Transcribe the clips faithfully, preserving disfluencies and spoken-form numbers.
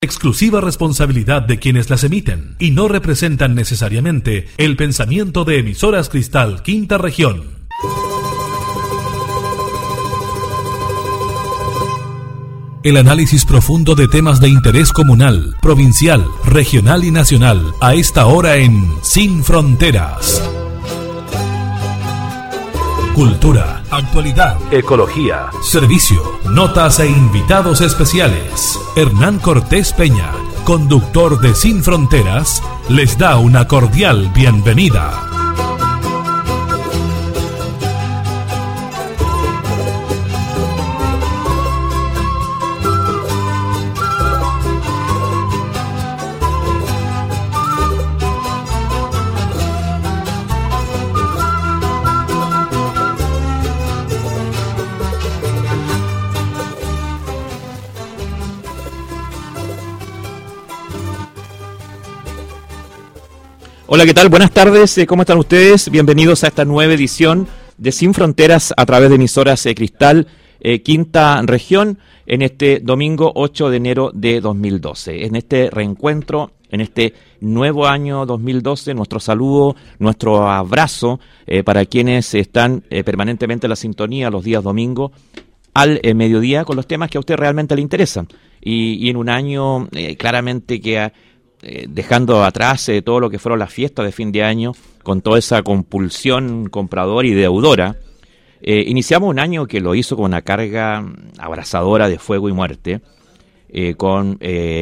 Exclusiva responsabilidad de quienes las emiten y no representan necesariamente el pensamiento de Emisoras Cristal Quinta Región. El análisis profundo de temas de interés comunal, provincial, regional y nacional a esta hora en Sin Fronteras. Cultura, actualidad, ecología, servicio, notas e invitados especiales. Hernán Cortés Peña, conductor de Sin Fronteras, les da una cordial bienvenida. Hola, ¿qué tal? Buenas tardes, ¿cómo están ustedes? Bienvenidos a esta nueva edición de Sin Fronteras a través de Emisoras eh, Cristal eh, Quinta Región en este domingo ocho de enero de dos mil doce. En este reencuentro, en este nuevo año dos mil doce, nuestro saludo, nuestro abrazo eh, para quienes están eh, permanentemente en la sintonía los días domingo al eh, mediodía con los temas que a usted realmente le interesan. Y, y en un año eh, claramente que ha... Eh, dejando atrás eh, todo lo que fueron las fiestas de fin de año, con toda esa compulsión compradora y deudora, eh, iniciamos un año que lo hizo con una carga abrasadora de fuego y muerte, eh, con,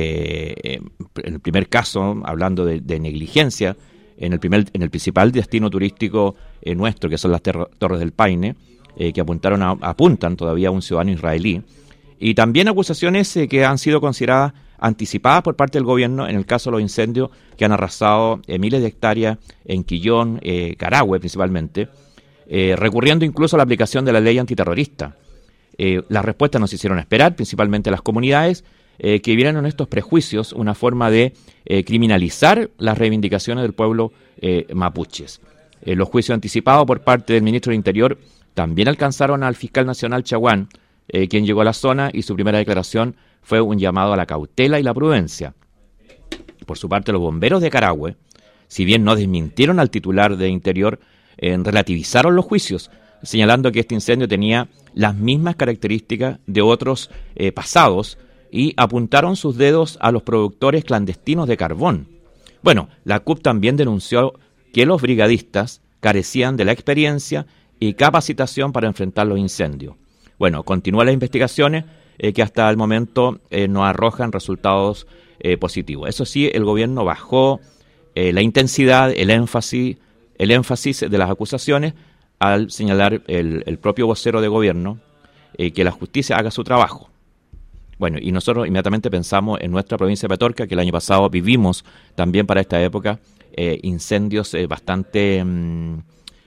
eh, en el primer caso, hablando de, de negligencia, en el, primer, en el principal destino turístico eh, nuestro, que son las ter- Torres del Paine, eh, que apuntaron a, apuntan todavía a un ciudadano israelí, y también acusaciones eh, que han sido consideradas anticipadas por parte del gobierno en el caso de los incendios que han arrasado eh, miles de hectáreas en Quillón, eh, Carahue principalmente, eh, recurriendo incluso a la aplicación de la ley antiterrorista. Eh, las respuestas nos hicieron esperar, principalmente las comunidades, eh, que vieron en estos prejuicios una forma de eh, criminalizar las reivindicaciones del pueblo eh, mapuches. Eh, los juicios anticipados por parte del ministro del Interior también alcanzaron al fiscal nacional Chaguán, eh, quien llegó a la zona y su primera declaración fue un llamado a la cautela y la prudencia. Por su parte, los bomberos de Carahue, si bien no desmintieron al titular de Interior, eh, relativizaron los juicios, señalando que este incendio tenía las mismas características de otros eh, pasados y apuntaron sus dedos a los productores clandestinos de carbón. Bueno, la C U P también denunció que los brigadistas carecían de la experiencia y capacitación para enfrentar los incendios. Bueno, continúan las investigaciones, Eh, que hasta el momento eh, no arrojan resultados eh, positivos. Eso sí, el gobierno bajó eh, la intensidad, el énfasis, el énfasis de las acusaciones al señalar el, el propio vocero de gobierno eh, que la justicia haga su trabajo. Bueno, y nosotros inmediatamente pensamos en nuestra provincia de Petorca, que el año pasado vivimos también para esta época eh, incendios eh, bastante mm,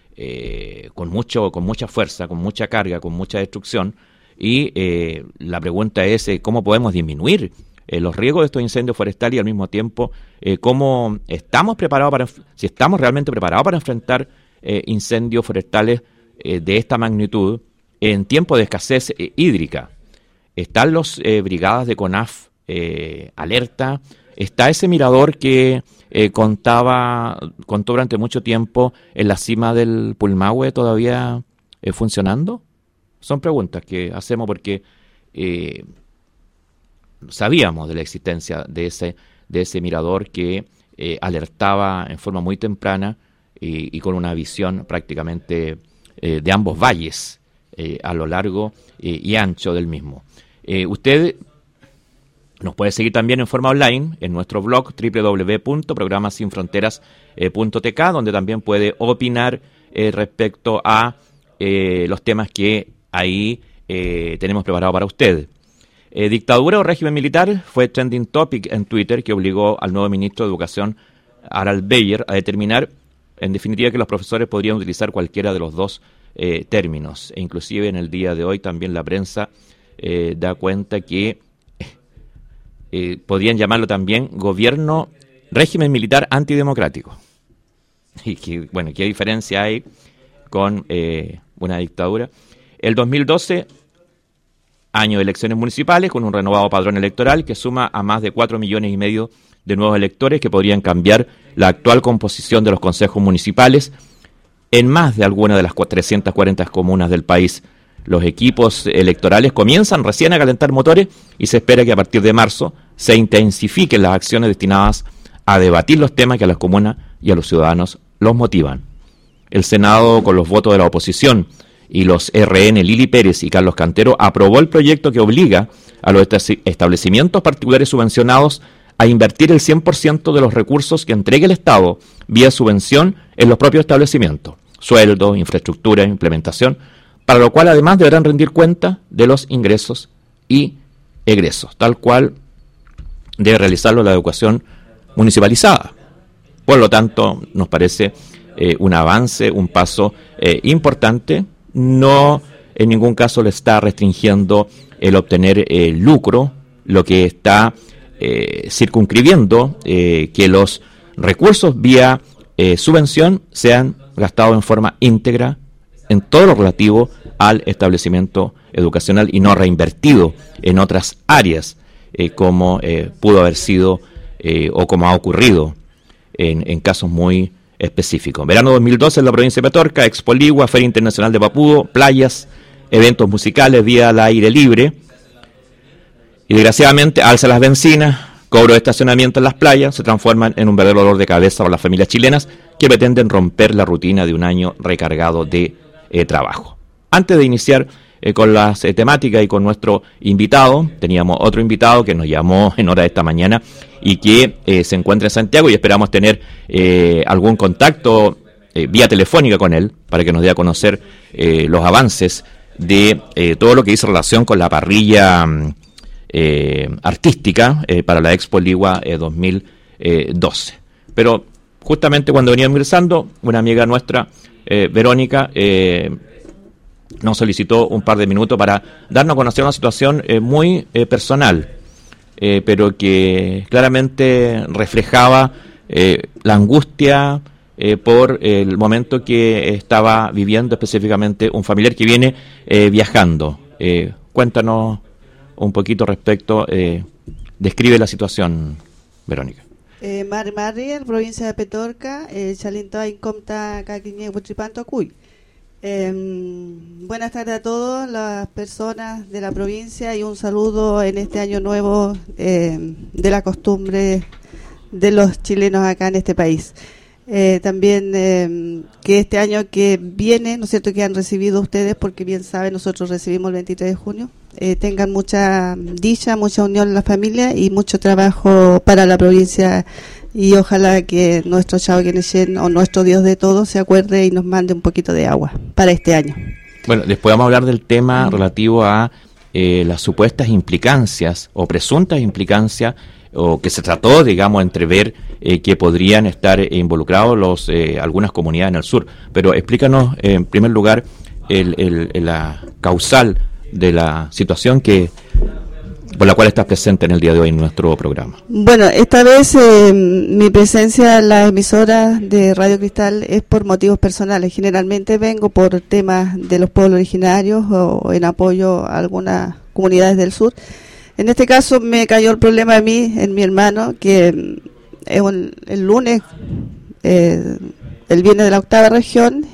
eh, con mucho, con mucha fuerza, con mucha carga, con mucha destrucción. Y eh, la pregunta es eh, cómo podemos disminuir eh, los riesgos de estos incendios forestales y al mismo tiempo eh, cómo estamos preparados para, si estamos realmente preparados para enfrentar eh, incendios forestales eh, de esta magnitud en tiempo de escasez eh, hídrica. Están los eh, brigadas de CONAF eh, alerta, está ese mirador que eh, contaba, contó durante mucho tiempo en la cima del Pulmahue todavía eh, funcionando. Son preguntas que hacemos porque eh, sabíamos de la existencia de ese, de ese mirador que eh, alertaba en forma muy temprana y, y con una visión prácticamente eh, de ambos valles eh, a lo largo eh, y ancho del mismo. Eh, usted nos puede seguir también en forma online en nuestro blog doble u doble u doble u punto programa sin fronteras punto t k, donde también puede opinar eh, respecto a eh, los temas que ahí eh, tenemos preparado para usted. Eh, ¿Dictadura o régimen militar? Fue trending topic en Twitter que obligó al nuevo ministro de Educación, Harald Beyer, a determinar, en definitiva, que los profesores podrían utilizar cualquiera de los dos eh, términos. E inclusive en el día de hoy también la prensa eh, da cuenta que eh, podrían llamarlo también gobierno, régimen militar antidemocrático. Y que, bueno, ¿qué diferencia hay con eh, una dictadura? El dos mil doce año de elecciones municipales con un renovado padrón electoral que suma a más de cuatro millones y medio de nuevos electores que podrían cambiar la actual composición de los consejos municipales en más de algunas de las trescientas cuarenta comunas del país. Los equipos electorales comienzan recién a calentar motores y se espera que a partir de marzo se intensifiquen las acciones destinadas a debatir los temas que a las comunas y a los ciudadanos los motivan. El Senado, con los votos de la oposición y los R N Lili Pérez y Carlos Cantero, aprobó el proyecto que obliga a los establecimientos particulares subvencionados a invertir el cien por ciento de los recursos que entregue el Estado vía subvención en los propios establecimientos, sueldo, infraestructura, implementación, para lo cual además deberán rendir cuenta de los ingresos y egresos, tal cual debe realizarlo la educación municipalizada. Por lo tanto, nos parece eh, un avance, un paso eh, importante. No en ningún caso le está restringiendo el obtener eh, lucro, lo que está eh, circunscribiendo eh, que los recursos vía eh, subvención sean gastados en forma íntegra en todo lo relativo al establecimiento educacional y no reinvertido en otras áreas eh, como eh, pudo haber sido eh, o como ha ocurrido en, en casos muy específicos. Verano dos mil doce en la provincia de Petorca, Expo Ligua, Feria Internacional de Papudo, playas, eventos musicales, día al aire libre. Y desgraciadamente, alza las bencinas, cobro de estacionamiento en las playas, se transforman en un verdadero dolor de cabeza para las familias chilenas que pretenden romper la rutina de un año recargado de eh, trabajo. Antes de iniciar eh, con las eh, temáticas y con nuestro invitado, teníamos otro invitado que nos llamó en hora de esta mañana y que eh, se encuentra en Santiago y esperamos tener eh, algún contacto eh, vía telefónica con él para que nos dé a conocer eh, los avances de eh, todo lo que hizo relación con la parrilla eh, artística eh, para la Expo Ligua eh, dos mil doce. Pero justamente cuando veníamos ingresando, una amiga nuestra, eh, Verónica, eh, nos solicitó un par de minutos para darnos a conocer una situación eh, muy eh, personal, eh, pero que claramente reflejaba eh, la angustia eh, por el momento que estaba viviendo específicamente un familiar que viene eh, viajando. Eh, cuéntanos un poquito respecto, eh, describe la situación, Verónica. Eh, Mari Mari, provincia de Petorca, eh, Chalintoa, Incomta, Caquiñe, Huitripanto, Cuy. Eh, buenas tardes a todas las personas de la provincia y un saludo en este año nuevo eh, de la costumbre de los chilenos acá en este país. Eh, también eh, que este año que viene, ¿no es cierto?, que han recibido ustedes, porque bien saben, nosotros recibimos el veintitrés de junio, eh, tengan mucha dicha, mucha unión en la familia y mucho trabajo para la provincia. Y ojalá que nuestro Chao Quenechen o nuestro Dios de todos se acuerde y nos mande un poquito de agua para este año. Bueno, después vamos a hablar del tema relativo a eh, las supuestas implicancias o presuntas implicancias o que se trató, digamos, entrever eh, que podrían estar eh, involucrados los eh, algunas comunidades en el sur. Pero explícanos, eh, en primer lugar, el, el, el, la causal de la situación que por la cual estás presente en el día de hoy en nuestro programa. Bueno, esta vez eh, mi presencia en la emisora de Radio Cristal es por motivos personales. Generalmente vengo por temas de los pueblos originarios o en apoyo a algunas comunidades del sur. En este caso me cayó el problema a mí, en mi hermano, que es un, el lunes, eh, él viene de la octava región,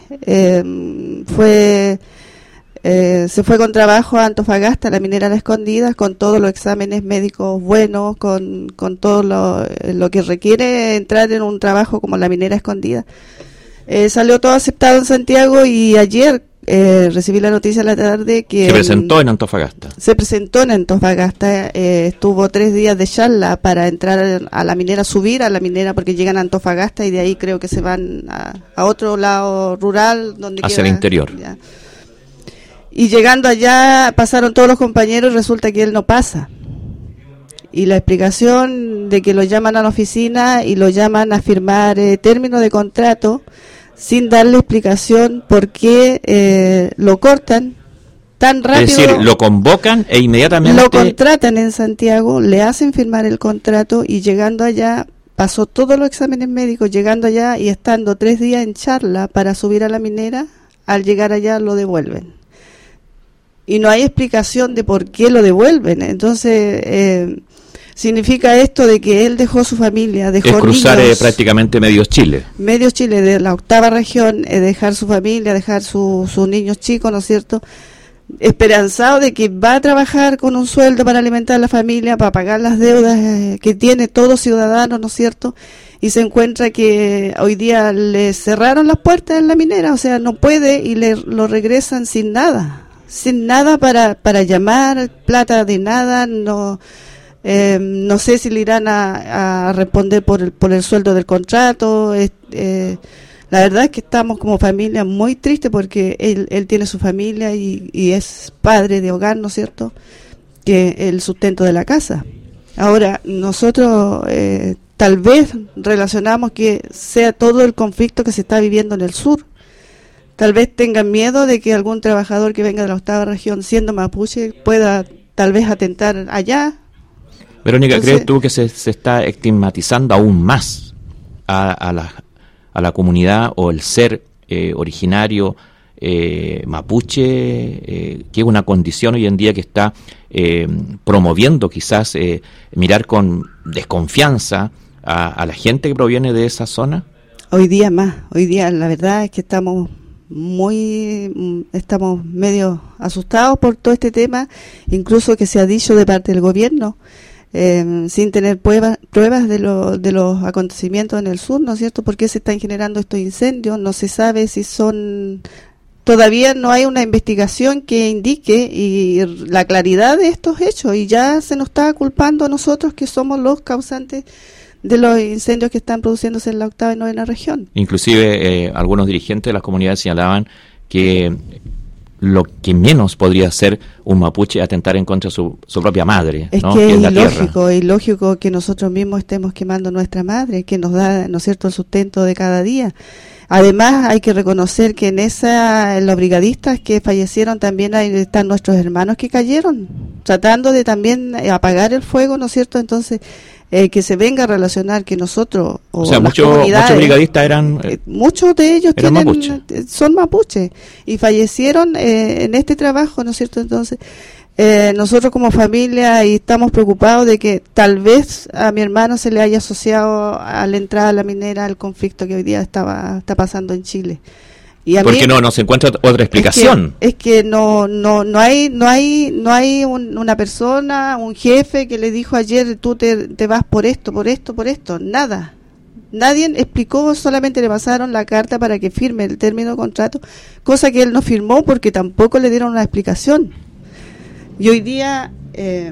eh, fue... Eh, se fue con trabajo a Antofagasta, la minera La Escondida, con todos los exámenes médicos buenos, con, con todo lo, lo que requiere entrar en un trabajo como la minera Escondida. Eh, salió todo aceptado en Santiago y ayer eh, recibí la noticia en la tarde que... Se presentó en Antofagasta. Se presentó en Antofagasta, eh, estuvo tres días de charla para entrar a la minera, subir a la minera porque llegan a Antofagasta y de ahí creo que se van a, a otro lado rural. Donde hacia queda, el interior. Ya. Y llegando allá pasaron todos los compañeros y resulta que él no pasa. Y la explicación de que lo llaman a la oficina y lo llaman a firmar eh, términos de contrato sin darle explicación por qué eh, lo cortan tan rápido. Es decir, lo convocan e inmediatamente... Lo contratan en Santiago, le hacen firmar el contrato y llegando allá, pasó todos los exámenes médicos, llegando allá y estando tres días en charla para subir a la minera, al llegar allá lo devuelven. y no hay explicación de por qué lo devuelven. Entonces, eh, significa esto de que él dejó su familia, dejó es cruzar niños, eh, prácticamente medio Chile. Medio Chile, de la octava región, eh, dejar su familia, dejar su, sus niños chicos, ¿no es cierto?, esperanzado de que va a trabajar con un sueldo para alimentar a la familia, para pagar las deudas eh, que tiene todo ciudadano, ¿no es cierto?, y se encuentra que hoy día le cerraron las puertas en la minera, o sea, no puede, y le lo regresan sin nada, sin nada para, para llamar, plata de nada, no eh, no sé si le irán a, a responder por el, por el sueldo del contrato. eh, eh, La verdad es que estamos como familia muy tristes porque él, él tiene su familia y, y es padre de hogar, ¿no es cierto?, que el sustento de la casa. Ahora, nosotros eh, tal vez relacionamos que sea todo el conflicto que se está viviendo en el sur. Tal vez tengan miedo de que algún trabajador que venga de la octava región, siendo mapuche, pueda tal vez atentar allá. Verónica, Entonces, ¿crees tú que se, se está estigmatizando aún más a, a la... a la comunidad o el ser eh, originario eh, mapuche, eh, que es una condición hoy en día que está eh, promoviendo quizás eh, mirar con desconfianza a, a la gente que proviene de esa zona? Hoy día más, hoy día la verdad es que estamos muy, estamos medio asustados por todo este tema, incluso que se ha dicho de parte del gobierno, Eh, sin tener pruebas pruebas de, lo, de los acontecimientos en el sur, ¿no es cierto? ¿Por qué se están generando estos incendios? No se sabe si son... Todavía no hay una investigación que indique y la claridad de estos hechos, y ya se nos está culpando a nosotros que somos los causantes de los incendios que están produciéndose en la octava y novena región. Inclusive eh, algunos dirigentes de las comunidades señalaban que lo que menos podría hacer un mapuche atentar en contra de su, su propia madre, es ¿no? que, que es es la ilógico, es ilógico que nosotros mismos estemos quemando nuestra madre, que nos da, ¿no es cierto?, el sustento de cada día. Además, hay que reconocer que en esa, en los brigadistas que fallecieron también hay, están nuestros hermanos que cayeron, tratando de también apagar el fuego, ¿no es cierto? Entonces, eh, que se venga a relacionar que nosotros o, o sea, las muchos muchos brigadistas eran eh, muchos de ellos eran tienen mapuche. son mapuches y fallecieron eh, en este trabajo, ¿no es cierto? Entonces, eh, nosotros como familia y estamos preocupados de que tal vez a mi hermano se le haya asociado a la entrada a la minera el conflicto que hoy día estaba está pasando en Chile. Y a porque mí, no no se encuentra otra explicación. Es que, es que no no no hay no hay no hay un, una persona, un jefe que le dijo ayer tú te, te vas por esto, por esto, por esto, nada. Nadie explicó, solamente le pasaron la carta para que firme el término de contrato, cosa que él no firmó porque tampoco le dieron una explicación. Y hoy día eh,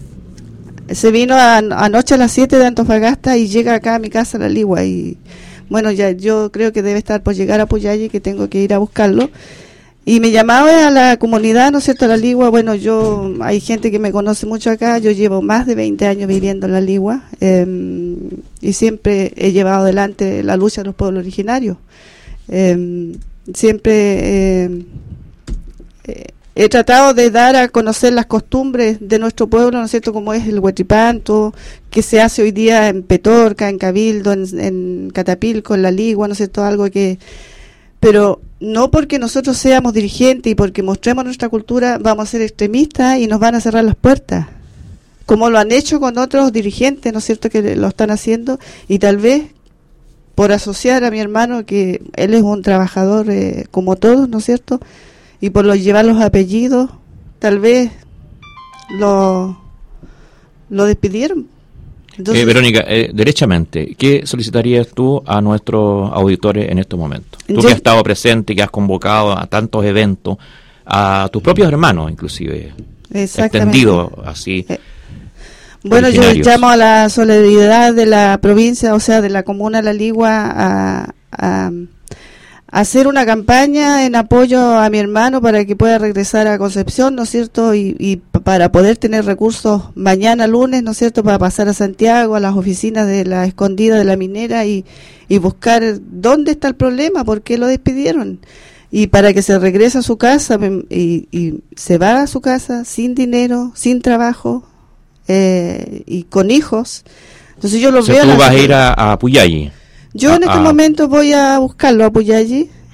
se vino a, anoche a las siete de Antofagasta y llega acá a mi casa La Ligua y bueno, ya yo creo que debe estar por llegar a Puyalli, que tengo que ir a buscarlo. Y me llamaba a la comunidad, ¿no es cierto?, La Ligua. Bueno, yo, hay gente que me conoce mucho acá, yo llevo más de veinte años viviendo en La Ligua, eh, y siempre he llevado adelante la lucha de los pueblos originarios. Eh, siempre eh, eh, he tratado de dar a conocer las costumbres de nuestro pueblo, ¿no es cierto?, como es el huetripanto, que se hace hoy día en Petorca, en Cabildo, en, en Catapilco, en La Ligua, ¿no es cierto?, algo que... Pero no porque nosotros seamos dirigentes y porque mostremos nuestra cultura vamos a ser extremistas y nos van a cerrar las puertas, como lo han hecho con otros dirigentes, ¿no es cierto?, que lo están haciendo, y tal vez por asociar a mi hermano, que él es un trabajador eh, como todos, ¿no es cierto?, y por lo llevar los apellidos, tal vez lo, lo despidieron. Entonces, eh, Verónica, eh, derechamente, ¿qué solicitarías tú a nuestros auditores en estos momentos? Tú yo, que has estado presente y que has convocado a tantos eventos, a tus propios hermanos inclusive, extendido así. Eh, bueno, yo llamo a la solidaridad de la provincia, o sea, de la comuna La Ligua, a... a hacer una campaña en apoyo a mi hermano para que pueda regresar a Concepción, ¿no es cierto?, y, y para poder tener recursos mañana lunes, ¿no es cierto?, para pasar a Santiago, a las oficinas de la escondida de la minera y, y buscar dónde está el problema, por qué lo despidieron, y para que se regrese a su casa y, y se va a su casa sin dinero, sin trabajo eh, y con hijos. Entonces yo lo o sea, veo... tú vas a ir a, a Puyalli. Yo en este ah, momento voy a buscarlo a Puyalli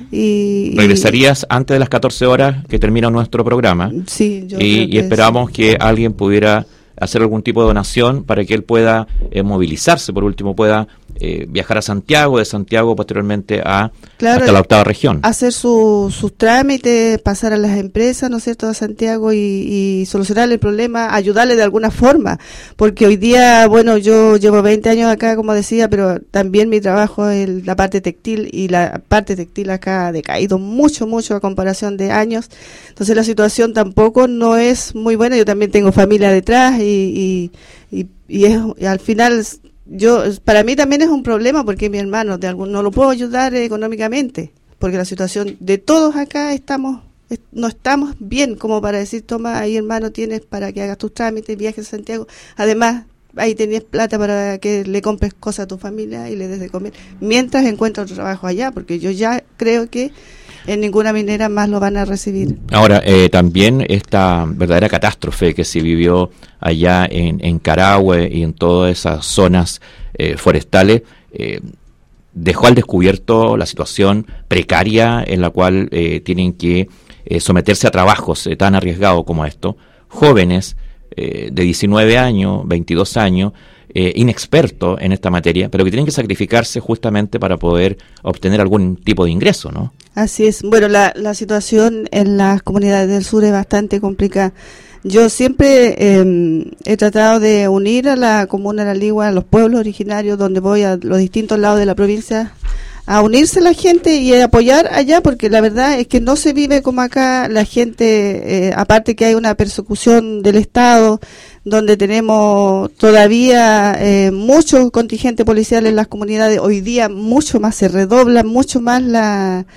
Y, ¿Regresarías y, antes de las catorce horas que termina nuestro programa? Sí, yo y, creo que y esperamos sí. que alguien pudiera hacer algún tipo de donación para que él pueda eh, movilizarse, por último pueda eh, viajar a Santiago, de Santiago posteriormente a claro, hasta la octava región. Hacer su, sus trámites, pasar a las empresas, ¿no es cierto?, a Santiago y, y solucionar el problema, ayudarle de alguna forma, porque hoy día, bueno, yo llevo veinte años acá, como decía, pero también mi trabajo es la parte textil, y la parte textil acá ha decaído mucho, mucho a comparación de años, entonces la situación tampoco no es muy buena, yo también tengo familia detrás y, y, y, y, es, y al final... Yo, para mí también es un problema porque mi hermano de algún, no lo puedo ayudar económicamente, porque la situación de todos acá estamos, es, no estamos bien como para decir, toma, ahí hermano tienes para que hagas tus trámites, viajes a Santiago, además ahí tenías plata para que le compres cosas a tu familia y le des de comer, mientras encuentra otro trabajo allá, porque yo ya creo que en ninguna minera más lo van a recibir. Ahora, eh, también esta verdadera catástrofe que se vivió allá en, en Carahue y en todas esas zonas eh, forestales, eh, dejó al descubierto la situación precaria en la cual eh, tienen que eh, someterse a trabajos eh, tan arriesgados como esto, jóvenes eh, de diecinueve años, veintidós años, Eh, inexpertos en esta materia, pero que tienen que sacrificarse justamente para poder obtener algún tipo de ingreso, ¿no? Así es. Bueno, la, la situación en las comunidades del sur es bastante complicada. Yo siempre eh, he tratado de unir a la comuna de La Ligua, a los pueblos originarios, donde voy a los distintos lados de la provincia, a unirse la gente y a apoyar allá, porque la verdad es que no se vive como acá. La gente, eh, aparte que hay una persecución del Estado, donde tenemos todavía eh, mucho contingente policial en las comunidades, hoy día mucho más se redobla, mucho más la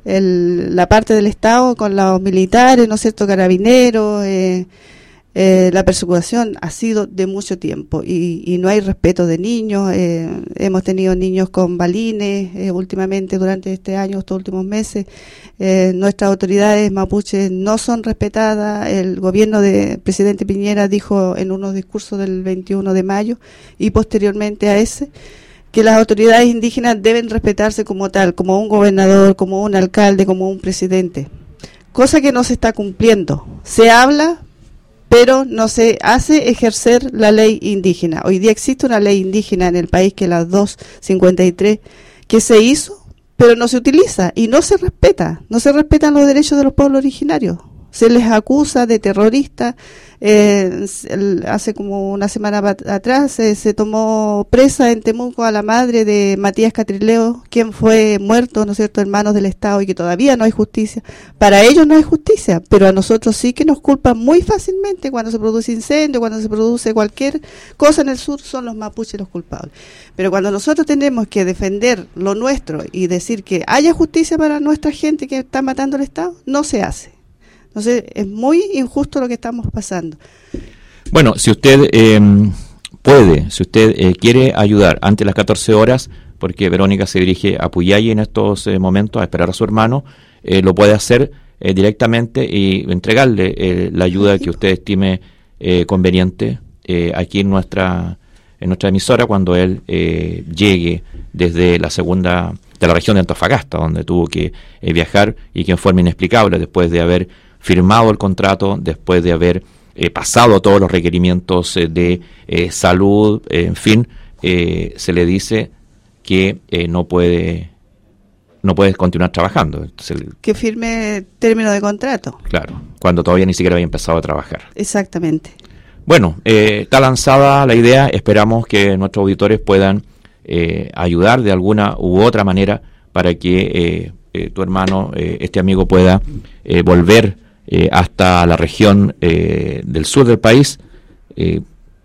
el, la parte del Estado con los militares, ¿no es cierto?, carabineros, eh, eh, la persecución ha sido de mucho tiempo y, y no hay respeto de niños. Eh, hemos tenido niños con balines eh, últimamente durante este año, estos últimos meses. Eh, nuestras autoridades mapuches no son respetadas. El gobierno del presidente Piñera dijo en unos discursos del veintiuno de mayo y posteriormente a ese que las autoridades indígenas deben respetarse como tal, como un gobernador, como un alcalde, como un presidente, cosa que no se está cumpliendo. Se habla, pero no se hace ejercer la ley indígena. Hoy día existe una ley indígena en el país, que es la doscientos cincuenta y tres, que se hizo, pero no se utiliza y no se respeta, no se respetan los derechos de los pueblos originarios. Se les acusa de terroristas. Eh, hace como una semana atrás eh, se tomó presa en Temuco a la madre de Matías Catrileo, quien fue muerto, ¿no es cierto?, en manos del Estado, y que todavía no hay justicia. Para ellos no hay justicia, pero a nosotros sí que nos culpan muy fácilmente cuando se produce incendio, cuando se produce cualquier cosa en el sur, son los mapuches los culpables. Pero cuando nosotros tenemos que defender lo nuestro y decir que haya justicia para nuestra gente que está matando al Estado, no se hace. Entonces, es muy injusto lo que estamos pasando. Bueno, si usted eh, puede, si usted eh, quiere ayudar antes de las catorce horas, porque Verónica se dirige a Puyay en estos eh, momentos a esperar a su hermano, eh, lo puede hacer eh, directamente y entregarle eh, la ayuda que usted estime eh, conveniente eh, aquí en nuestra en nuestra emisora cuando él eh, llegue desde la segunda, de la región de Antofagasta, donde tuvo que eh, viajar y que en forma inexplicable, después de haber firmado el contrato, después de haber eh, pasado todos los requerimientos eh, de eh, salud, eh, en fin, eh, se le dice que eh, no puede no puede continuar trabajando. Entonces, que firme término de contrato. Claro, cuando todavía ni siquiera había empezado a trabajar. Exactamente. Bueno, eh, está lanzada la idea, esperamos que nuestros auditores puedan eh, ayudar de alguna u otra manera para que eh, eh, tu hermano, eh, este amigo, pueda eh, volver Eh, hasta la región eh, del sur del país eh,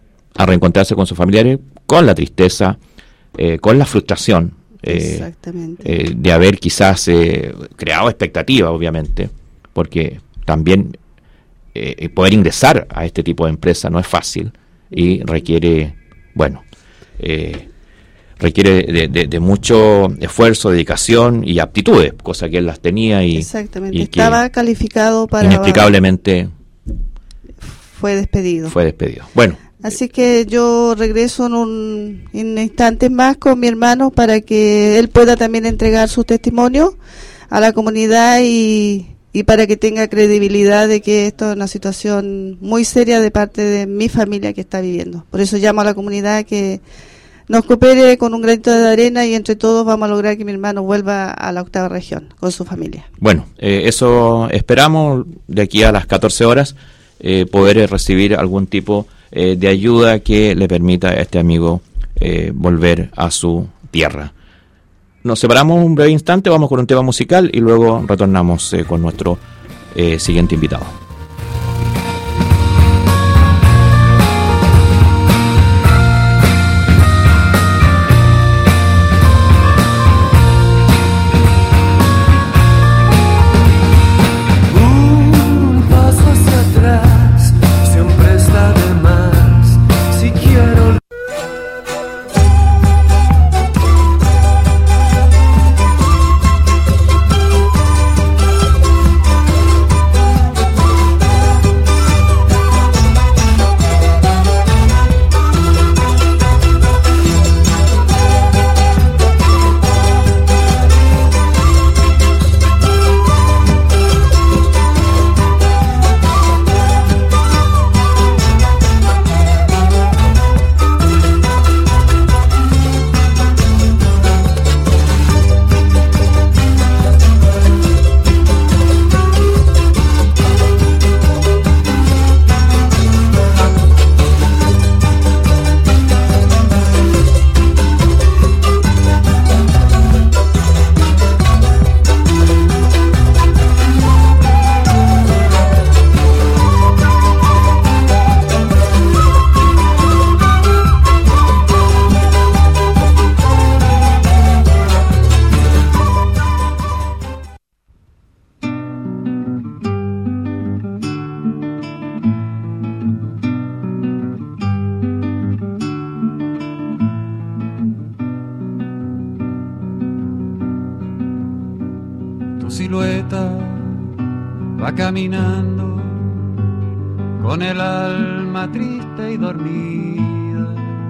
a reencontrarse con sus familiares, con la tristeza, eh, con la frustración eh, eh, de haber quizás eh, creado expectativas, obviamente, porque también eh, poder ingresar a este tipo de empresa no es fácil y requiere, bueno, eh, requiere de, de, de mucho esfuerzo, dedicación y aptitudes, cosa que él las tenía y, Exactamente. y estaba calificado para... Inexplicablemente fue despedido. Fue despedido. Bueno. Así que yo regreso en un en instantes más con mi hermano para que él pueda también entregar su testimonio a la comunidad y, y para que tenga credibilidad de que esto es una situación muy seria de parte de mi familia que está viviendo. Por eso llamo a la comunidad que nos coopere con un granito de arena y entre todos vamos a lograr que mi hermano vuelva a la octava región con su familia. Bueno, eh, eso esperamos de aquí a las catorce horas, eh, poder recibir algún tipo eh, de ayuda que le permita a este amigo eh, volver a su tierra. Nos separamos un breve instante, vamos con un tema musical y luego retornamos eh, con nuestro eh, siguiente invitado. silueta va caminando con el alma triste y dormida.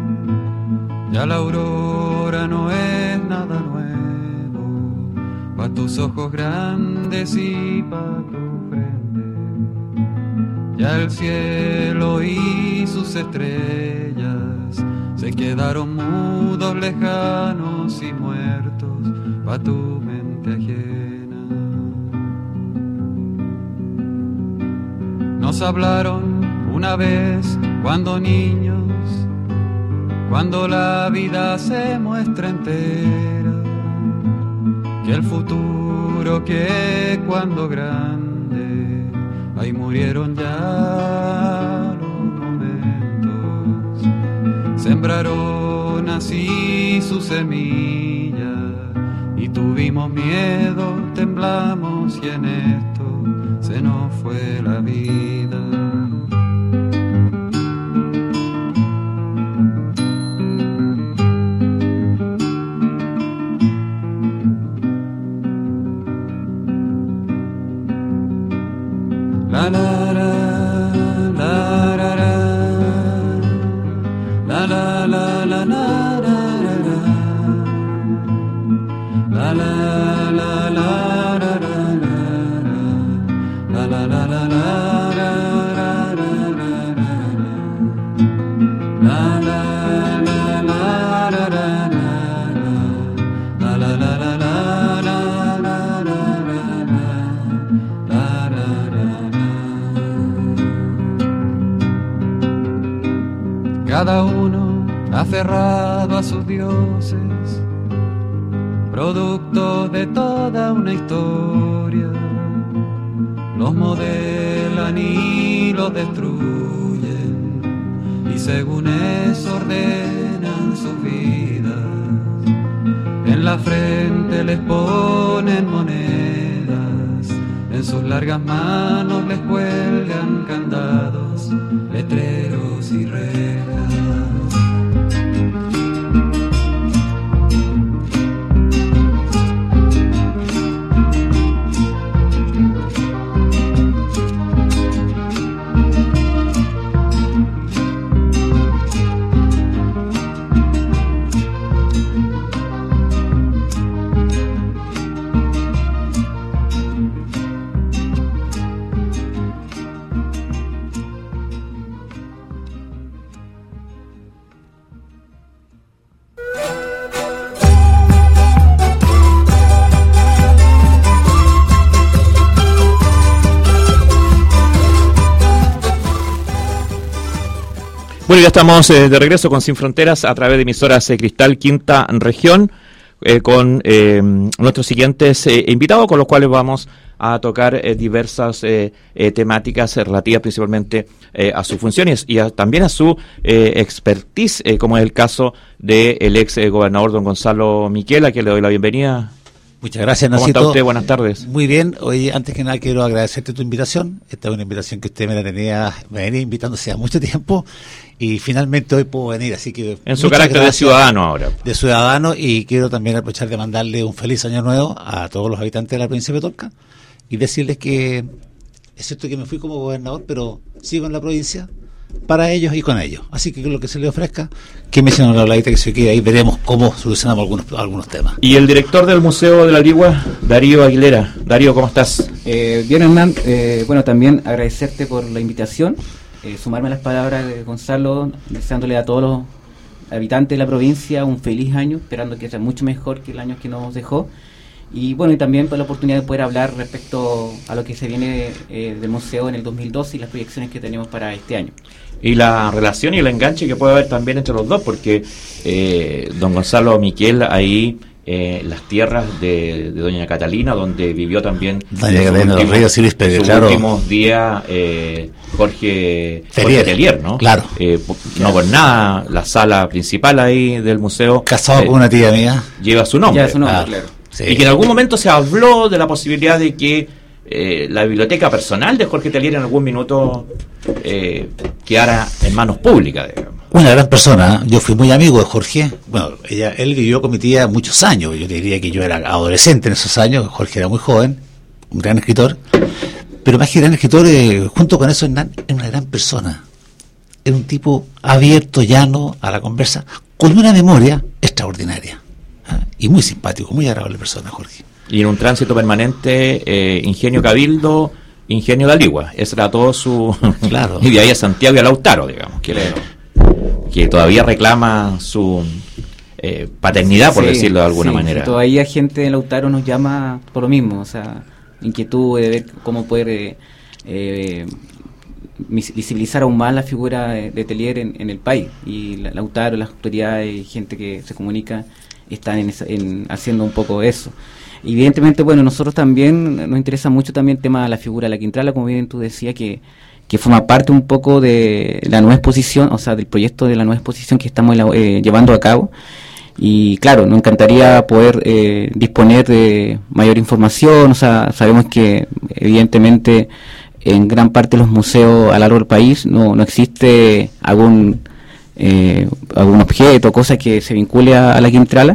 Ya la aurora no es nada nuevo pa' tus ojos grandes y pa' tu frente. Ya el cielo y sus estrellas se quedaron mudos, lejanos y muertos pa' tu mente ajena. Nos hablaron una vez cuando niños, cuando la vida se muestra entera, que el futuro que cuando grande, ahí murieron ya los momentos. Sembraron así su semilla y tuvimos miedo, temblamos y en esto se nos fue la vida. La la la la la la la la la la la la la la la la la la la. Cada uno aferrado a sus dioses, producto de toda una historia, los modelan y los destruyen, y según eso ordenan sus vidas. En la frente les ponen monedas, en sus largas manos les cuelgan candados, letreros y rejas. Bueno, ya estamos eh, de regreso con Sin Fronteras a través de emisoras eh, Cristal Quinta Región, eh, con eh, nuestros siguientes eh, invitados, con los cuales vamos a tocar eh, diversas eh, eh, temáticas eh, relativas principalmente eh, a sus funciones y a, también a su eh, expertise, eh, como es el caso del ex eh, gobernador don Gonzalo Miquel, a quien le doy la bienvenida. Muchas gracias, Nacito. ¿Cómo está usted? Buenas tardes. Muy bien. Hoy, antes que nada, quiero agradecerte tu invitación. Esta es una invitación que usted me la tenía, me venía invitando hace mucho tiempo y finalmente hoy puedo venir, así que... En su carácter de ciudadano ahora. De ciudadano, y quiero también aprovechar de mandarle un feliz año nuevo a todos los habitantes de la provincia de Petorca y decirles que es cierto que me fui como gobernador, pero sigo en la provincia para ellos y con ellos. Así que lo que se les ofrezca, que me echen una habladita que se quede ahí, veremos cómo solucionamos algunos algunos temas. Y el director del Museo de la Ligua, Darío Aguilera. Darío, ¿cómo estás? Eh, bien, Hernán. Eh, bueno, también agradecerte por la invitación, eh, sumarme a las palabras de Gonzalo, deseándole a todos los habitantes de la provincia un feliz año, esperando que sea mucho mejor que el año que nos dejó. Y bueno, y también por la oportunidad de poder hablar respecto a lo que se viene eh, del museo en el dos mil doce y las proyecciones que tenemos para este año. Y la relación y el enganche que puede haber también entre los dos, porque eh, don Gonzalo Miquel ahí, eh, las tierras de, de doña Catalina, donde vivió también Doña Catalina de los Ríos, sí, sus claro. últimos días eh, Jorge Tellier, Jorge Tellier, ¿no? Claro. Eh, no por nada, la sala principal ahí del museo. Casado eh, con una tía mía. Lleva su nombre. Lleva su nombre, Ah, claro. Sí. Y que en algún momento se habló de la posibilidad de que eh, la biblioteca personal de Jorge Tellier en algún minuto eh, quedara en manos públicas, digamos. Una gran persona, yo fui muy amigo de Jorge. Bueno, ella, él vivió con mi tía muchos años. Yo diría que yo era adolescente en esos años. Jorge era muy joven, un gran escritor. Pero más que gran escritor, eh, junto con eso, Hernán, era una gran persona. Era un tipo abierto, llano a la conversa, con una memoria extraordinaria. ¿eh? Y muy simpático, muy agradable persona, Jorge. Y en un tránsito permanente, eh, Ingenio Cabildo, Ingenio de Aligua. Ese era todo su... Claro. Y de ahí a Santiago y a Lautaro, digamos, que, le, que todavía reclama su eh, paternidad, por Sí, decirlo de alguna sí, manera. Todavía gente de Lautaro nos llama por lo mismo, o sea, inquietud de ver cómo poder eh, eh, visibilizar aún más la figura de, de Tellier en, en el país. Y la, Lautaro, las autoridades y gente que se comunica están en, esa, en haciendo un poco eso. Evidentemente, bueno, nosotros también nos interesa mucho también el tema de la figura de la Quintrala, como bien tú decías, que, que forma parte un poco de la nueva exposición, o sea, del proyecto de la nueva exposición que estamos eh, llevando a cabo. Y claro, nos encantaría poder eh, disponer de mayor información, o sea, sabemos que evidentemente en gran parte de los museos a lo largo del país no, no existe algún, eh, algún objeto, cosa que se vincule a, a la Quintrala.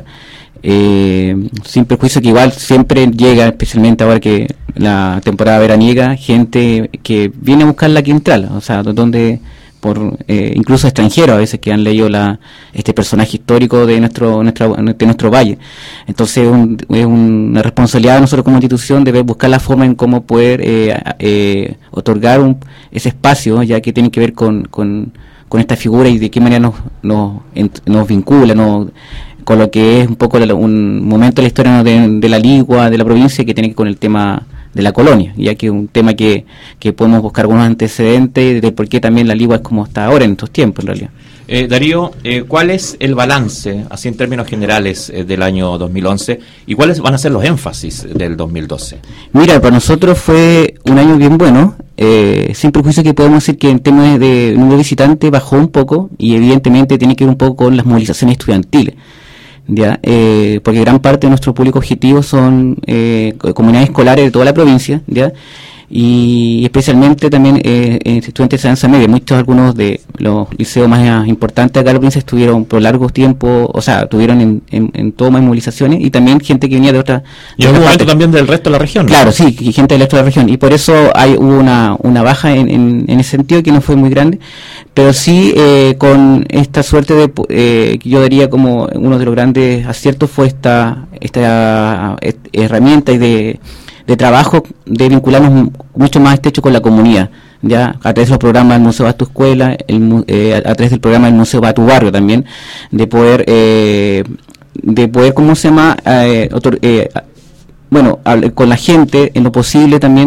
Eh, sin perjuicio que igual siempre llega, especialmente ahora que la temporada veraniega, gente que viene a buscar la Quintrala, o sea, donde por eh, incluso extranjeros a veces que han leído la este personaje histórico de nuestro nuestra, de nuestro valle. Entonces un, es una responsabilidad de nosotros como institución de buscar la forma en cómo poder eh, eh, otorgar un, ese espacio, ya que tiene que ver con, con, con esta figura y de qué manera nos, nos, nos vincula, nos con lo que es un poco un momento de la historia de, de la Ligua, de la provincia, que tiene que ver con el tema de la colonia, ya que es un tema que, que podemos buscar algunos antecedentes de por qué también la Ligua es como está ahora en estos tiempos, en realidad. Eh, Darío, eh, ¿cuál es el balance, así en términos generales, eh, del año dos mil once y cuáles van a ser los énfasis del dos mil doce? Mira, para nosotros fue un año bien bueno, eh, sin perjuicio que podemos decir que en temas de número de visitantes bajó un poco y evidentemente tiene que ver un poco con las movilizaciones estudiantiles. Ya, eh, porque gran parte de nuestro público objetivo son eh, comunidades escolares de toda la provincia, ya, y especialmente también eh, estudiantes de enseñanza media. Muchos, algunos de los liceos más importantes acá en la provincia estuvieron por largos tiempos, o sea, tuvieron en, en, en tomas y movilizaciones, y también gente que venía de otra y en algún momento también del resto de la región, ¿no? Claro, sí, y gente del resto de la región, y por eso hay hubo una, una baja en, en, en ese sentido, que no fue muy grande, pero sí eh, con esta suerte de, eh, yo diría como uno de los grandes aciertos fue esta, esta herramienta y de de trabajo de vincularnos mucho más estrecho con la comunidad, ya a través de los programas del Museo Va a tu Escuela, el, eh, a través del programa del Museo Va a tu Barrio también, de poder, eh, de poder, ¿cómo se llama? Eh, otro, eh, bueno, con la gente, en lo posible también,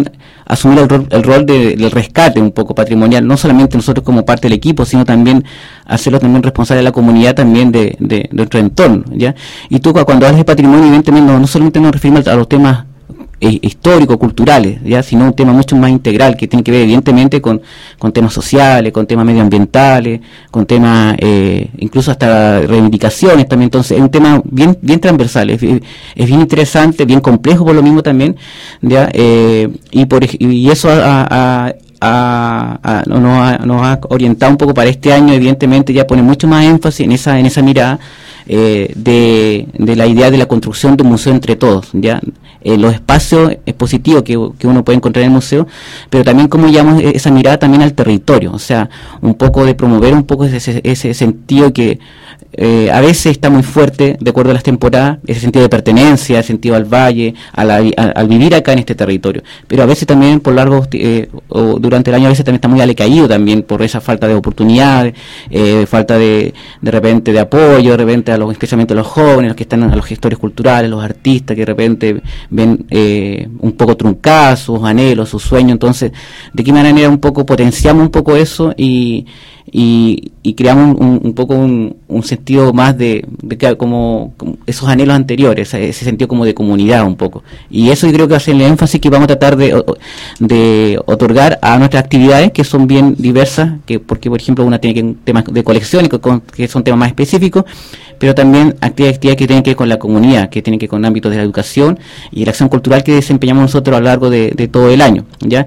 asumir el rol, el rol de, del rescate un poco patrimonial, no solamente nosotros como parte del equipo, sino también hacerlo también responsable de la comunidad también de, de, de nuestro entorno, ¿ya? Y tú cuando hablas de patrimonio, evidentemente no, no solamente nos referimos a los temas eh, históricos, culturales, ya, sino un tema mucho más integral que tiene que ver evidentemente con, con temas sociales, con temas medioambientales, con temas eh, incluso hasta reivindicaciones también. Entonces es un tema bien bien transversal, es, es bien interesante, bien complejo por lo mismo también, ya, eh, y por y eso a, a A, a, nos, ha, nos ha orientado un poco para este año. Evidentemente ya pone mucho más énfasis en esa en esa mirada eh, de, de la idea de la construcción de un museo entre todos, ya eh, los espacios expositivos que, que uno puede encontrar en el museo, pero también como llamamos esa mirada también al territorio, o sea, un poco de promover un poco ese, ese sentido que eh, a veces está muy fuerte de acuerdo a las temporadas, ese sentido de pertenencia, el sentido al valle, a la, a, al vivir acá en este territorio, pero a veces también por largo eh, o durante el año a veces también está muy alecaído también por esa falta de oportunidades, eh, falta de de repente de apoyo, de repente a los, especialmente a los jóvenes, los que están a los gestores culturales, los artistas que de repente ven eh, un poco truncados sus anhelos, sus sueños. Entonces, de qué manera un poco potenciamos un poco eso y y, y creamos un, un poco un, un sentido más de, de como, como esos anhelos anteriores, ese sentido como de comunidad un poco, y eso yo creo que va a ser el énfasis que vamos a tratar de, de otorgar a nuestras actividades, que son bien diversas, que porque por ejemplo una tiene que temas de colección, que son temas más específicos, pero también actividades, actividades que tienen que ver con la comunidad, que tienen que ver con ámbitos de la educación y la acción cultural que desempeñamos nosotros a lo largo de, de todo el año, ¿ya?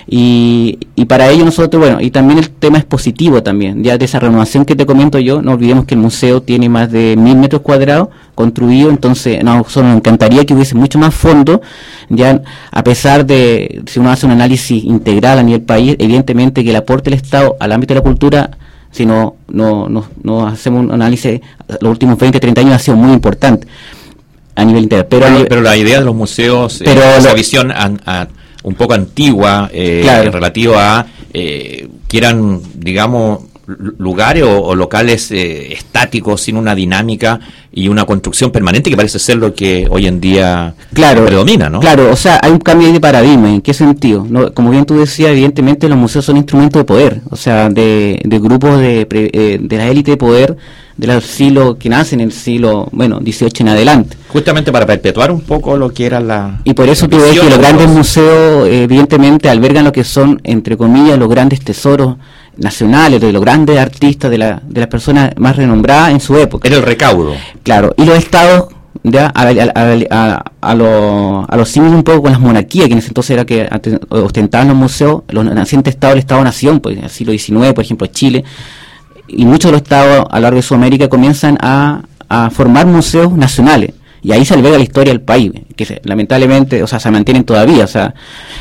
Y, y para ello nosotros, bueno, y también el tema expositivo también, ya de esa renovación que te comento yo, no olvidemos que el museo tiene más de mil metros cuadrados construido, entonces no, nosotros nos encantaría que hubiese mucho más fondo, ya a pesar de, si uno hace un análisis integral a nivel país, evidentemente que el aporte del Estado al ámbito de la cultura, si no, no, no, no hacemos un análisis, los últimos veinte, treinta años ha sido muy importante a nivel integral. Pero, pero, pero la idea de los museos, pero eh, esa lo, visión a, a, un poco antigua, eh, claro, relativa a eh, que eran, digamos, lugares o, o locales eh, estáticos, sin una dinámica y una construcción permanente, que parece ser lo que hoy en día claro, predomina, ¿no? Claro, o sea, hay un cambio de paradigma. ¿En qué sentido? No, como bien tú decías, evidentemente los museos son instrumentos de poder, o sea, de, de grupos de, eh, de la élite de poder del siglo que nace en el siglo, bueno, dieciocho en adelante. Justamente para perpetuar un poco lo que era la... Y por eso tú ves que los grandes museos, eh, evidentemente, albergan lo que son, entre comillas, los grandes tesoros nacionales, de los grandes artistas, de, la, de las personas más renombradas en su época. Era el recaudo. Claro, y los estados, ya a, a, a, a, a los a los símiles un poco con las monarquías, que en ese entonces era que ostentaban los museos, los nacientes estados del Estado-Nación, pues en el siglo diecinueve, por ejemplo, Chile, y muchos de los estados a lo largo de Sudamérica comienzan a, a formar museos nacionales, y ahí se alberga la historia del país, que se, lamentablemente, o sea, se mantienen todavía, o sea,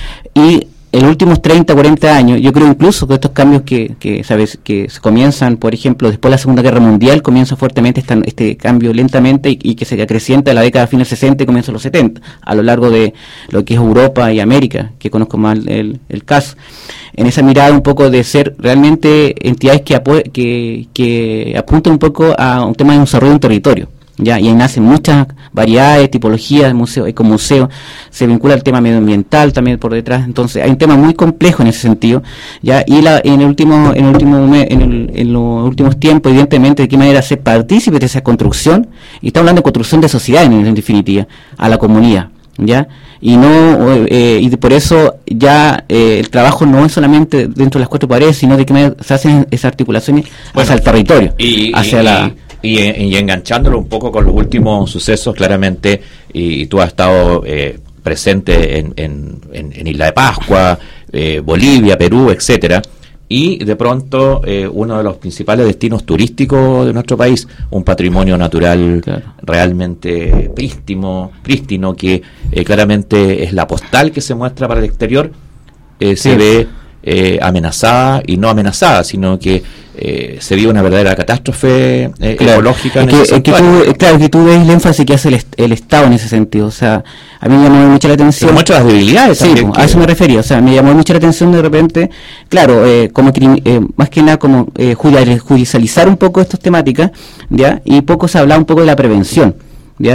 y en los últimos treinta, cuarenta años, yo creo incluso que estos cambios que, que sabes que se comienzan, por ejemplo, después de la Segunda Guerra Mundial, comienza fuertemente esta, este cambio lentamente y, y que se acrecienta en la década de fines sesenta y comienzos los setenta, a lo largo de lo que es Europa y América, que conozco más el, el caso. En esa mirada un poco de ser realmente entidades que, apo que, que apuntan un poco a un tema de desarrollo de un territorio. Ya, y ahí nacen muchas variedades, tipologías de museo, ecomuseo, se vincula el tema medioambiental también por detrás, entonces hay un tema muy complejo en ese sentido, ya, y la, en el último, en el último en, el, en los últimos tiempos, evidentemente, de qué manera ser partícipe de esa construcción, y estamos hablando de construcción de sociedad en, en definitiva, a la comunidad, ya, y no, eh, y por eso ya eh, el trabajo no es solamente dentro de las cuatro paredes, sino de qué manera se hacen esas articulaciones bueno, hacia el territorio, y, hacia y, la... Y, y enganchándolo un poco con los últimos sucesos, claramente, y, y tú has estado eh, presente en, en, en, en Isla de Pascua, eh, Bolivia, Perú, etcétera, y de pronto eh, uno de los principales destinos turísticos de nuestro país, un patrimonio natural claro, realmente prístino, prístino que eh, claramente es la postal que se muestra para el exterior, eh, se sí. ve eh, amenazada, y no amenazada, sino que Eh, se vive una verdadera catástrofe eh, claro, ecológica en es que, ese es que tú, Claro, que tú ves el énfasis que hace el, est el Estado en ese sentido, o sea, a mí me llamó mucho la atención. Muchas debilidades. Sí, a eso me refería, o sea, me llamó mucho la atención de repente, claro, eh, como eh, más que nada como eh, judicializar un poco estas temáticas, ¿ya? Y poco se hablaba un poco de la prevención, ¿ya?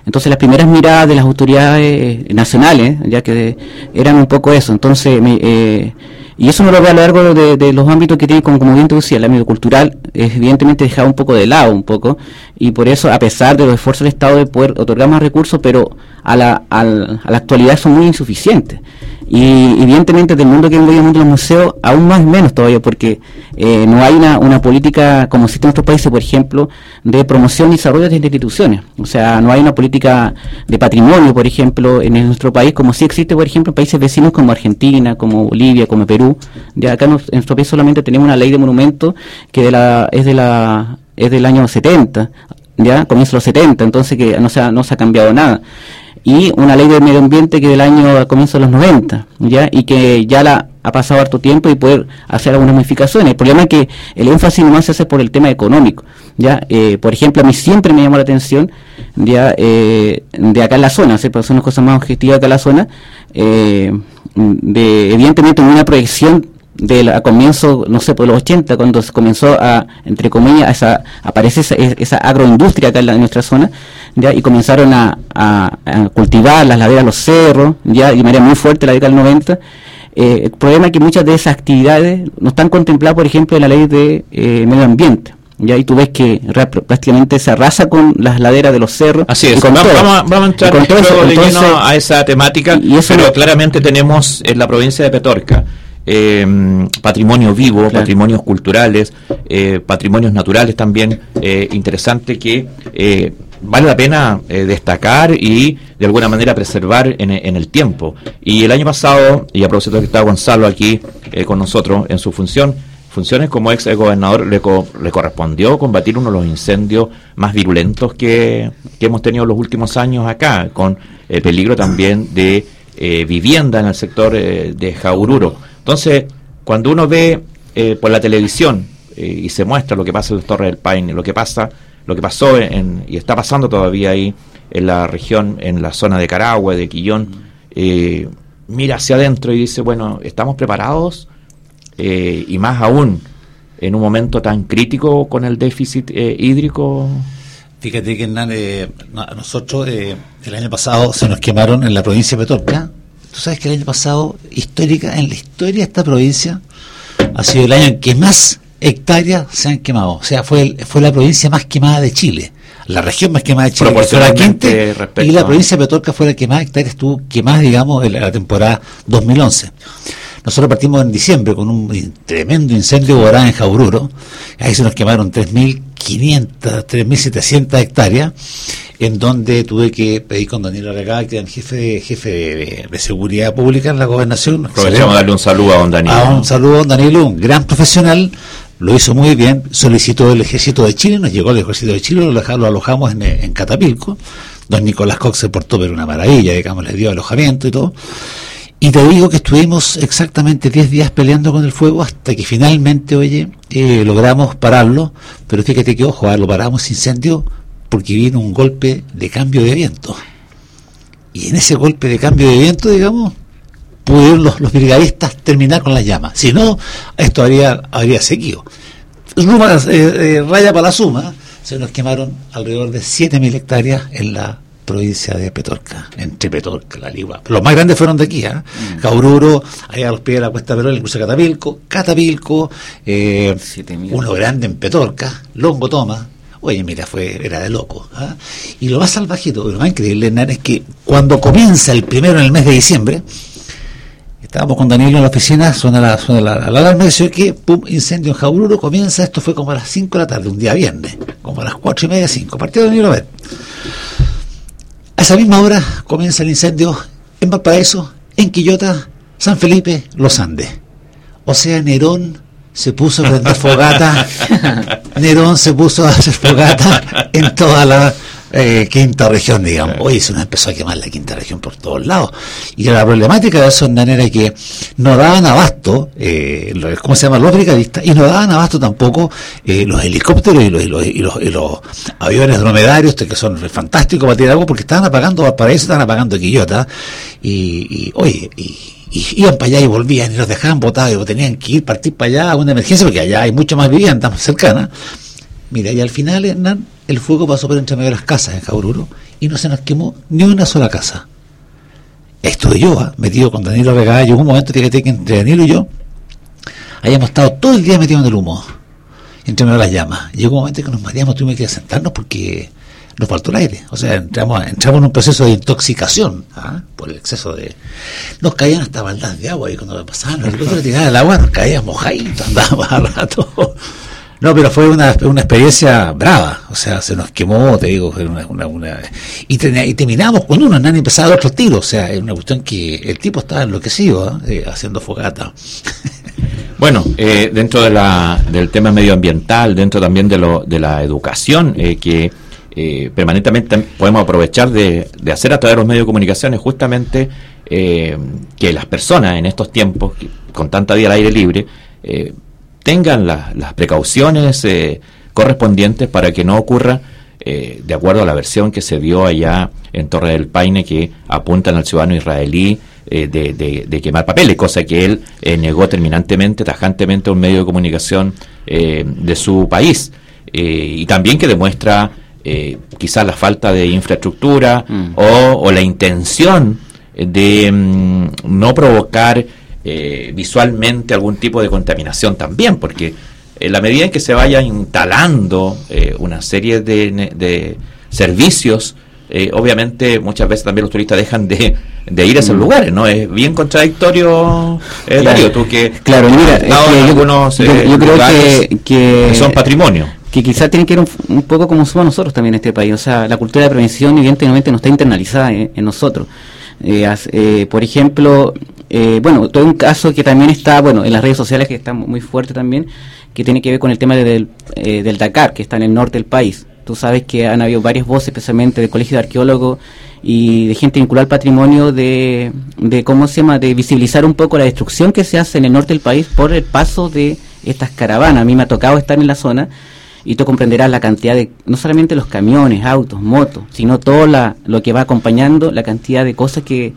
Entonces las primeras miradas de las autoridades nacionales, ya que eran un poco eso. Entonces, me, eh, y eso no lo veo a lo largo de, de los ámbitos que tiene, como, como bien te decía, el ámbito cultural es evidentemente dejado un poco de lado, un poco, y por eso, a pesar de los esfuerzos del Estado de poder otorgar más recursos, pero a la, a la, a la actualidad son muy insuficientes. Y evidentemente del mundo que vengo yo, el mundo de los museos, aún más menos todavía, porque eh, no hay una, una política, como existe en otros países, por ejemplo, de promoción y desarrollo de estas instituciones. O sea, no hay una política de patrimonio, por ejemplo, en nuestro país, como sí existe, por ejemplo, en países vecinos como Argentina, como Bolivia, como Perú. Ya acá en nuestro país solamente tenemos una ley de monumentos que de la, es de la es del año setenta, ya, comienzo de los setenta, entonces que no se ha, no se ha cambiado nada. Y una ley de medio ambiente que del año a comienzo de los noventa, ya, y que ya la ha pasado harto tiempo y poder hacer algunas modificaciones. El problema es que el énfasis nomás se hace por el tema económico, ya. Eh, por ejemplo, a mí siempre me llamó la atención, ya, eh, de acá en la zona, ¿sí? Para hacer unas cosas más objetivas acá en la zona, eh, de evidentemente una proyección de a comienzo, no sé, por los ochenta, cuando se comenzó a, entre comillas, a esa, aparece esa, esa agroindustria acá en, la, en nuestra zona, ya, y comenzaron a, a, a cultivar las laderas, los cerros, ya, de manera muy fuerte la década del noventa. Eh, el problema es que muchas de esas actividades no están contempladas, por ejemplo, en la ley de eh, medio ambiente. Ya, y tú ves que prácticamente se arrasa con las laderas de los cerros. Así es, vamos, vamos, vamos a entrar luego de lleno a esa temática, y eso pero no, claramente tenemos en la provincia de Petorca Eh, patrimonio vivo, claro, patrimonios culturales, eh, patrimonios naturales también, eh, interesante que eh, vale la pena eh, destacar y de alguna manera preservar en, en el tiempo. Y el año pasado, y a propósito que está Gonzalo aquí eh, con nosotros en su función, funciones como ex gobernador, le, co le correspondió combatir uno de los incendios más virulentos que, que hemos tenido en los últimos años acá, con eh, peligro también de eh, vivienda en el sector eh, de Jaururo. Entonces, cuando uno ve eh, por la televisión eh, y se muestra lo que pasa en las Torres del Paine, lo que pasa, lo que pasó en, y está pasando todavía ahí en la región, en la zona de Carahue, de Quillón, eh, mira hacia adentro y dice, bueno, ¿estamos preparados? Eh, y más aún en un momento tan crítico con el déficit eh, hídrico. Fíjate que Hernán, eh, a nosotros eh, el año pasado se nos quemaron en la provincia de Petorca. Tú sabes que el año pasado, histórica, en la historia de esta provincia, ha sido el año en que más hectáreas se han quemado. O sea, fue el, fue la provincia más quemada de Chile. La región más quemada de Chile fue la quinta, y la provincia de Petorca fue la que más hectáreas estuvo quemadas, digamos, en la temporada dos mil once. Nosotros partimos en diciembre con un tremendo incendio voraz en Jaururo. Ahí se nos quemaron tres mil quinientas, tres mil setecientas hectáreas, en donde tuve que pedir con Daniel Arregada, que era el jefe de, jefe de, de seguridad pública en la gobernación. Aprovechamos darle un saludo a don Danilo. A un saludo a don Danilo, un gran profesional, lo hizo muy bien, solicitó el ejército de Chile, nos llegó el ejército de Chile, lo, lo alojamos en, en Catapilco. Don Nicolás Cox se portó pero una maravilla, digamos, le dio alojamiento y todo. Y te digo que estuvimos exactamente diez días peleando con el fuego hasta que finalmente, oye, eh, logramos pararlo, pero fíjate que, ojo, lo paramos ese incendio porque vino un golpe de cambio de viento. Y en ese golpe de cambio de viento, digamos, pudieron los, los brigadistas terminar con las llamas. Si no, esto habría, habría seguido. Suma, eh, eh, raya para la suma, se nos quemaron alrededor de siete mil hectáreas en la provincia de Petorca, entre Petorca, La Ligua. Los más grandes fueron de aquí, ¿eh? Mm. Jaururo, allá a los pies de la Cuesta Perol, incluso Catapilco, Catapilco, eh, uno grande en Petorca, Longo Toma. Oye, mira, fue era de loco, ¿eh? Y lo más salvajito, lo más increíble, Hernán, es que cuando comienza el primero en el mes de diciembre, estábamos con Danilo en la oficina, suena la suena la alarma, y dice que pum, incendio en Jaururo, comienza, esto fue como a las cinco de la tarde, un día viernes, como a las cuatro y media, cinco, partido de Danilo a ver. A esa misma hora comienza el incendio en Valparaíso, en Quillota, San Felipe, Los Andes. O sea, Nerón se puso a prender fogata, Nerón se puso a hacer fogata en toda la eh, quinta región, digamos. Hoy se nos empezó a quemar la quinta región por todos lados. Y la problemática de eso, Hernán, era que no daban abasto, eh, ¿cómo se llama? Los brigadistas, y no daban abasto tampoco eh, los helicópteros y los, y, los, y, los, y los aviones dromedarios, que son fantásticos para tirar agua, porque estaban apagando Valparaíso, estaban apagando Quillota, y, y oye, y y iban para allá y volvían y los dejaban botados y tenían que ir, partir para allá a una emergencia porque allá hay mucho más viviendas más cercanas. Mira, y al final, Hernán, el fuego pasó por entre medio de las casas en Jaururo y no se nos quemó ni una sola casa. Estuve yo, ¿eh? metido con Danilo Regada. Llegó un momento que entre Danilo y yo habíamos estado todo el día metidos en el humo, entre medio de las llamas. Llegó un momento que nos mareamos, tuvimos que ir a sentarnos porque nos faltó el aire. O sea, entramos, entramos en un proceso de intoxicación, ¿ah? por el exceso de... Nos caían hasta baldas de agua y cuando pasaban, nosotros tiraban el agua, nos caíamos mojaditos, andábamos a rato. No, pero fue una, una experiencia brava, o sea, se nos quemó, te digo, fue una, una, una y, ten, y terminamos con uno, nadie empezaba otro tiro, o sea, es una cuestión que el tipo estaba enloquecido, ¿eh? haciendo fogata. Bueno, eh, dentro de la, del tema medioambiental, dentro también de, lo, de la educación, eh, que eh, permanentemente podemos aprovechar de, de hacer a través de los medios de comunicación, es justamente eh, que las personas en estos tiempos, con tanta vida al aire libre, eh, tengan la, las precauciones eh, correspondientes para que no ocurra, eh, de acuerdo a la versión que se dio allá en Torre del Paine, que apuntan al ciudadano israelí eh, de, de, de quemar papeles, cosa que él eh, negó terminantemente, tajantemente a un medio de comunicación eh, de su país, eh, y también que demuestra eh, quizás la falta de infraestructura mm. o, o la intención de mm, no provocar Eh, visualmente algún tipo de contaminación también, porque en la medida en que se vaya instalando eh, una serie de, de servicios, eh, obviamente muchas veces también los turistas dejan de, de ir a esos mm. lugares, ¿no? Es bien contradictorio, eh, claro. Darío, tú que claro, mira, no, es que algunos yo, yo, yo creo que, que, que son patrimonio. Que quizás tiene que ver un, un poco como somos nosotros también en este país, o sea, la cultura de prevención evidentemente no está internalizada en, en nosotros. Eh, eh, por ejemplo, eh, bueno, todo un caso que también está, bueno, en las redes sociales, que está muy fuerte también, que tiene que ver con el tema de, del, eh, del Dakar, que está en el norte del país. Tú sabes que han habido varias voces, especialmente del Colegio de Arqueólogos y de gente vinculada al patrimonio, de, de cómo se llama, de visibilizar un poco la destrucción que se hace en el norte del país por el paso de estas caravanas. A mí me ha tocado estar en la zona y tú comprenderás la cantidad de, no solamente los camiones, autos, motos, sino todo la, lo que va acompañando, la cantidad de cosas que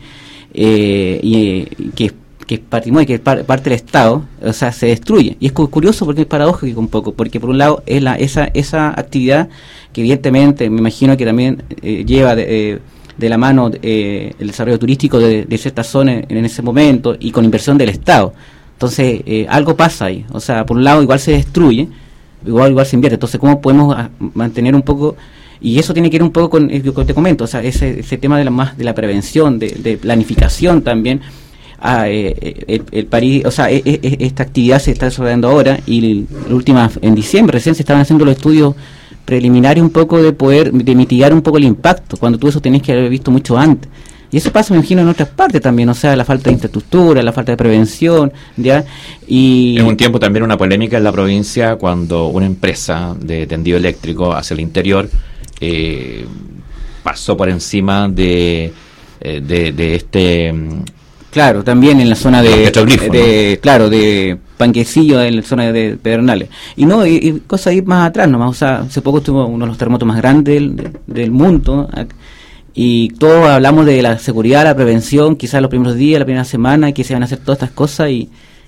eh, y, que, que es patrimonio, que es par, parte del Estado, o sea, se destruye. Y es curioso porque es paradójico un poco, porque por un lado es la esa esa actividad que evidentemente me imagino que también eh, lleva de, eh, de la mano eh, el desarrollo turístico de, de ciertas zonas en, en ese momento y con inversión del Estado. Entonces, eh, algo pasa ahí. O sea, por un lado igual se destruye, igual igual se invierte. Entonces, ¿cómo podemos a, mantener un poco? Y eso tiene que ir un poco con lo que te comento, o sea, ese ese tema de la más de la prevención, de, de planificación también. Ah, eh, el, el París, o sea, eh, eh, esta actividad se está desarrollando ahora y la última en diciembre recién se estaban haciendo los estudios preliminares un poco de poder de mitigar un poco el impacto, cuando tú eso tenés que haber visto mucho antes. Y eso pasa, me imagino, en otras partes también, o sea, la falta de infraestructura, la falta de prevención, ¿ya? Y en un tiempo también una polémica en la provincia cuando una empresa de tendido eléctrico hacia el interior eh, pasó por encima de, de, de este... Claro, también en la zona de, de, de ¿no? claro, de Panquecillo, en la zona de Pedernales. Y no, y, y cosas ahí más atrás nomás, o sea, hace poco estuvo uno de los terremotos más grandes del, del, del mundo, ¿no? Y todos hablamos de la seguridad, la prevención, quizás los primeros días, la primera semana, que se van a hacer todas estas cosas y,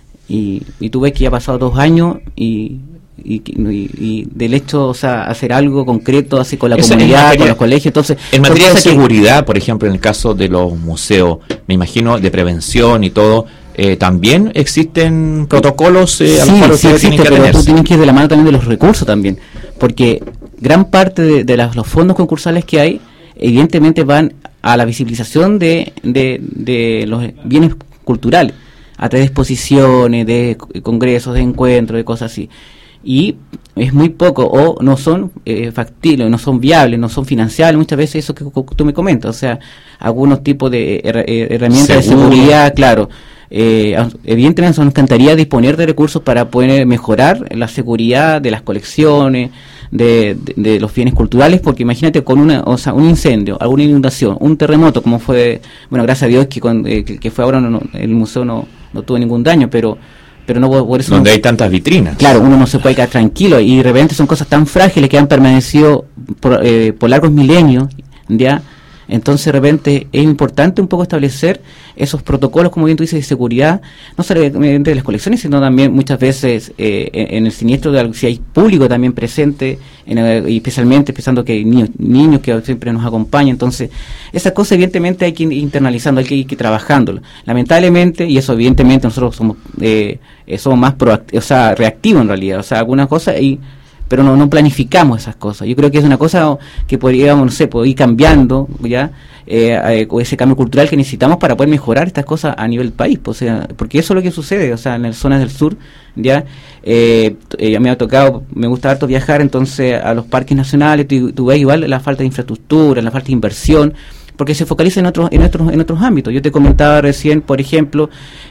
y, y tú ves que ya ha pasado dos años y, y, y, y del hecho, o sea, hacer algo concreto así con la Esa comunidad, materia, con los colegios. Entonces, en materia de seguridad, que, por ejemplo, en el caso de los museos, me imagino, de prevención y todo, eh, también existen protocolos eh, a sí, los cuales sí existe, tienen que pero atenerse. Tú tienes que ir de la mano también de los recursos también, porque gran parte de, de las, los fondos concursales que hay evidentemente van a la visibilización de, de, de los bienes culturales a través de exposiciones, de congresos, de encuentros, de cosas así, y es muy poco, o no son eh, factibles, no son viables, no son financiables muchas veces, eso que tú me comentas, o sea, algunos tipos de her- herramientas ¿Seguro? de seguridad, claro. Eh, evidentemente nos encantaría disponer de recursos para poder mejorar la seguridad de las colecciones, de, de, de los bienes culturales, porque imagínate con una, o sea, un incendio, alguna inundación, un terremoto, como fue, bueno, gracias a Dios que, con, eh, que, que fue ahora, no, no, el museo no, no tuvo ningún daño, pero pero no por eso donde no, hay tantas vitrinas, claro, uno no se puede quedar tranquilo y de repente son cosas tan frágiles que han permanecido por, eh, por largos milenios, ya Entonces, de repente, es importante un poco establecer esos protocolos, como bien tú dices, de seguridad, no solamente de las colecciones, sino también muchas veces eh, en, en el siniestro, de si hay público también presente, en, y especialmente pensando que hay niños, niños que siempre nos acompañan. Entonces, esas cosas evidentemente hay que ir internalizando, hay que ir trabajándolo. Lamentablemente, y eso evidentemente nosotros somos, eh, somos más proactivos, o sea, reactivos en realidad, o sea, algunas cosas y pero no, no planificamos esas cosas. Yo creo que es una cosa que podríamos, no sé, poder ir cambiando, ya, eh, eh, ese cambio cultural que necesitamos para poder mejorar estas cosas a nivel país, pues, o sea, porque eso es lo que sucede, o sea, en las zonas del sur, ya, eh, eh, me ha tocado, me gusta harto viajar, entonces, a los parques nacionales, tú, tú ves igual la falta de infraestructura, la falta de inversión, porque se focaliza en otros, en otros, en otros ámbitos. Yo te comentaba recién, por ejemplo,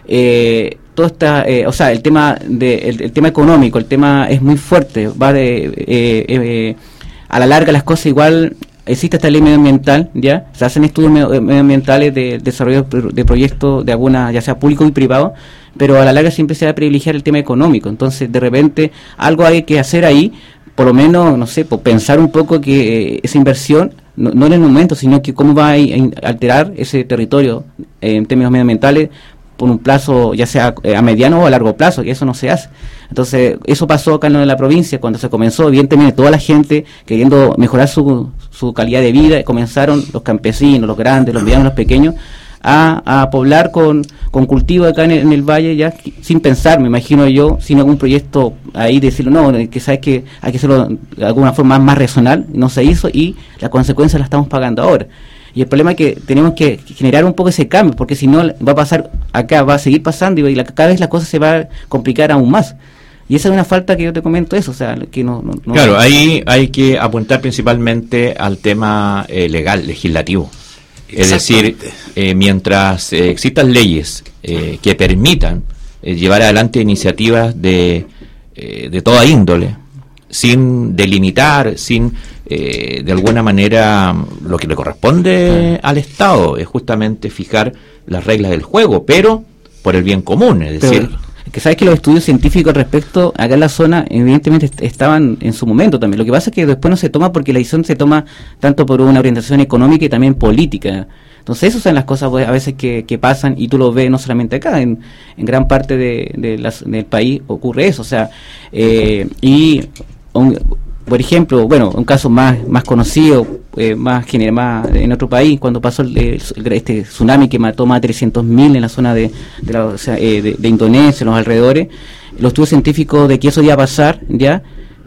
eh, todo esta, eh, o sea, el tema de, el, el tema económico, el tema es muy fuerte, va de, eh, eh, a la larga las cosas igual, existe esta ley medioambiental, ya, se hacen estudios medioambientales de desarrollo de proyectos de alguna, ya sea público y privado, pero a la larga siempre se va a privilegiar el tema económico. Entonces, de repente, algo hay que hacer ahí, por lo menos, no sé, por pensar un poco que eh, esa inversión, no, no en el momento, sino que cómo va a, a alterar ese territorio eh, en términos medioambientales por un plazo, ya sea eh, a mediano o a largo plazo, que eso no se hace. Entonces, eso pasó acá en la provincia, cuando se comenzó, evidentemente, toda la gente queriendo mejorar su, su calidad de vida, comenzaron los campesinos, los grandes, los medianos, los pequeños, a, a poblar con, con cultivo acá en el, en el valle, ya sin pensar, me imagino yo, sin algún proyecto ahí, decirlo, no, que sabes que hay que hacerlo de alguna forma más regional, no se hizo y las consecuencias las estamos pagando ahora. Y el problema es que tenemos que generar un poco ese cambio, porque si no va a pasar acá, va a seguir pasando y la, cada vez la cosa se va a complicar aún más. Y esa es una falta que yo te comento eso, o sea, que no... no, no claro, ahí hay que apuntar principalmente al tema eh, legal, legislativo. Es decir, eh, mientras eh, existan leyes eh, que permitan eh, llevar adelante iniciativas de, eh, de toda índole, sin delimitar, sin eh, de alguna manera lo que le corresponde al Estado es justamente fijar las reglas del juego, pero por el bien común, es decir... Pero, que sabes que los estudios científicos al respecto acá en la zona evidentemente est- estaban en su momento también. Lo que pasa es que después no se toma porque la decisión se toma tanto por una orientación económica y también política. Entonces esas son las cosas pues, a veces que, que pasan y tú lo ves no solamente acá, en, en gran parte de, de las, del país ocurre eso. O sea, eh, y un, por ejemplo, bueno, un caso más más conocido, eh, más general, más en otro país, cuando pasó el, el, este tsunami que mató más de trescientos mil en la zona de de, la, o sea, eh, de de Indonesia, en los alrededores, los estudios científicos de que eso iba a pasar, ya,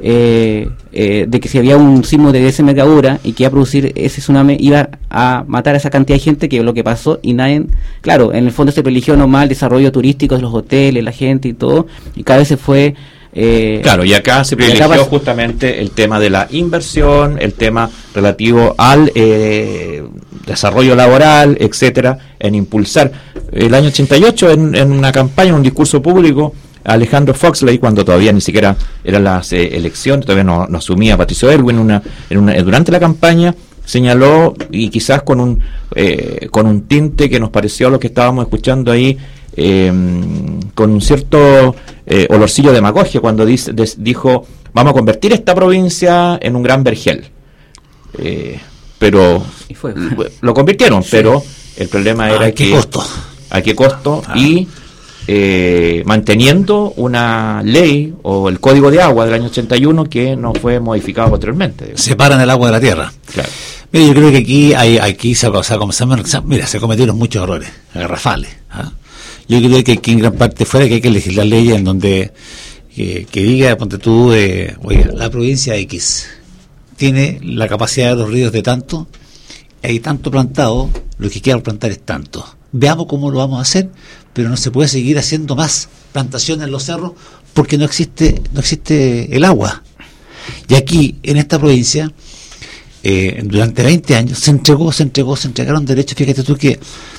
eh, eh, de que si había un sismo de esa envergadura y que iba a producir ese tsunami, iba a matar a esa cantidad de gente, que es lo que pasó, y nadie, claro, en el fondo se privilegió nomás el desarrollo turístico de los hoteles, la gente y todo, y cada vez se fue... Eh, claro, y acá se privilegió acá justamente el tema de la inversión, el tema relativo al eh, desarrollo laboral, etcétera, en impulsar. El año ochenta y ocho, en, en una campaña, en un discurso público, Alejandro Foxley, cuando todavía ni siquiera eran las eh, elecciones, todavía no, no asumía Patricio Aylwin, una, en una, durante la campaña señaló, y quizás con un eh, con un tinte que nos pareció lo que estábamos escuchando ahí, eh, con un cierto eh, olorcillo de demagogia, cuando dice, des, dijo, vamos a convertir esta provincia en un gran vergel. Eh, pero y fue. Lo convirtieron, sí. Pero el problema era ¿A qué que... costo? ¿A qué costo? Ah. Y eh, manteniendo una ley o el Código de Agua del año ochenta y uno que no fue modificado posteriormente. Digamos. Separan el agua de la tierra. Claro. Mira, yo creo que aquí hay, aquí se, o sea, se, mira, se cometieron muchos errores, garrafales. ¿Ah? Yo creo que aquí en gran parte fuera que hay que legislar leyes en donde que, que diga, ponte tú, eh, oye, la provincia X tiene la capacidad de los ríos de tanto, hay tanto plantado, lo que quiero plantar es tanto. Veamos cómo lo vamos a hacer, pero no se puede seguir haciendo más plantaciones en los cerros porque no existe, no existe el agua. Y aquí, en esta provincia, eh, durante veinte años, se entregó, se entregó, se entregaron derechos. Fíjate tú que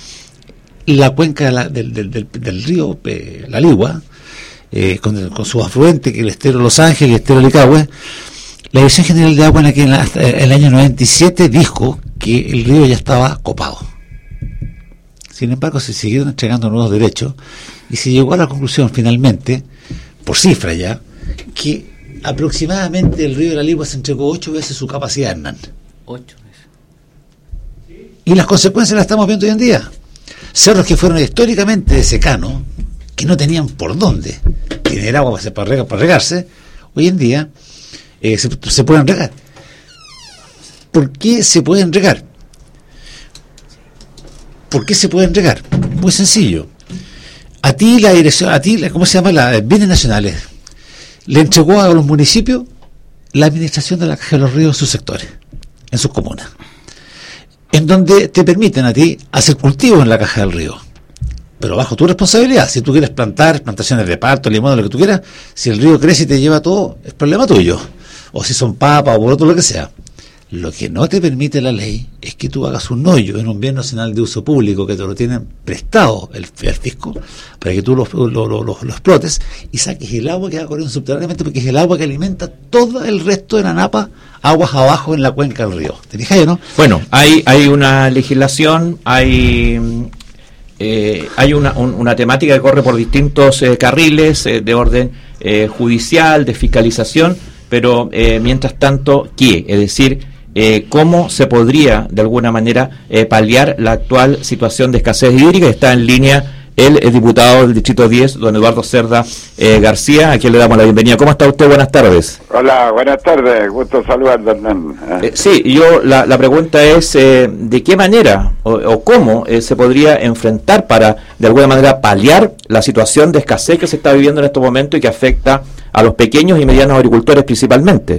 la cuenca de la, del, del, del, del río eh, La Ligua, eh, con, con su afluente, que el estero Los Ángeles y el estero Licahue, la Dirección General de Agua en aquel, hasta el año noventa y siete dijo que el río ya estaba copado. Sin embargo, se siguieron entregando nuevos derechos y se llegó a la conclusión finalmente, por cifra ya, que aproximadamente el río de La Ligua se entregó ocho veces su capacidad, Hernán. Ocho veces. Y las consecuencias las estamos viendo hoy en día. Cerros que fueron históricamente de secano, que no tenían por dónde tener agua para, regar, para regarse, hoy en día eh, se, se pueden regar. ¿Por qué se pueden regar? ¿Por qué se pueden regar? Muy sencillo. A ti la dirección, a ti, ¿cómo se llama? La Bienes Nacionales le entregó a los municipios la administración de la Caja de los Ríos en sus sectores, en sus comunas, en donde te permiten a ti hacer cultivos en la Caja del Río, pero bajo tu responsabilidad. Si tú quieres plantar plantaciones de pasto, limón, lo que tú quieras, si el río crece y te lleva todo, es problema tuyo, o si son papas o por otro lo que sea. Lo que no te permite la ley es que tú hagas un hoyo en un bien nacional de uso público que te lo tienen prestado el, el fisco para que tú lo, lo, lo, lo, lo explotes y saques el agua que va corriendo subterráneamente, porque es el agua que alimenta todo el resto de la napa, aguas abajo en la cuenca del río. ¿Te fijas, no? Bueno, hay, hay una legislación, hay... Eh, hay una, un, una temática que corre por distintos eh, carriles eh, de orden eh, judicial, de fiscalización, pero eh, mientras tanto, ¿qué? Es decir, eh, ¿cómo se podría de alguna manera eh, paliar la actual situación de escasez hídrica? Está en línea el, el diputado del Distrito diez, don Eduardo Cerda eh, García, a quien le damos la bienvenida. ¿Cómo está usted? Buenas tardes. Hola, buenas tardes, gusto saludar, Hernán. Eh, sí, yo la, la pregunta es eh, ¿de qué manera o, o cómo eh, se podría enfrentar para de alguna manera paliar la situación de escasez que se está viviendo en estos momentos y que afecta a los pequeños y medianos agricultores principalmente?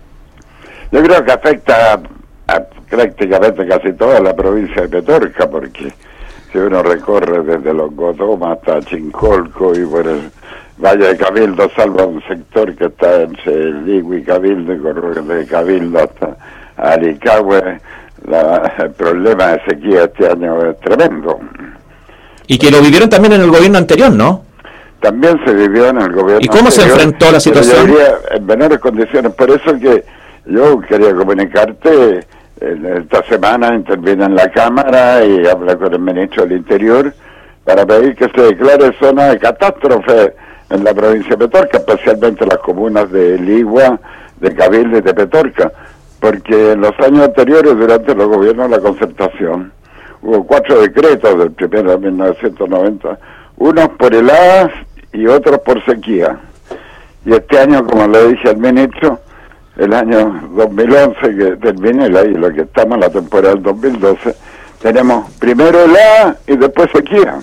Yo creo que afecta a, a prácticamente casi toda la provincia de Petorca, porque si uno recorre desde Los Gotomas hasta Chincolco y por el Valle de Cabildo, salvo un sector que está entre Ligua y Cabildo, y corre de Cabildo hasta Alicahue, la, el problema de sequía este año es tremendo. Y que lo vivieron también en el gobierno anterior, ¿no? También se vivió en el gobierno ¿Y cómo anterior, se enfrentó la situación? Pero yo diría en menores condiciones. Por eso que yo quería comunicarte, esta semana interviene en la Cámara y habla con el ministro del Interior para pedir que se declare zona de catástrofe en la provincia de Petorca, especialmente las comunas de Ligua, de Cabildo y de Petorca, porque en los años anteriores, durante los gobiernos de la Concertación, hubo cuatro decretos del primero de mil novecientos noventa, unos por heladas y otros por sequía. Y este año, como le dije al ministro, el año dos mil once, que termine y lo que estamos en la temporada del dos mil doce, tenemos primero helada y después sequía.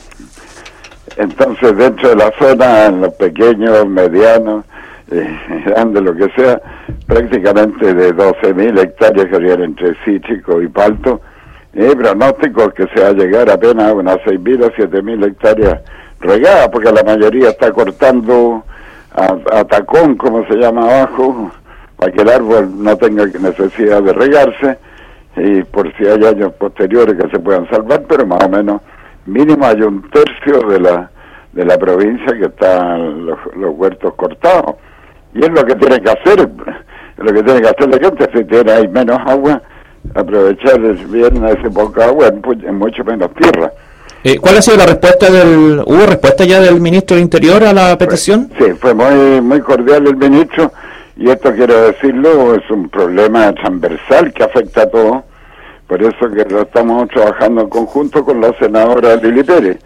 Entonces, dentro de la zona, en los pequeños, medianos, eh, grandes, lo que sea, prácticamente de doce mil hectáreas que había entre Cítrico y Palto, hay pronósticos que se va a llegar apenas a unas seis mil o siete mil hectáreas regadas, porque la mayoría está cortando a, a tacón, como se llama abajo, para que el árbol no tenga necesidad de regarse, y por si hay años posteriores que se puedan salvar, pero más o menos mínimo hay un tercio de la de la provincia que están los, los huertos cortados, y es lo que tiene que hacer, es lo que tiene que hacer la gente. Si tiene hay menos agua, aprovechar bien ese poca agua en, en mucho menos tierra. Eh, ¿Cuál ha sido la respuesta del... ¿Hubo respuesta ya del ministro del Interior a la petición? Sí, fue muy muy cordial el ministro, y esto quiero decirlo, es un problema transversal que afecta a todos, por eso que lo estamos trabajando en conjunto con la senadora Lili Pérez,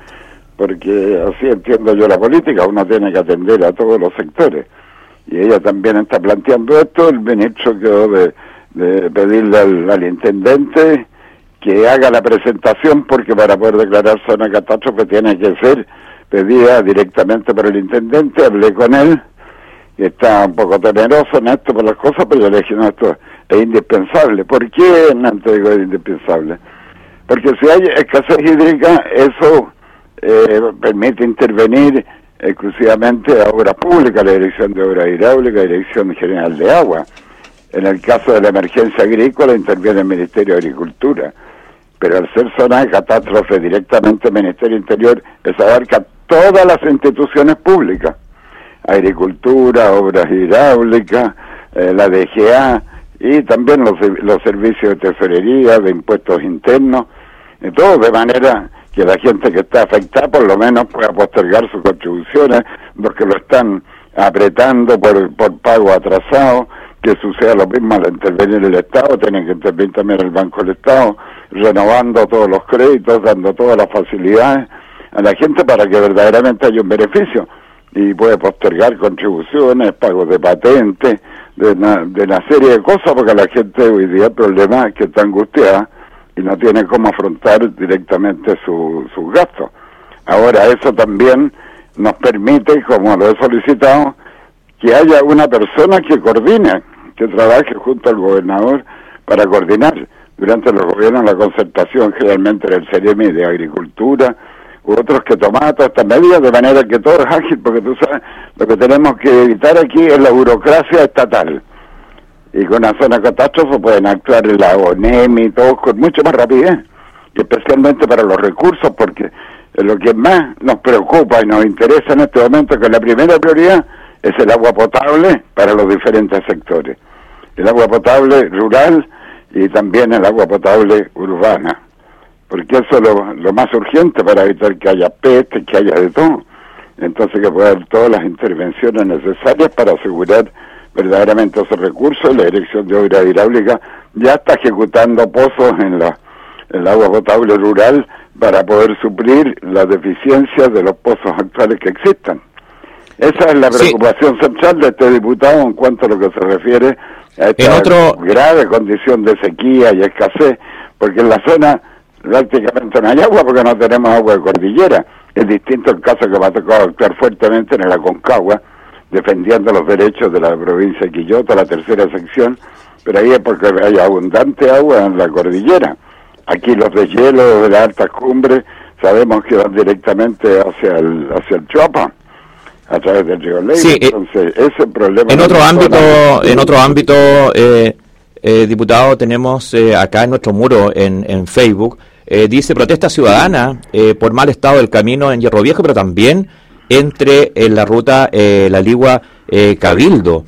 porque así entiendo yo la política, uno tiene que atender a todos los sectores, y ella también está planteando esto. El ministro quedó de, de pedirle al, al intendente que haga la presentación, porque para poder declarar zona de catástrofe tiene que ser pedida directamente por el intendente. Hablé con él, y está un poco temeroso en esto por las cosas, pero yo le dije, no, esto es indispensable. ¿Por qué, Hernán, te digo es indispensable? Porque si hay escasez hídrica, eso eh, permite intervenir exclusivamente a obras públicas, la Dirección de Obras Hidráulicas, la Dirección General de Agua. En el caso de la emergencia agrícola interviene el Ministerio de Agricultura, pero al ser zona de catástrofe directamente el Ministerio del Interior, eso abarca todas las instituciones públicas: Agricultura, Obras Hidráulicas, eh, la D G A, y también los, los servicios de tesorería, de impuestos internos, y todo de manera que la gente que está afectada por lo menos pueda postergar sus contribuciones, los que lo están apretando por, por pago atrasado, que suceda lo mismo al intervenir el Estado, tienen que intervenir también el Banco del Estado, renovando todos los créditos, dando todas las facilidades a la gente para que verdaderamente haya un beneficio, y puede postergar contribuciones, pagos de patentes, de una, de una serie de cosas, porque la gente hoy día el problema es que está angustiada y no tiene cómo afrontar directamente su, sus gastos. Ahora eso también nos permite, como lo he solicitado, que haya una persona que coordine, que trabaje junto al gobernador para coordinar. Durante los gobiernos la concertación generalmente del CEREMI de Agricultura u otros que toman todas estas medidas, de manera que todo es ágil, porque tú sabes, lo que tenemos que evitar aquí es la burocracia estatal. Y con una zona de catástrofe pueden actuar en la ONEMI y todos con mucho más rapidez, y especialmente para los recursos, porque lo que más nos preocupa y nos interesa en este momento es que la primera prioridad es el agua potable para los diferentes sectores. El agua potable rural y también el agua potable urbana, porque eso es lo, lo más urgente para evitar que haya peste, que haya de todo. Entonces que pueda haber todas las intervenciones necesarias para asegurar verdaderamente esos recursos. La Dirección de Obras Hidráulicas ya está ejecutando pozos en la el agua potable rural para poder suplir las deficiencias de los pozos actuales que existan. Esa es la preocupación sí. central de este diputado en cuanto a lo que se refiere a esta otro... grave condición de sequía y escasez, porque en la zona prácticamente no hay agua porque no tenemos agua de cordillera. Es distinto el caso que me ha tocado actuar fuertemente en el Aconcagua, defendiendo los derechos de la provincia de Quillota, la tercera sección, pero ahí es porque hay abundante agua en la cordillera. Aquí los deshielos de las altas cumbres sabemos que van directamente hacia el hacia el Choapa, a través del río Ley. Sí, entonces eh, ese problema en otro ámbito en otro ámbito eh, eh, diputado, tenemos eh, acá en nuestro muro en, en Facebook eh, dice protesta ciudadana eh, por mal estado del camino en Hierro Viejo, pero también entre en la ruta eh, La Ligua eh, Cabildo.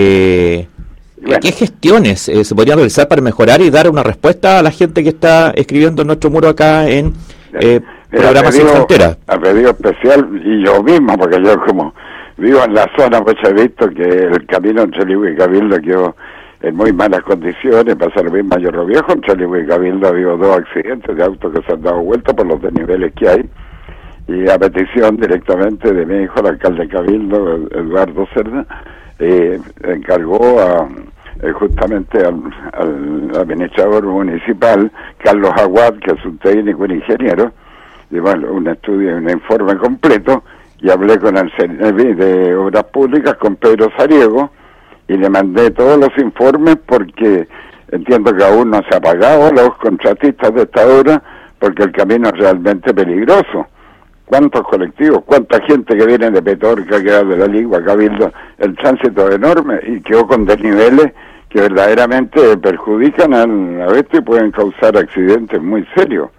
eh, bueno. ¿Qué gestiones eh, se podrían realizar para mejorar y dar una respuesta a la gente que está escribiendo en nuestro muro acá en eh, Programas Sin Fronteras? A pedido especial, y yo mismo, porque yo como vivo en la zona, pues he visto que el camino entre Ligua y Cabildo quedó en muy malas condiciones. Pasa lo mismo a Hierro Viejo. Entre Ligua y Cabildo ha habido dos accidentes de autos que se han dado vuelta por los desniveles que hay, y a petición directamente de mi hijo, el alcalde de Cabildo, Eduardo Cerda, eh, encargó a eh, justamente al, al administrador municipal, Carlos Aguad, que es un técnico, un ingeniero, y bueno, un estudio, un informe completo, y hablé con el CEREMI de Obras Públicas, con Pedro Sariego, y le mandé todos los informes porque entiendo que aún no se ha pagado los contratistas de esta obra, porque el camino es realmente peligroso. ¿Cuántos colectivos, cuánta gente que viene de Petorca, que va de La Ligua, Cabildo? El tránsito es enorme y quedó con desniveles que verdaderamente perjudican al abeto y pueden causar accidentes muy serios,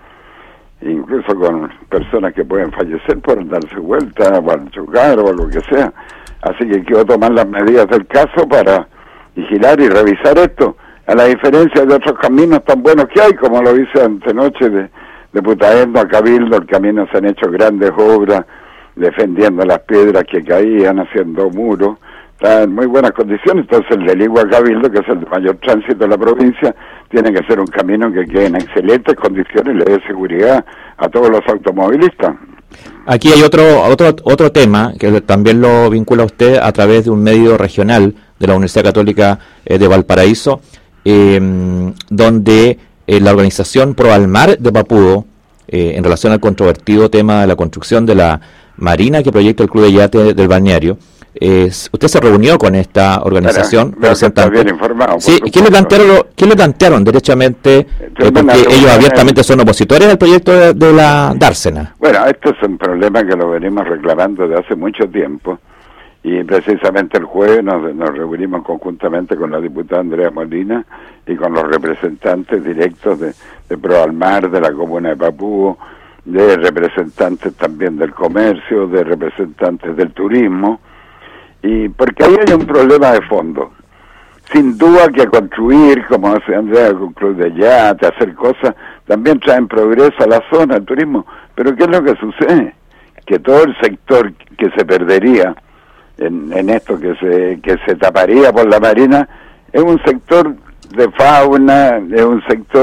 incluso con personas que pueden fallecer por darse vuelta, o al chocar o lo que sea. Así que quiero tomar las medidas del caso para vigilar y revisar esto, a la diferencia de otros caminos tan buenos que hay, como lo hice antenoche de de Putaendo a Cabildo. El camino se han hecho grandes obras, defendiendo las piedras que caían, haciendo muros, está en muy buenas condiciones. Entonces el de Ligua a Cabildo, que es el de mayor tránsito de la provincia, tiene que ser un camino que quede en excelentes condiciones y le dé seguridad a todos los automovilistas. Aquí hay otro otro otro tema que también lo vincula usted a través de un medio regional de la Universidad Católica eh, de Valparaíso, eh, donde Eh, la organización Pro Almar de Papudo, eh, en relación al controvertido tema de la construcción de la marina que proyecta el Club de Yate del Balneario. Eh, usted se reunió con esta organización. Pero, está bien informado. Sí, ¿qué le plantearon, ¿qué le plantearon derechamente? Eh, porque ellos abiertamente son opositores al proyecto de, de la dársena. Bueno, esto es un problema que lo venimos reclamando desde hace mucho tiempo. Y precisamente el jueves nos, nos reunimos conjuntamente con la diputada Andrea Molina y con los representantes directos de, de Pro Almar, de la comuna de Papudo, de representantes también del comercio, de representantes del turismo, y porque ahí hay un problema de fondo. Sin duda que construir, como hace Andrea, con Club de Yate, hacer cosas, también traen progreso a la zona, al turismo, pero ¿qué es lo que sucede? Que todo el sector que se perdería En, en esto que se que se taparía por la marina, es un sector de fauna, es un sector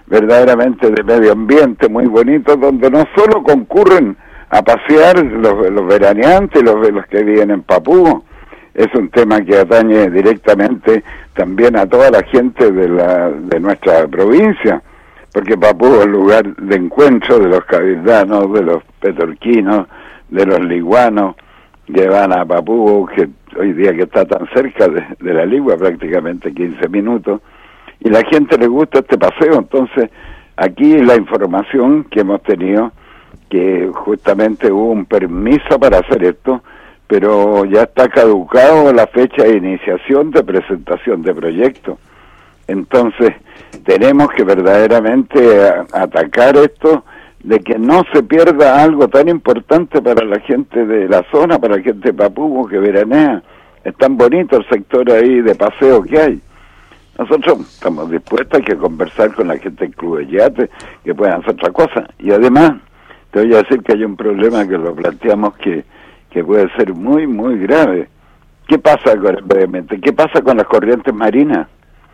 verdaderamente de medio ambiente muy bonito, donde no solo concurren a pasear los, los veraneantes, los, los que viven en Papúo. Es un tema que atañe directamente también a toda la gente de la de nuestra provincia, porque Papúo es el lugar de encuentro de los cabildanos, de los petorquinos, de los liguanos, que van a Papúo, que hoy día que está tan cerca de, de la Ligua, prácticamente quince minutos, y la gente le gusta este paseo. Entonces, aquí la información que hemos tenido, que justamente hubo un permiso para hacer esto, pero ya está caducado la fecha de iniciación de presentación de proyectos. Entonces, tenemos que verdaderamente a, atacar esto, de que no se pierda algo tan importante para la gente de la zona, para la gente de Papúo que veranea. Es tan bonito el sector ahí de paseo que hay. Nosotros estamos dispuestos a que conversar con la gente del Club de Yate, que puedan hacer otra cosa. Y además, te voy a decir que hay un problema que lo planteamos que, que puede ser muy, muy grave. ¿Qué pasa con, brevemente, qué pasa con las corrientes marinas?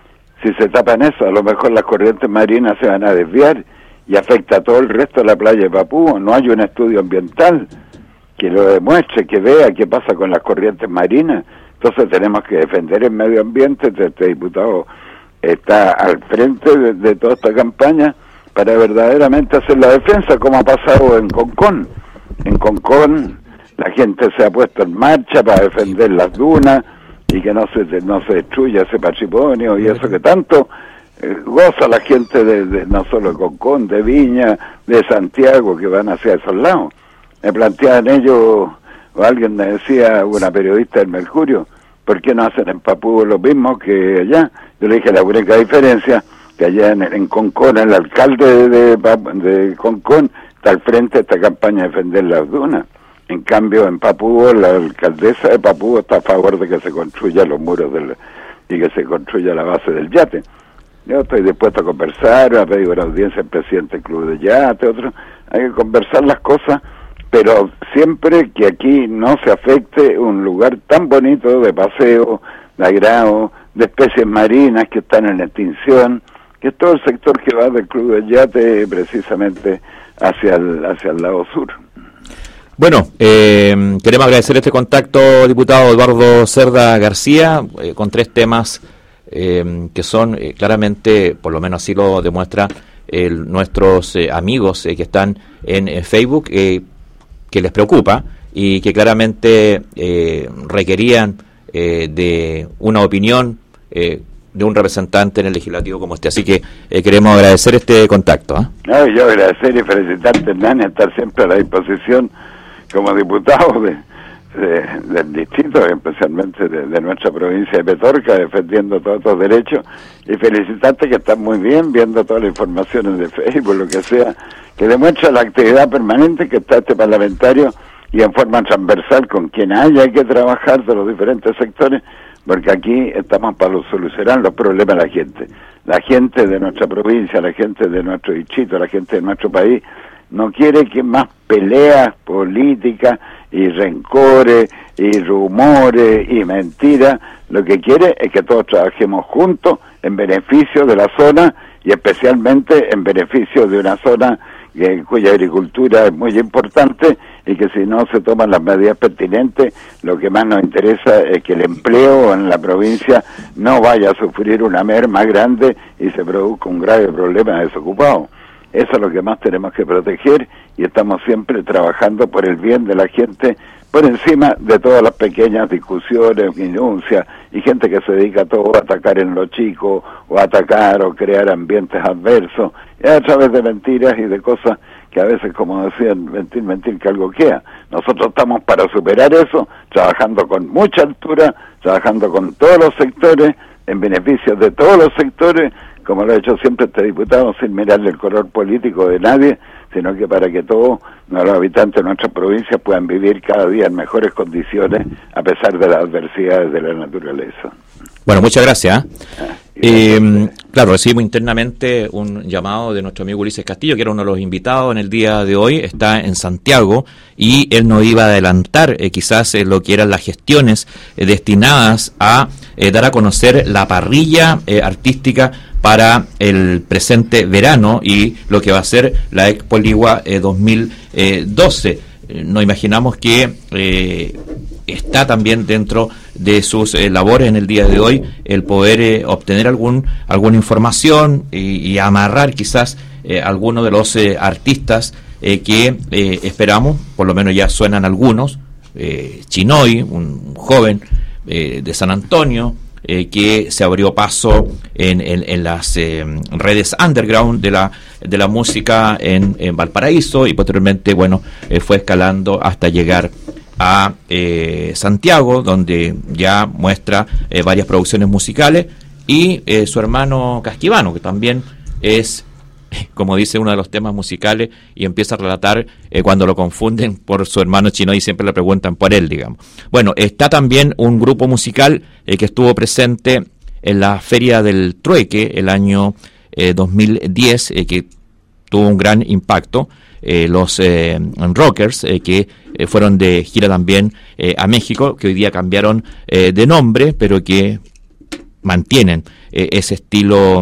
Si se tapan eso, a lo mejor las corrientes marinas se van a desviar y afecta a todo el resto de la playa de Papúo. No hay un estudio ambiental que lo demuestre, que vea qué pasa con las corrientes marinas. Entonces tenemos que defender el medio ambiente. Este diputado está al frente de, de toda esta campaña para verdaderamente hacer la defensa, como ha pasado en Concón. En Concón la gente se ha puesto en marcha para defender las dunas y que no se no se destruya ese patrimonio, y eso que tanto eh, goza la gente de, de no solo de Concón, de Viña, de Santiago, que van hacia esos lados. Me planteaban ellos, o alguien me decía, una periodista del Mercurio, ¿por qué no hacen en Papúo lo mismo que allá? Yo le dije, la única diferencia, que allá en, en Concón, el alcalde de, de, de Concón está al frente de esta campaña de defender las dunas. En cambio, en Papúo, la alcaldesa de Papúo está a favor de que se construyan los muros del, y que se construya la base del yate. Yo estoy dispuesto a conversar, a pedir una audiencia al presidente del Club de Yate, otro. Hay que conversar las cosas, pero siempre que aquí no se afecte un lugar tan bonito de paseo, de agrado, de especies marinas que están en extinción, que es todo el sector que va del Club de Yate precisamente hacia el, hacia el lado sur. Bueno, eh, queremos agradecer este contacto, diputado Eduardo Cerda García, eh, con tres temas eh, que son eh, claramente, por lo menos así lo demuestra eh, nuestros eh, amigos eh, que están en eh, Facebook, eh, que les preocupa y que claramente eh, requerían eh, de una opinión eh, de un representante en el legislativo como este. Así que eh, queremos agradecer este contacto. ¿eh? No, yo agradecer y felicitarte, Hernán, y estar siempre a la disposición como diputado de, de, del distrito, especialmente de, de nuestra provincia de Petorca, defendiendo todos estos derechos, y felicitarte que estás muy bien viendo todas las informaciones de Facebook, lo que sea, que demuestra la actividad permanente que está este parlamentario, y en forma transversal con quien haya que trabajar de los diferentes sectores, porque aquí estamos para solucionar los problemas de la gente. La gente de nuestra provincia, la gente de nuestro distrito, la gente de nuestro país, no quiere que más peleas políticas y rencores y rumores y mentiras. Lo que quiere es que todos trabajemos juntos en beneficio de la zona, y especialmente en beneficio de una zona que, cuya agricultura es muy importante, y que si no se toman las medidas pertinentes, lo que más nos interesa es que el empleo en la provincia no vaya a sufrir una merma grande y se produzca un grave problema de desocupados. Eso es lo que más tenemos que proteger, y estamos siempre trabajando por el bien de la gente, por encima de todas las pequeñas discusiones, minucias, y gente que se dedica a todo a atacar en lo chico, o a atacar o crear ambientes adversos, y a través de mentiras y de cosas que a veces, como decían, mentir, mentir, que algo queda. Nosotros estamos para superar eso, trabajando con mucha altura, trabajando con todos los sectores, en beneficio de todos los sectores, como lo ha hecho siempre este diputado, sin mirarle el color político de nadie, sino que para que todos los habitantes de nuestra provincia puedan vivir cada día en mejores condiciones, a pesar de las adversidades de la naturaleza. Bueno, muchas gracias. Ah, eh, claro, recibimos internamente un llamado de nuestro amigo Ulises Castillo, que era uno de los invitados en el día de hoy, está en Santiago, y él nos iba a adelantar eh, quizás eh, lo que eran las gestiones eh, destinadas a eh, dar a conocer la parrilla eh, artística para el presente verano y lo que va a ser la Expo Ligua eh, dos mil doce. Eh, nos imaginamos que eh, está también dentro de sus eh, labores en el día de hoy el poder eh, obtener algún alguna información y, y amarrar quizás eh, algunos de los eh, artistas eh, que eh, esperamos, por lo menos ya suenan algunos, eh, Chinoy, un joven eh, de San Antonio, Eh, que se abrió paso en, en, en las eh, redes underground de la de la música en, en Valparaíso y posteriormente, bueno, eh, fue escalando hasta llegar a eh, Santiago, donde ya muestra eh, varias producciones musicales, y eh, su hermano Casquivano, que también es, como dice uno de los temas musicales, y empieza a relatar eh, cuando lo confunden por su hermano Chino y siempre le preguntan por él, digamos. Bueno, está también un grupo musical eh, que estuvo presente en la Feria del Trueque el año eh, dos mil diez, eh, que tuvo un gran impacto, eh, los eh, Rockers, eh, que eh, fueron de gira también eh, a México, que hoy día cambiaron eh, de nombre, pero que mantienen eh, ese estilo,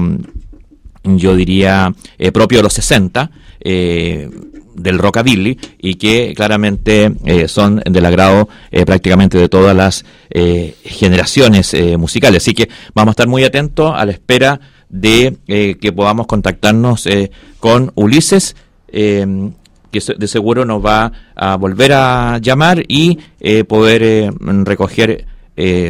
yo diría, eh, propio de los sesenta, eh, del rockabilly, y que claramente eh, son del agrado eh, prácticamente de todas las eh, generaciones eh, musicales. Así que vamos a estar muy atentos a la espera de eh, que podamos contactarnos eh, con Ulises, eh, que de seguro nos va a volver a llamar y eh, poder eh, recoger, eh,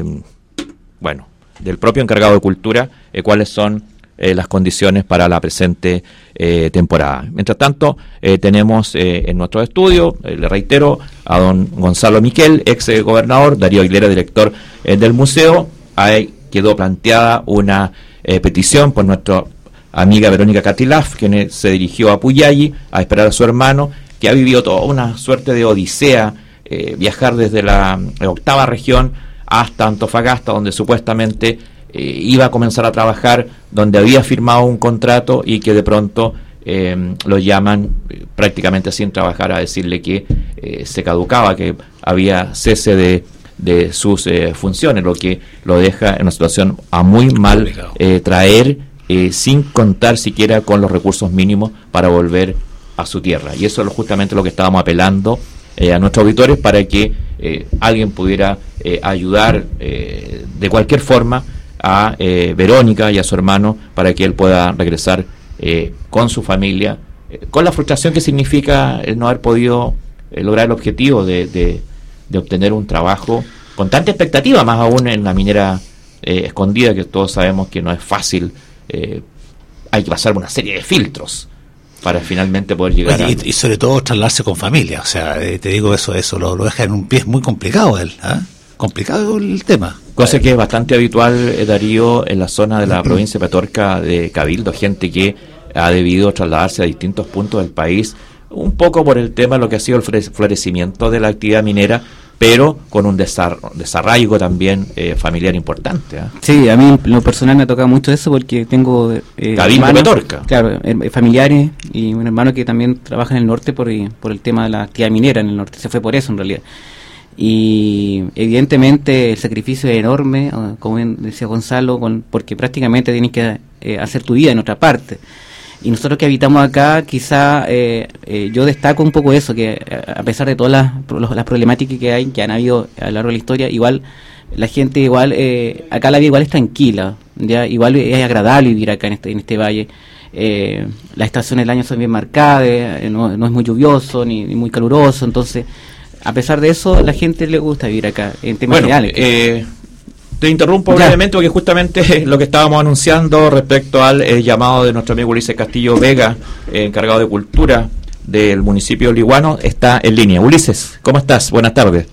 bueno, del propio encargado de cultura, eh, cuáles son Eh, las condiciones para la presente eh, temporada. Mientras tanto, eh, tenemos eh, en nuestro estudio, eh, le reitero, a don Gonzalo Miquel, ex eh, gobernador, Darío Aguilera, director eh, del museo. Ahí quedó planteada una eh, petición por nuestra amiga Verónica Catilaf, quien se dirigió a Puyalli a esperar a su hermano, que ha vivido toda una suerte de odisea, eh, viajar desde la eh, octava región hasta Antofagasta, donde supuestamente Eh, iba a comenzar a trabajar, donde había firmado un contrato y que de pronto eh, lo llaman eh, prácticamente sin trabajar a decirle que eh, se caducaba, que había cese de, de sus eh, funciones, lo que lo deja en una situación a muy mal eh, traer, eh, sin contar siquiera con los recursos mínimos para volver a su tierra. Y eso es justamente lo que estábamos apelando eh, a nuestros auditores, para que eh, alguien pudiera eh, ayudar eh, de cualquier forma a eh, Verónica y a su hermano, para que él pueda regresar eh, con su familia, eh, con la frustración que significa el no haber podido eh, lograr el objetivo de, de, de obtener un trabajo con tanta expectativa, más aún en la minera eh, escondida, que todos sabemos que no es fácil. Eh, hay que pasar una serie de filtros para finalmente poder llegar. Oye, a... y, y sobre todo trasladarse con familia, o sea, eh, te digo eso, eso lo, lo deja en un pie muy complicado él, ¿eh? Complicado el tema. Cosa que es bastante habitual, eh, Darío, en la zona de la provincia de Petorca de Cabildo, gente que ha debido trasladarse a distintos puntos del país, un poco por el tema de lo que ha sido el florecimiento de la actividad minera, pero con un desar desarraigo también eh, familiar importante, ¿eh? Sí, a mí en lo personal me ha tocado mucho eso, porque tengo eh, Cabildo, hermanos, Petorca. Claro, eh, familiares y un hermano que también trabaja en el norte por, por el tema de la actividad minera en el norte, se fue por eso en realidad. Y evidentemente el sacrificio es enorme, como bien decía Gonzalo, con, porque prácticamente tienes que eh, hacer tu vida en otra parte. Y nosotros que habitamos acá, quizá eh, eh, yo destaco un poco eso, que a pesar de todas las, las problemáticas que hay, que han habido a lo largo de la historia, igual la gente, igual eh, acá la vida igual es tranquila, ya igual es agradable vivir acá en este, en este valle. Eh, las estaciones del año son bien marcadas, eh, no, no es muy lluvioso ni, ni muy caluroso, entonces a pesar de eso, la gente le gusta vivir acá, en temas bueno, reales. Eh, te interrumpo ya. brevemente, porque justamente lo que estábamos anunciando respecto al eh, llamado de nuestro amigo Ulises Castillo Vega, eh, encargado de cultura del municipio liguano, está en línea. Ulises, ¿cómo estás? Buenas tardes.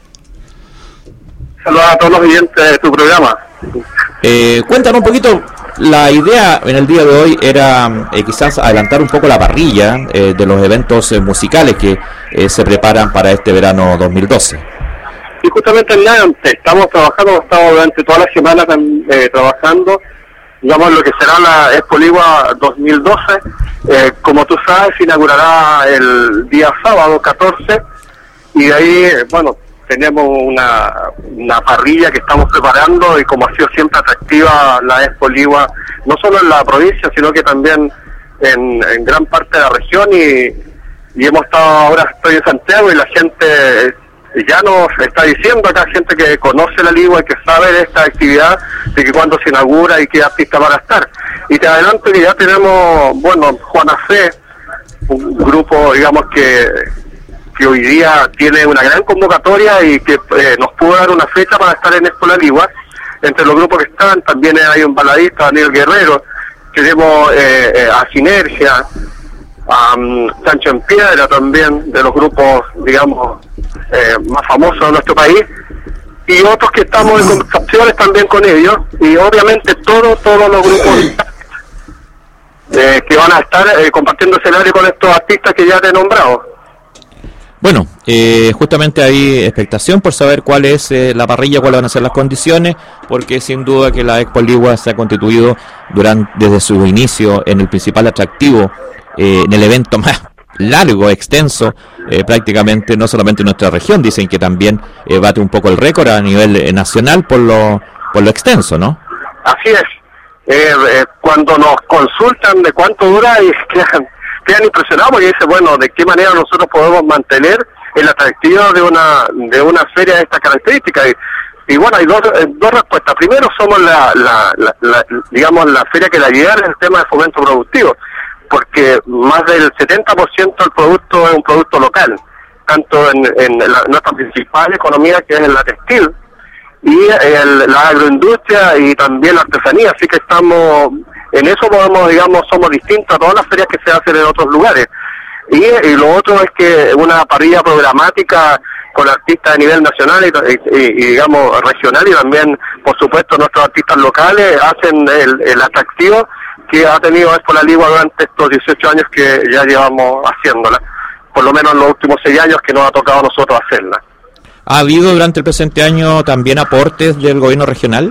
Saludos a todos los oyentes de tu programa. Eh, cuéntanos un poquito. La idea en el día de hoy era eh, quizás adelantar un poco la parrilla eh, de los eventos eh, musicales que eh, se preparan para este verano dos mil doce. Y justamente en nada, estamos trabajando, hemos estado durante toda la semana eh, trabajando, digamos, lo que será la Expo Ligua dos mil doce. Eh, como tú sabes, se inaugurará el día sábado catorce, y de ahí, bueno, tenemos una, una parrilla que estamos preparando y como ha sido siempre atractiva la Expo Ligua, no solo en la provincia, sino que también en, en gran parte de la región y, y hemos estado, ahora estoy en Santiago y la gente ya nos está diciendo acá, gente que conoce la Ligua y que sabe de esta actividad, de que cuándo se inaugura y qué artista van a estar. Y te adelanto que ya tenemos, bueno, Juana Fe, un grupo, digamos, que que hoy día tiene una gran convocatoria y que eh, nos pudo dar una fecha para estar en Expo La Ligua. Entre los grupos que están también hay un baladista, Daniel Guerrero, tenemos eh, eh, a Sinergia, a um, Chancho en Piedra también, de los grupos, digamos, eh, más famosos de nuestro país, y otros que estamos en conversaciones también con ellos, y obviamente todos todos los grupos eh, que van a estar eh, compartiendo escenario con estos artistas que ya te he nombrado. Bueno, eh, justamente hay expectación por saber cuál es eh, la parrilla, cuáles van a ser las condiciones, porque sin duda que la Expo Ligua se ha constituido durante, desde su inicio en el principal atractivo, eh, en el evento más largo, extenso, eh, prácticamente no solamente en nuestra región, dicen que también eh, bate un poco el récord a nivel eh, nacional por lo por lo extenso, ¿no? Así es. Eh, eh, cuando nos consultan de cuánto dura y quedan quedan impresionados y dicen, bueno, ¿de qué manera nosotros podemos mantener el atractivo de una de una feria de estas características? Y, y bueno, hay dos, eh, dos respuestas. Primero, somos la, la, la, la, digamos, la feria que la lleva en el tema de fomento productivo, porque más del setenta por ciento del producto es un producto local, tanto en, en la, nuestra principal economía, que es la textil, y el, la agroindustria y también la artesanía, así que estamos... En eso podemos, digamos, somos distintos a todas las ferias que se hacen en otros lugares. Y, y lo otro es que una parrilla programática con artistas de nivel nacional y, y, y digamos, regional, y también, por supuesto, nuestros artistas locales hacen el, el atractivo que ha tenido Expo La Ligua durante estos dieciocho años que ya llevamos haciéndola. Por lo menos en los últimos seis años que nos ha tocado a nosotros hacerla. ¿Ha habido durante el presente año también aportes del gobierno regional?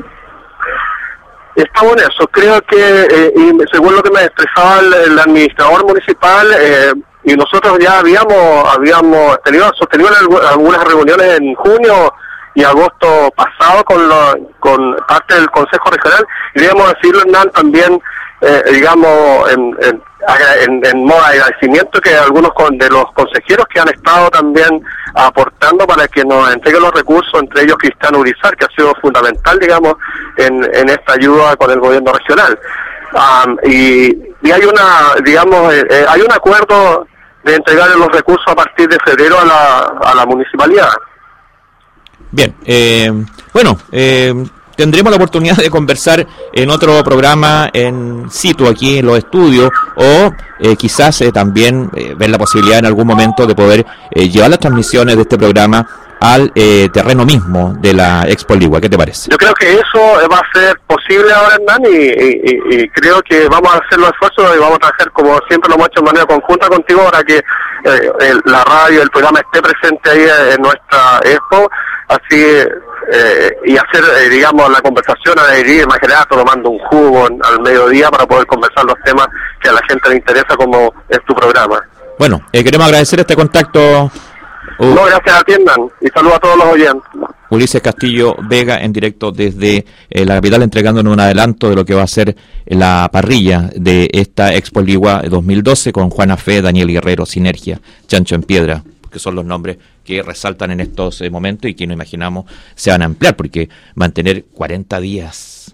Estamos en eso, creo que, eh, y según lo que me expresaba el, el administrador municipal, eh, y nosotros ya habíamos habíamos tenido sostenido algunas reuniones en junio y agosto pasado con lo, con parte del Consejo Regional, y debemos decirlo, Hernán, también, eh, digamos, en, en, en, en modo de agradecimiento que algunos con, de los consejeros que han estado también aportando para que nos entreguen los recursos, entre ellos Cristiano Urizar, que ha sido fundamental, digamos, en, en esta ayuda con el gobierno regional. Um, y, y hay una, digamos, eh, eh, hay un acuerdo de entregar los recursos a partir de febrero a la, a la municipalidad. Bien, eh, bueno, eh, tendremos la oportunidad de conversar en otro programa en situ aquí en los estudios, o eh, quizás eh, también eh, ver la posibilidad en algún momento de poder eh, llevar las transmisiones de este programa al eh, terreno mismo de la Expo Ligua. ¿Qué te parece? Yo creo que eso va a ser posible ahora, Hernán, y, y, y creo que vamos a hacer los esfuerzos y vamos a trabajar como siempre lo hemos hecho de manera conjunta contigo para que eh, el, la radio, el programa esté presente ahí en nuestra Expo, así eh, y hacer, eh, digamos, la conversación a ir, imaginar, tomando un jugo en, al mediodía para poder conversar los temas que a la gente le interesa, como es tu programa. Bueno, eh, queremos agradecer este contacto. Uh, no, gracias a ti, Hernán, y saludos a todos los oyentes. Ulises Castillo Vega, en directo desde eh, la capital, entregándonos un adelanto de lo que va a ser la parrilla de esta Expo Ligua dos mil doce con Juana Fe, Daniel Guerrero, Sinergia, Chancho en Piedra, que son los nombres que resaltan en estos eh, momentos y que no imaginamos se van a ampliar, porque mantener cuarenta días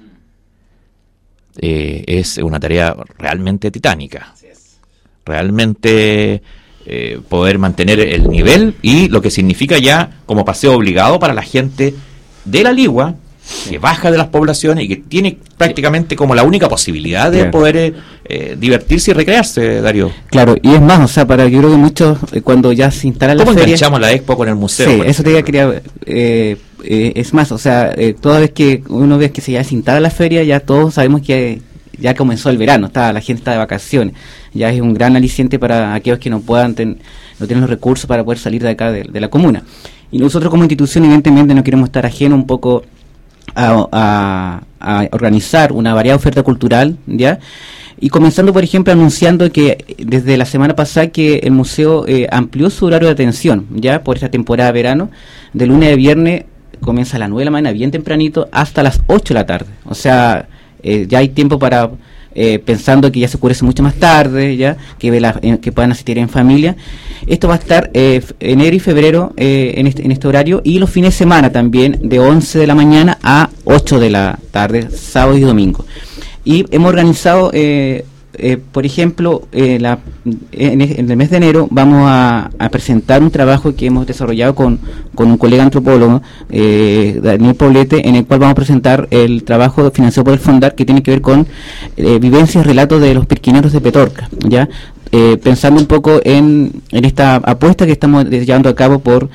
eh, es una tarea realmente titánica. Realmente eh, poder mantener el nivel, y lo que significa ya como paseo obligado para la gente de la Ligua, que baja de las poblaciones y que tiene prácticamente como la única posibilidad de claro. poder eh, divertirse y recrearse, Darío. Claro, y es más, o sea, para yo creo que muchos, eh, cuando ya se instala la feria... ¿Cómo enganchamos la Expo con el museo? Sí, eso te iba a querer... Eh, eh, es más, o sea, eh, toda vez que uno ve que se ya se instala la feria, ya todos sabemos que ya comenzó el verano, está la gente está de vacaciones, ya es un gran aliciente para aquellos que no puedan, ten, no tienen los recursos para poder salir de acá de, de la comuna. Y nosotros como institución evidentemente no queremos estar ajenos un poco a, a, a organizar una variada oferta cultural, ya Y comenzando, por ejemplo, anunciando que desde la semana pasada que el museo eh, amplió su horario de atención, ya por esta temporada de verano, de lunes a viernes comienza a las nueve de la mañana, bien tempranito, hasta las ocho de la tarde. O sea, eh, ya hay tiempo para, eh, pensando que ya se oscurece mucho más tarde, ya que, la, eh, que puedan asistir en familia. Esto va a estar eh, enero y febrero eh, en, este, en este horario, y los fines de semana también, de once de la mañana a ocho de la tarde, sábado y domingo. Y hemos organizado, eh, eh, por ejemplo, eh, la, en, en el mes de enero vamos a, a presentar un trabajo que hemos desarrollado con, con un colega antropólogo, eh, Daniel Poblete, en el cual vamos a presentar el trabajo financiado por el Fondar, que tiene que ver con eh, vivencias y relatos de los pirquineros de Petorca, ¿ya? Eh, pensando un poco en, en esta apuesta que estamos llevando a cabo por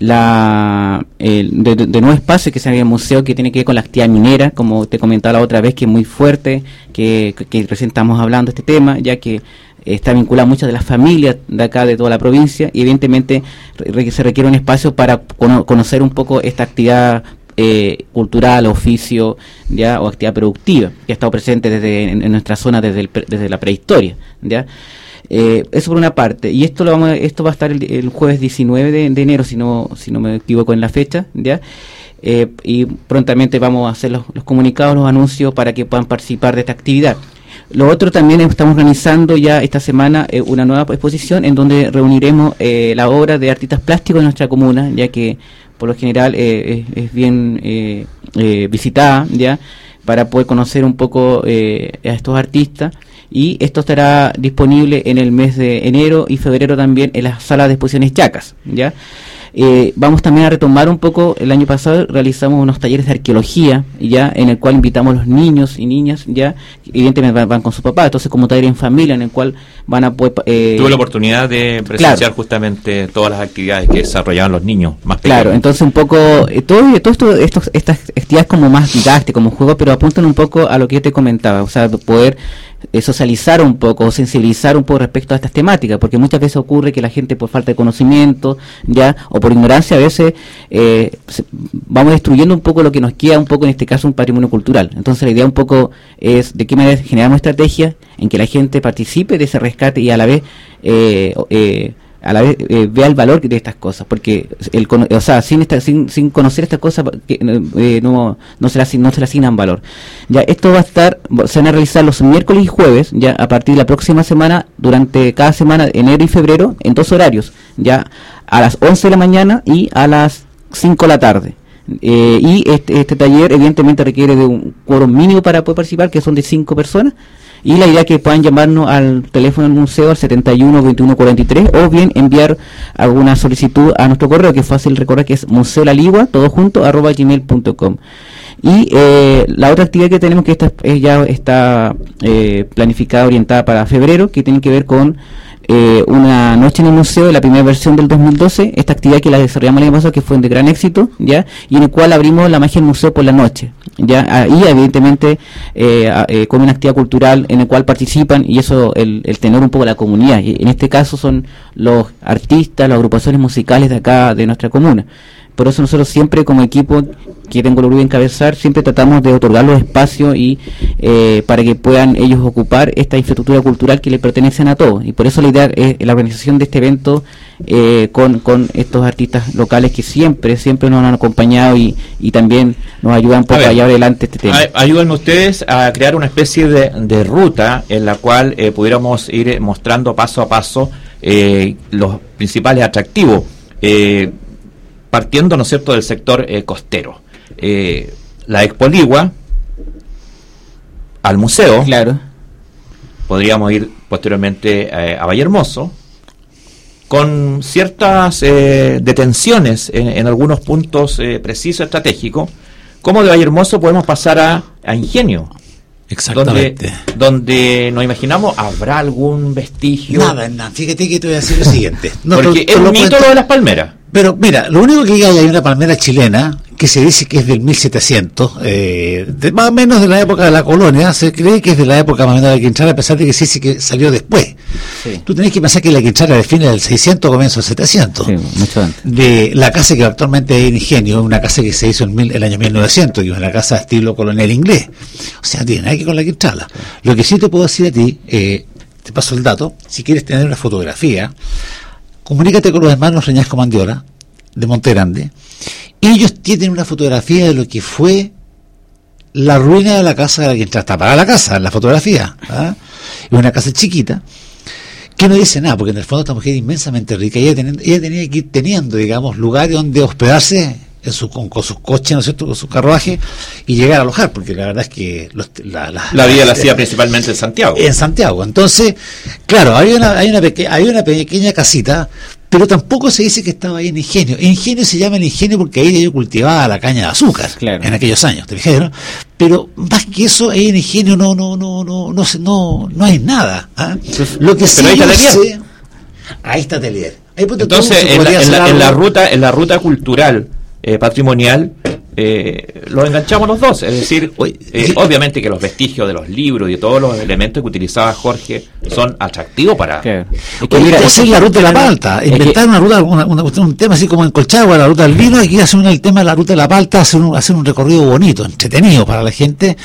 la eh, de, de, de nuevo espacio que se llama el museo, que tiene que ver con la actividad minera, como te comentaba la otra vez, que es muy fuerte, que, que, que recién estamos hablando de este tema, ya que está vinculado a muchas de las familias de acá, de toda la provincia, y evidentemente re, se requiere un espacio para cono, conocer un poco esta actividad Eh, cultural, oficio, ya, o actividad productiva, que ha estado presente desde en, en nuestra zona desde, el, desde la prehistoria, ya. Eh, eso por una parte, y esto lo vamos a, esto va a estar el, el jueves diecinueve de, de enero, si no si no me equivoco en la fecha, ya. Eh, y prontamente vamos a hacer los, los comunicados, los anuncios para que puedan participar de esta actividad. Lo otro, también estamos organizando ya esta semana eh, una nueva exposición en donde reuniremos eh, la obra de artistas plásticos de nuestra comuna, ya que por lo general eh, es, es bien eh, eh, visitada, ya, para poder conocer un poco eh, a estos artistas. Y esto estará disponible en el mes de enero y febrero también en las salas de exposiciones Yacas, ya. Eh, vamos también a retomar un poco, el año pasado realizamos unos talleres de arqueología, ya, en el cual invitamos a los niños y niñas, ya, evidentemente van, van con su papá, entonces como taller en familia, en el cual van a poder... Eh, Tuve la oportunidad de presenciar, claro, justamente todas las actividades que desarrollaban los niños más pequeños. Claro, entonces un poco, eh, todo, todo esto, estos, estas actividades como más didácticas, como juego, pero apuntan un poco a lo que yo te comentaba, o sea, poder eh, socializar un poco, sensibilizar un poco respecto a estas temáticas, porque muchas veces ocurre que la gente, por falta de conocimiento, ya, o por ignorancia, a veces eh, se, vamos destruyendo un poco lo que nos queda, un poco en este caso un patrimonio cultural. Entonces la idea un poco es de qué manera generamos estrategias en que la gente participe de ese rescate y a la vez eh, eh, a la vez eh, vea el valor de estas cosas, porque el o sea sin esta, sin, sin conocer estas cosas que, eh, no no se le no se le asignan valor. Ya esto va a estar, se van a realizar los miércoles y jueves, ya a partir de la próxima semana, durante cada semana, enero y febrero, en dos horarios, ya a las once de la mañana y a las cinco de la tarde. Eh, y este, este taller evidentemente requiere de un quórum mínimo para poder participar, que son de cinco personas. Y la idea es que puedan llamarnos al teléfono del museo al setenta y uno, veintiuno, cuarenta y tres, o bien enviar alguna solicitud a nuestro correo, que es fácil recordar, que es museolaligua, todo junto, arroba gmail punto com. Y eh, la otra actividad que tenemos, que esta eh, ya está eh, planificada, orientada para febrero, que tiene que ver con eh, una noche en el museo, de la primera versión del dos mil doce, esta actividad que la desarrollamos el año pasado, que fue de gran éxito, ya, y en el cual abrimos la magia del museo por la noche, ya, ahí evidentemente eh, eh, con una actividad cultural en el cual participan, y eso el, el tener un poco la comunidad, y en este caso son los artistas, las agrupaciones musicales de acá, de nuestra comuna. Por eso nosotros siempre, como equipo que tengo el orgullo de encabezar, siempre tratamos de otorgar los espacios y eh, para que puedan ellos ocupar esta infraestructura cultural que le pertenecen a todos. Y por eso la idea es la organización de este evento eh, con, con estos artistas locales que siempre, siempre nos han acompañado y, y también nos ayudan un poco a, a llevar adelante este tema. Ayúdenme ustedes a crear una especie de, de ruta en la cual eh, pudiéramos ir mostrando paso a paso eh, los principales atractivos. Eh, partiendo, ¿no es cierto?, del sector eh, costero. Eh, la Expo Ligua, al museo, claro. Podríamos ir posteriormente eh, a Vallehermoso, con ciertas eh, detenciones en, en algunos puntos eh, precisos, estratégicos, como de Vallehermoso podemos pasar a, a Ingenio. Exactamente. Donde, donde nos imaginamos, ¿habrá algún vestigio? Nada, nada. Fíjate que te voy a decir lo siguiente. No, porque es un mito lo de las palmeras. Pero mira, lo único que hay, hay una palmera chilena que se dice que es del mil setecientos, eh, de, más o menos de la época de la colonia. Se cree que es de la época más o menos de la Quintrala, a pesar de que se dice que salió después. Sí. Tú tenés que pensar que la Quintrala define del seiscientos, comienzo del setecientos. Sí, mucho antes. De la casa que actualmente es Ingenio, una casa que se hizo en mil, el año mil novecientos, que es una casa de estilo colonial inglés. O sea, tiene nada que ver con la Quintrala. Sí. Lo que sí te puedo decir a ti, eh, te paso el dato, si quieres tener una fotografía, comunícate con los hermanos Reñasco Mandiola, de Monte Grande. Ellos tienen una fotografía de lo que fue la ruina de la casa de la Quintrala. Está para la casa, en la fotografía. ¿Ah? Es una casa chiquita que no dice nada, porque en el fondo esta mujer es inmensamente rica. Ella, ten, ella tenía que ir teniendo, digamos, lugares donde hospedarse en su, con, con sus coches, ¿no es cierto?, con su carruaje, y llegar a alojar, porque la verdad es que los, la, la, la vida la hacía principalmente en Santiago. En Santiago. Entonces, claro, hay una, hay una, peque, hay una pequeña casita, pero tampoco se dice que estaba ahí en Ingenio. Ingenio se llama el Ingenio porque ahí yo cultivaba la caña de azúcar, claro, en aquellos años, ¿te fijas, no? Pero más que eso, ahí en Ingenio no, no, no, no, no, no, no hay nada. ¿Ah? Lo que sí yo sé, ahí está Telier. Ahí Entonces, en la, en, la, en la ruta, en la ruta cultural eh, patrimonial, eh, los enganchamos los dos, es decir, eh, obviamente que los vestigios de los libros y de todos los elementos que utilizaba Jorge son atractivos para... Es que, mira, esa es la ruta de la palta, inventar una ruta, una, una, un tema así como en Colchagua, la ruta del vino, aquí hacen el tema de la ruta de la palta, hacer un, hacer un recorrido bonito, entretenido para la gente.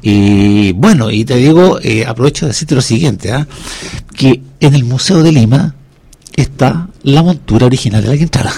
Y bueno, y te digo, eh, aprovecho de decirte lo siguiente, ¿eh? que en el Museo de Lima está la montura original de la Quintrala.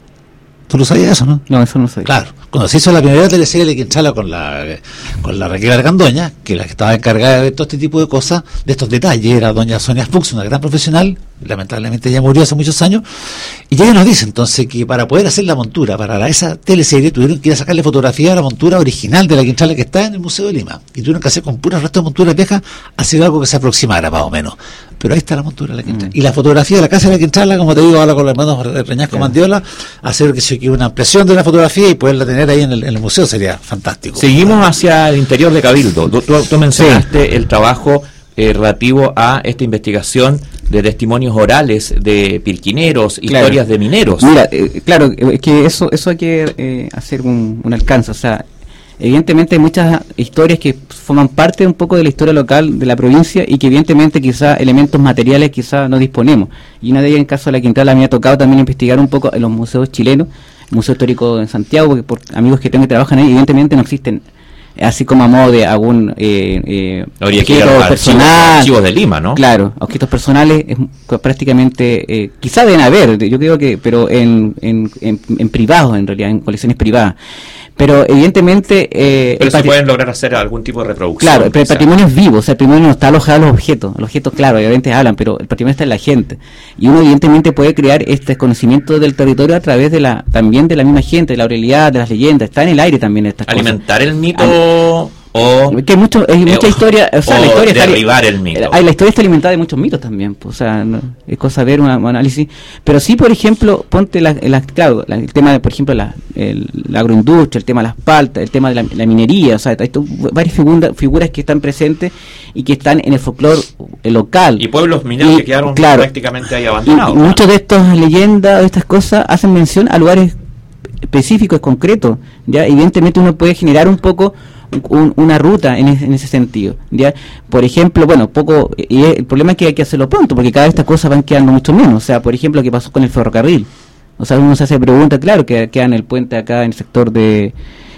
¿Tú lo sabías eso, no? No, eso no sabía. Claro. Cuando se hizo la primera teleserie de Quintrala con la con la Raquel Argandoña, que la que estaba encargada de ver todo este tipo de cosas, de estos detalles, era doña Sonia Fuchs, una gran profesional, lamentablemente ella murió hace muchos años, y ella nos dice entonces que para poder hacer la montura para la, esa teleserie tuvieron que ir a sacarle fotografía a la montura original de la Quintrala que está en el Museo de Lima, y tuvieron que hacer con puros restos de monturas viejas, hacer algo que se aproximara más o menos. Pero ahí está la montura de la Quintrala. Mm. Y la fotografía de la casa de la Quintrala, como te digo, ahora con los hermanos Reñasco yeah. Mandiola, hacer que se quede una impresión de la fotografía y poderla tener ahí en el, en el museo sería fantástico. Seguimos hacia el interior de Cabildo. Tú, tú, tú mencionaste sí. el trabajo eh, relativo a esta investigación de testimonios orales de pirquineros, claro. historias de mineros. Mira, eh, claro, es que eso eso hay que eh, hacer un, un alcance, o sea, evidentemente hay muchas historias que forman parte un poco de la historia local de la provincia y que evidentemente quizá elementos materiales quizá no disponemos. Y una de ellas, en el caso de la Quintrala, me ha tocado también investigar un poco en los museos chilenos, el Museo Histórico en Santiago, porque por amigos que tengo que trabajan ahí, evidentemente no existen, así como a modo de algún eh, eh, objeto personal, archivos, archivos de Lima, ¿no? Claro, objetos personales es prácticamente, eh, quizá deben haber, yo creo que, pero en, en, en, en privados, en realidad, en colecciones privadas. Pero evidentemente... Eh, pero se pueden lograr hacer algún tipo de reproducción. Claro, pero el patrimonio es vivo, o sea, el patrimonio no está alojado en los objetos. Los objetos, claro, obviamente hablan, pero el patrimonio está en la gente. Y uno evidentemente puede crear este conocimiento del territorio a través de la también de la misma gente, de la oralidad, de las leyendas. Está en el aire también estas alimentar cosas. El mito... Al o que hay mucho hay mucha eh, historia, o sea, o la historia derribar está, el mito. Hay, la historia está alimentada de muchos mitos también, pues, o sea, no, es cosa ver un análisis, pero sí, por ejemplo, ponte la, la, claro, la, el tema de, por ejemplo, la, el, la agroindustria, el tema de las paltas, el tema de la, la minería, o sea, hay to, varias figura, figuras que están presentes y que están en el folclore local. Y pueblos mineros que quedaron claro, prácticamente ahí abandonados. Y, y muchas de estas leyendas, de estas cosas, hacen mención a lugares específicos, concretos, ya, evidentemente uno puede generar un poco Un, una ruta en, es, en ese sentido, ¿ya? Por ejemplo, bueno, poco, y el problema es que hay que hacerlo pronto, porque cada vez estas cosas van quedando mucho menos. O sea, por ejemplo, ¿qué pasó con el ferrocarril? O sea, uno se hace pregunta, claro, que queda en el puente acá en el sector de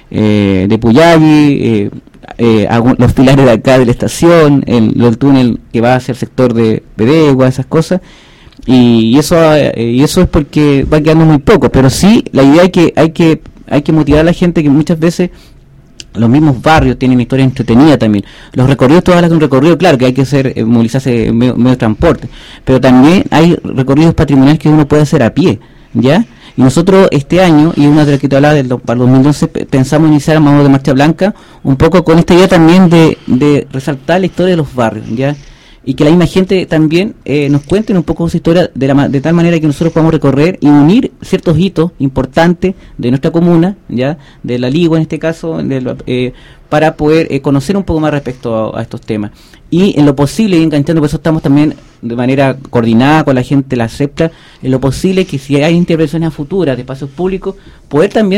eh, de Puyagui, eh, eh, los pilares de acá de la estación, el, el túnel que va hacia el sector de Pedegua, esas cosas, y, y eso eh, y eso es porque va quedando muy poco, pero sí, la idea es que hay que hay que motivar a la gente, que muchas veces los mismos barrios tienen historias entretenidas también. Los recorridos, tú hablas de un recorrido, claro, que hay que hacer, eh, movilizarse en medio, medio de transporte, pero también hay recorridos patrimoniales que uno puede hacer a pie, ¿ya? Y nosotros este año, y una de las que te hablaba del, para el dos mil once, pensamos iniciar a modo de marcha blanca, un poco con esta idea también de, de resaltar la historia de los barrios, ¿ya? Y que la misma gente también eh, nos cuenten un poco su historia de, la, de tal manera que nosotros podamos recorrer y unir ciertos hitos importantes de nuestra comuna, ya de la Ligua en este caso, de, eh, para poder eh, conocer un poco más respecto a, a estos temas. Y en lo posible, y enganchando, por eso estamos también de manera coordinada con la gente, la acepta, en lo posible que si hay intervenciones a futuras de espacios públicos, poder también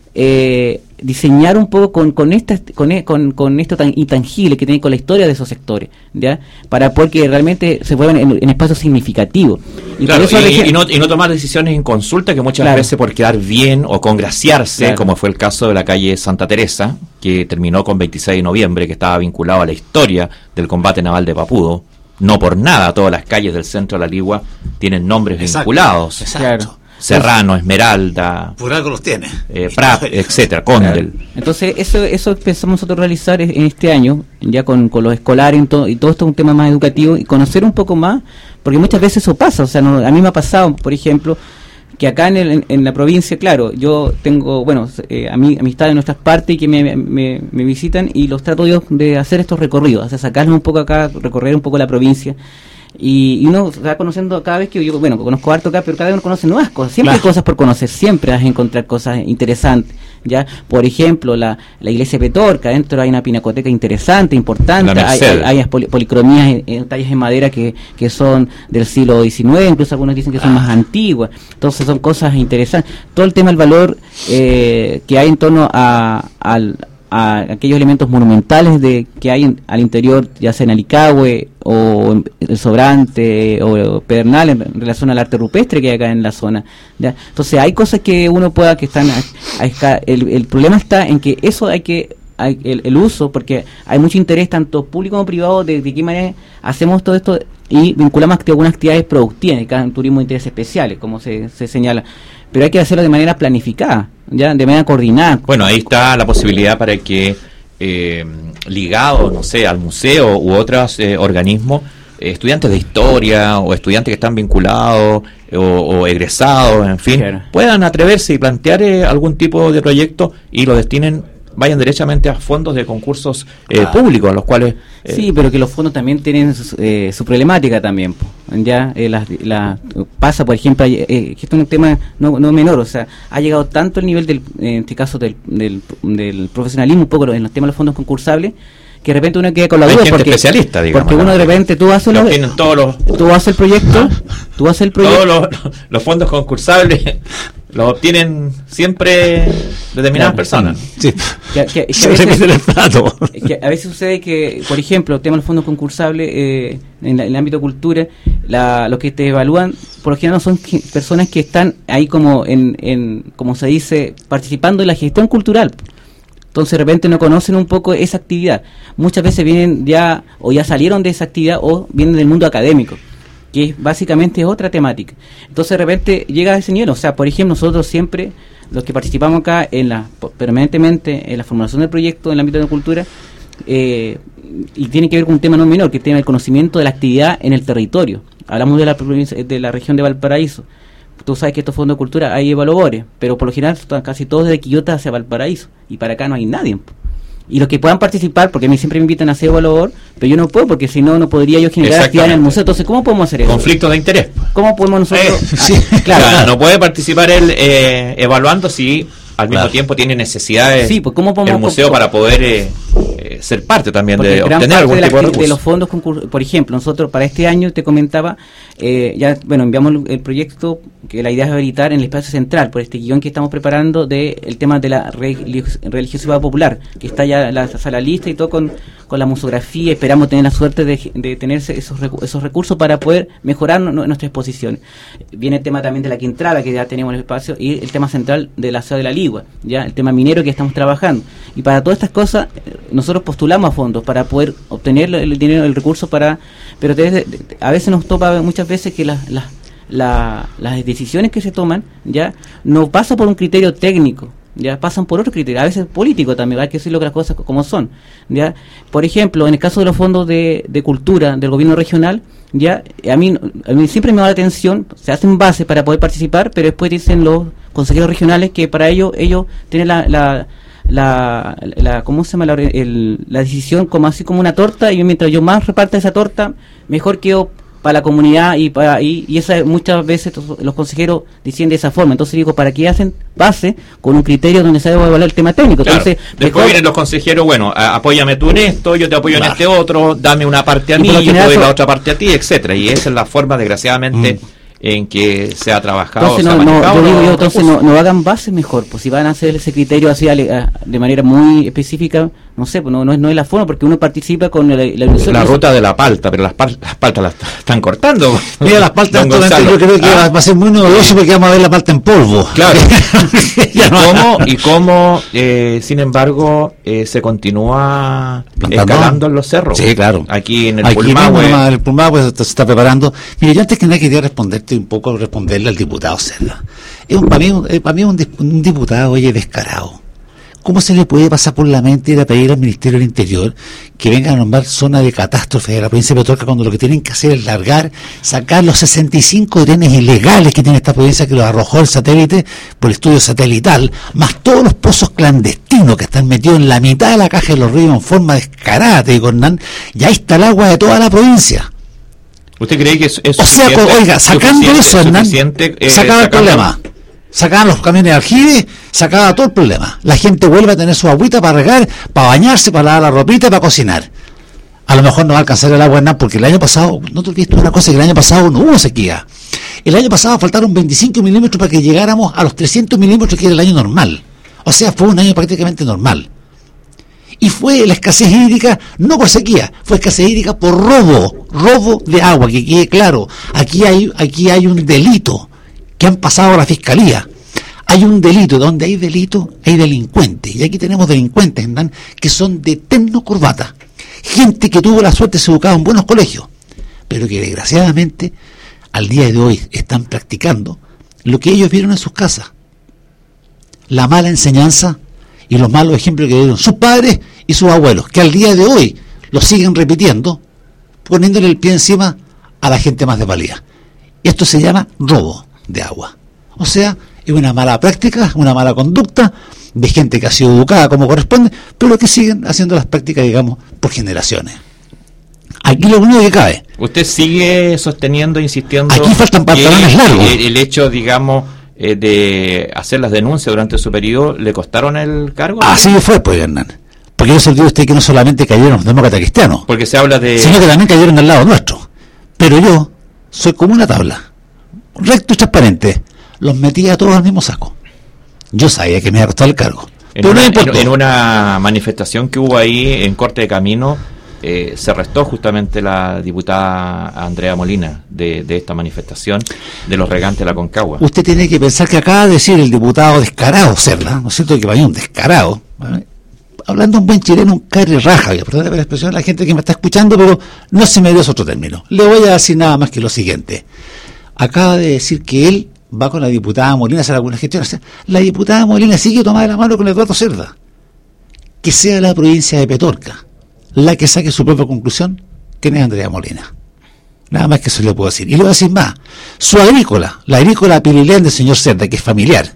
eh, diseñar un poco con con esta con, con, con esto tan intangible que tiene con la historia de esos sectores, ¿ya? Para poder que realmente se vuelvan en, en espacios significativos. Y, claro, por eso y, regi- y, no, y no tomar decisiones en consulta que muchas Claro. veces por quedar bien o congraciarse, Claro. como fue el caso de la calle Santa Teresa, que terminó con veintiséis de noviembre, que estaba vinculado a la historia del combate naval de Papudo. No por nada todas las calles del centro de la Ligua tienen nombres Exacto, vinculados. Exacto. Claro. Serrano, Esmeralda, Por algo los tiene. eh, Prat, etcétera, Condel. Entonces, eso eso pensamos nosotros realizar en este año, ya con, con los escolares y todo, y todo esto es un tema más educativo, y conocer un poco más, porque muchas veces eso pasa. O sea, no, a mí me ha pasado, por ejemplo, que acá en, el, en, en la provincia, claro, yo tengo, bueno, eh, ami- amistades en nuestras partes y que me, me, me visitan, y los trato yo de hacer estos recorridos, o sea, sacarnos un poco acá, recorrer un poco la provincia. Y, y uno va conociendo cada vez que yo, bueno, conozco harto acá, pero cada vez uno conoce nuevas cosas. Siempre Claro. hay cosas por conocer, siempre vas a encontrar cosas interesantes. Ya, por ejemplo, la, la iglesia de Petorca, adentro hay una pinacoteca interesante, importante, La hay, Merced. hay, hay poli- policromías en, en tallas en madera que, que son del siglo diecinueve, incluso algunos dicen que son más antiguas. Entonces son cosas interesantes. Todo el tema del valor eh, que hay en torno a, al a aquellos elementos monumentales de que hay en, al interior, ya sea en Alicahue o en el Sobrante o Pedernal, en, en relación al arte rupestre que hay acá en la zona, ¿ya? Entonces hay cosas que uno pueda que están a, a esca- el, el problema está en que eso hay que hay, el, el uso, porque hay mucho interés tanto público como privado de, de qué manera hacemos todo esto y vinculamos acti- algunas actividades productivas, cada en turismo de interés especiales, como se, se señala, pero hay que hacerlo de manera planificada, ya de manera coordinada. Bueno, ahí está la posibilidad para que, eh, ligados, no sé, al museo u otros eh, organismos, eh, estudiantes de historia o estudiantes que están vinculados eh, o, o egresados, en fin, Claro. puedan atreverse y plantear eh, algún tipo de proyecto y lo destinen, vayan derechamente a fondos de concursos eh, Ah. públicos, los cuales... eh, Sí, pero que los fondos también tienen su, eh, su problemática también. Po. Ya eh, la, la- pasa, por ejemplo, eh, que esto es un tema no, no menor, o sea, ha llegado tanto el nivel del, en este caso del, del, del profesionalismo, un poco en los temas de los fondos concursables, que de repente uno queda con la Hay duda gente porque, especialista, digamos, porque uno de ¿no? repente tú haces los los, tienen todos los, tú haces el proyecto, tú haces el proyecto. todos los, los fondos concursables los obtienen siempre determinadas Claro. personas. Sí. Que- que- que a Se veces- repite el plato. Es que a veces sucede que, por ejemplo, el tema de los fondos concursables eh, en, la- en el ámbito cultura, la, los que te evalúan, por lo general no son que- personas que están ahí como en, en, como se dice, participando en la gestión cultural. Entonces de repente no conocen un poco esa actividad. Muchas veces vienen ya, o ya salieron de esa actividad, o vienen del mundo académico, que es básicamente otra temática. Entonces de repente llega a ese nivel. O sea, por ejemplo, nosotros siempre, los que participamos acá en la permanentemente en la formulación del proyecto en el ámbito de la cultura, eh, y tiene que ver con un tema no menor, que tiene el conocimiento de la actividad en el territorio. Hablamos de la provincia, de la región de Valparaíso. Tú sabes que estos fondos de cultura hay evaluadores, pero por lo general están casi todos desde Quillota hacia Valparaíso, y para acá no hay nadie. Y los que puedan participar, porque a mí siempre me invitan a ser evaluador, pero yo no puedo, porque si no, no podría yo generar actividad en el Exactamente. museo. Entonces, ¿cómo podemos hacer eso? Conflicto de interés. ¿Cómo podemos nosotros...? Eh, Ah, sí, claro, Claro, no puede participar él eh, evaluando si al mismo Claro. tiempo tiene necesidades Sí, pues, ¿cómo podemos el museo co- para poder eh, eh, ser parte también Porque de gran obtener parte algún de, la tipo de acti- de recurso. los fondos concursos, por ejemplo, nosotros para este año te comentaba, eh, ya bueno, enviamos el, el proyecto que la idea es habilitar en el espacio central por este guión que estamos preparando de el tema de la religi- religiosidad popular, que está ya la sala lista y todo con, con la musografía. Esperamos tener la suerte de, de tener esos recu- esos recursos para poder mejorar nu- nuestra exposición. Viene el tema también de la Quintrala, que ya tenemos el espacio, y el tema central de la ciudad de la Ligua, ya el tema minero que estamos trabajando. Y para todas estas cosas eh, nosotros postulamos a fondos para poder obtener el dinero, el recurso para, pero te- te- a veces nos topa muchas veces que las las la- las decisiones que se toman ya no pasan por un criterio técnico, ya pasan por otro criterio, a veces político también, hay que decirlo que las cosas como son, ya. Por ejemplo, en el caso de los fondos de, de cultura del gobierno regional, ya a mí, a mí siempre me da la atención, se hacen bases para poder participar, pero después dicen los consejeros regionales que para ello ellos tienen la, la la, la ¿cómo se llama? La, el, la decisión como así como una torta, y mientras yo más reparta esa torta, mejor quedo para la comunidad, y para y, y esa muchas veces los consejeros dicen de esa forma. Entonces digo, ¿para qué hacen base con un criterio donde se debe evaluar el tema técnico? Claro. Entonces, Después mejor- vienen los consejeros, bueno, a- apóyame tú en esto, yo te apoyo Claro. en este otro, dame una parte a Y mí, por lo yo te general doy eso- la otra parte a ti, etcétera. Y esa es la forma, desgraciadamente, en que se ha trabajado. Entonces, se no, ha no, yo digo yo, entonces no, no hagan bases mejor, pues si van a hacer ese criterio así a, a, de manera muy específica, no sé, pues no, no es no es la forma, porque uno participa con la, la, la ruta de la palta, pero las, pal, las paltas las están cortando. Mira, las paltas yo creo que ah. va a ser muy novedoso porque vamos a ver la palta en polvo. Claro. y cómo, y cómo eh, sin embargo, eh, se continúa Plantando. escalando en los cerros. Sí, claro. Aquí en el Aquí Pulmahue. Mismo, el Pulmahue se está preparando. Mira, yo antes que nada quería responderte un poco, responderle al diputado Cerda. Es un, para mí, para mí un, un diputado, oye, descarado. ¿Cómo se le puede pasar por la mente ir a pedir al Ministerio del Interior que venga a nombrar zona de catástrofe de la provincia de Petorca cuando lo que tienen que hacer es largar, sacar los sesenta y cinco drenes ilegales que tiene esta provincia que los arrojó el satélite por el estudio satelital, más todos los pozos clandestinos que están metidos en la mitad de la caja de los ríos en forma descarada, te digo, Hernán, y ahí está el agua de toda la provincia. ¿Usted cree que es, es o sea, oiga, sacando eso, Hernán, eh, sacaba el problema. Sacaban los camiones de aljibe, sacaba todo el problema. La gente vuelve a tener su agüita para regar, para bañarse, para lavar la ropita y para cocinar. A lo mejor no va a alcanzar el agua, Hernán, porque el año pasado, no te olvides una cosa, que el año pasado no hubo sequía. El año pasado faltaron veinticinco milímetros para que llegáramos a los trescientos milímetros que era el año normal. O sea, fue un año prácticamente normal. Y fue la escasez hídrica, no por sequía, fue escasez hídrica por robo, robo de agua, que quede claro. Aquí hay, aquí hay un delito que han pasado a la fiscalía. Hay un delito, donde hay delito, hay delincuentes. Y aquí tenemos delincuentes, ¿verdad?, que son de terno corbata. Gente que tuvo la suerte de ser educada en buenos colegios, pero que desgraciadamente al día de hoy están practicando lo que ellos vieron en sus casas. La mala enseñanza y los malos ejemplos que dieron sus padres y sus abuelos, que al día de hoy lo siguen repitiendo, poniéndole el pie encima a la gente más desvalida. Esto se llama robo de agua. O sea, es una mala práctica, una mala conducta de gente que ha sido educada como corresponde, pero que siguen haciendo las prácticas, digamos, por generaciones. Aquí lo único que cabe. Usted sigue sosteniendo, insistiendo. Aquí faltan pantalones largos. El, el hecho, digamos, eh, de hacer las denuncias durante su periodo, ¿le costaron el cargo? Así fue, pues, Hernán. Porque yo se lo digo a usted que no solamente cayeron los demócratas cristianos, porque se habla de, sino que también cayeron al lado nuestro. Pero yo soy como una tabla, recto y transparente, los metía a todos al mismo saco. Yo sabía que me iba a costar el cargo. En, una, en, en una manifestación que hubo ahí en Corte de Camino, eh, se arrestó justamente la diputada Andrea Molina de, de esta manifestación de los regantes de la Concagua. Usted tiene que pensar que acaba de decir el diputado descarado, Cerda, ¿no es cierto?, que vaya un descarado, ¿vale?, hablando un buen chileno, un carre raja, perdón la expresión a la gente que me está escuchando, pero no se me dio otro término. Le voy a decir nada más que lo siguiente. Acaba de decir que él va con la diputada Molina a hacer algunas gestiones. O sea, la diputada Molina sigue tomada de la mano con Eduardo Cerda. Que sea la provincia de Petorca la que saque su propia conclusión, que no es Andrea Molina. Nada más que eso le puedo decir. Y le voy a decir más. Su agrícola, la agrícola Pirilén del señor Cerda, que es familiar,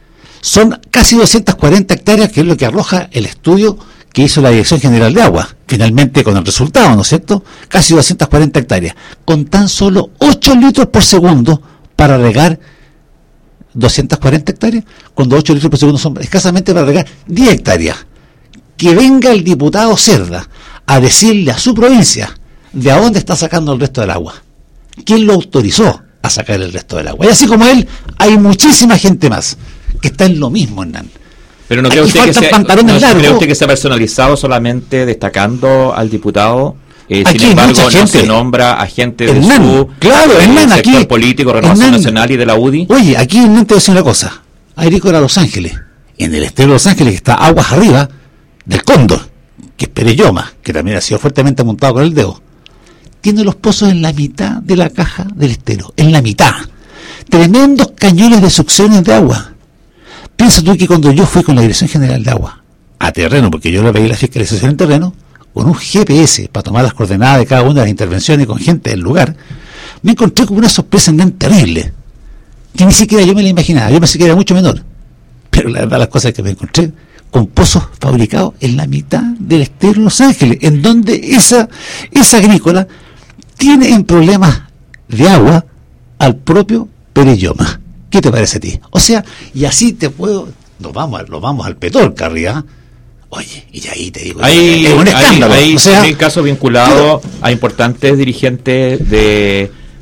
son casi doscientas cuarenta hectáreas, que es lo que arroja el estudio que hizo la Dirección General de Agua, finalmente con el resultado, ¿no es cierto?, casi doscientas cuarenta hectáreas, con tan solo ocho litros por segundo para regar doscientas cuarenta hectáreas, cuando ocho litros por segundo son escasamente para regar diez hectáreas. Que venga el diputado Cerda a decirle a su provincia de a dónde está sacando el resto del agua. ¿Quién lo autorizó a sacar el resto del agua? Y así como él, hay muchísima gente más que está en lo mismo, Hernán. Pero no cree usted, que sea, no, ¿cree usted que sea personalizado solamente destacando al diputado? Eh, sin embargo, no se nombra a gente de Hernán, su claro, eh, Hernán, sector aquí, político, Renovación Hernán, Nacional y de la U D I. Oye, aquí Hernán te voy a decir una cosa. Agrícola Los Ángeles, en el estero de Los Ángeles, que está aguas arriba del Cóndor, que es Pereyoma, que también ha sido fuertemente montado con el dedo, tiene los pozos en la mitad de la caja del estero, en la mitad. Tremendos cañones de succiones de agua. Piensa tú que cuando yo fui con la Dirección General de Agua a terreno, porque yo le pedí la fiscalización en terreno, con un G P S para tomar las coordenadas de cada una de las intervenciones y con gente del lugar, me encontré con una sorpresa tan terrible que ni siquiera yo me la imaginaba. Yo pensé que era mucho menor, pero la verdad las cosas que me encontré con pozos fabricados en la mitad del estero de Los Ángeles, en donde esa, esa agrícola tiene en problemas de agua al propio Pereyoma. ¿Qué te parece a ti? O sea, y así te puedo, nos vamos, nos vamos al Petorca arriba. Oye, y ahí te digo, hay, es un escándalo. Hay, hay, o sea, hay casos vinculados a importantes dirigentes de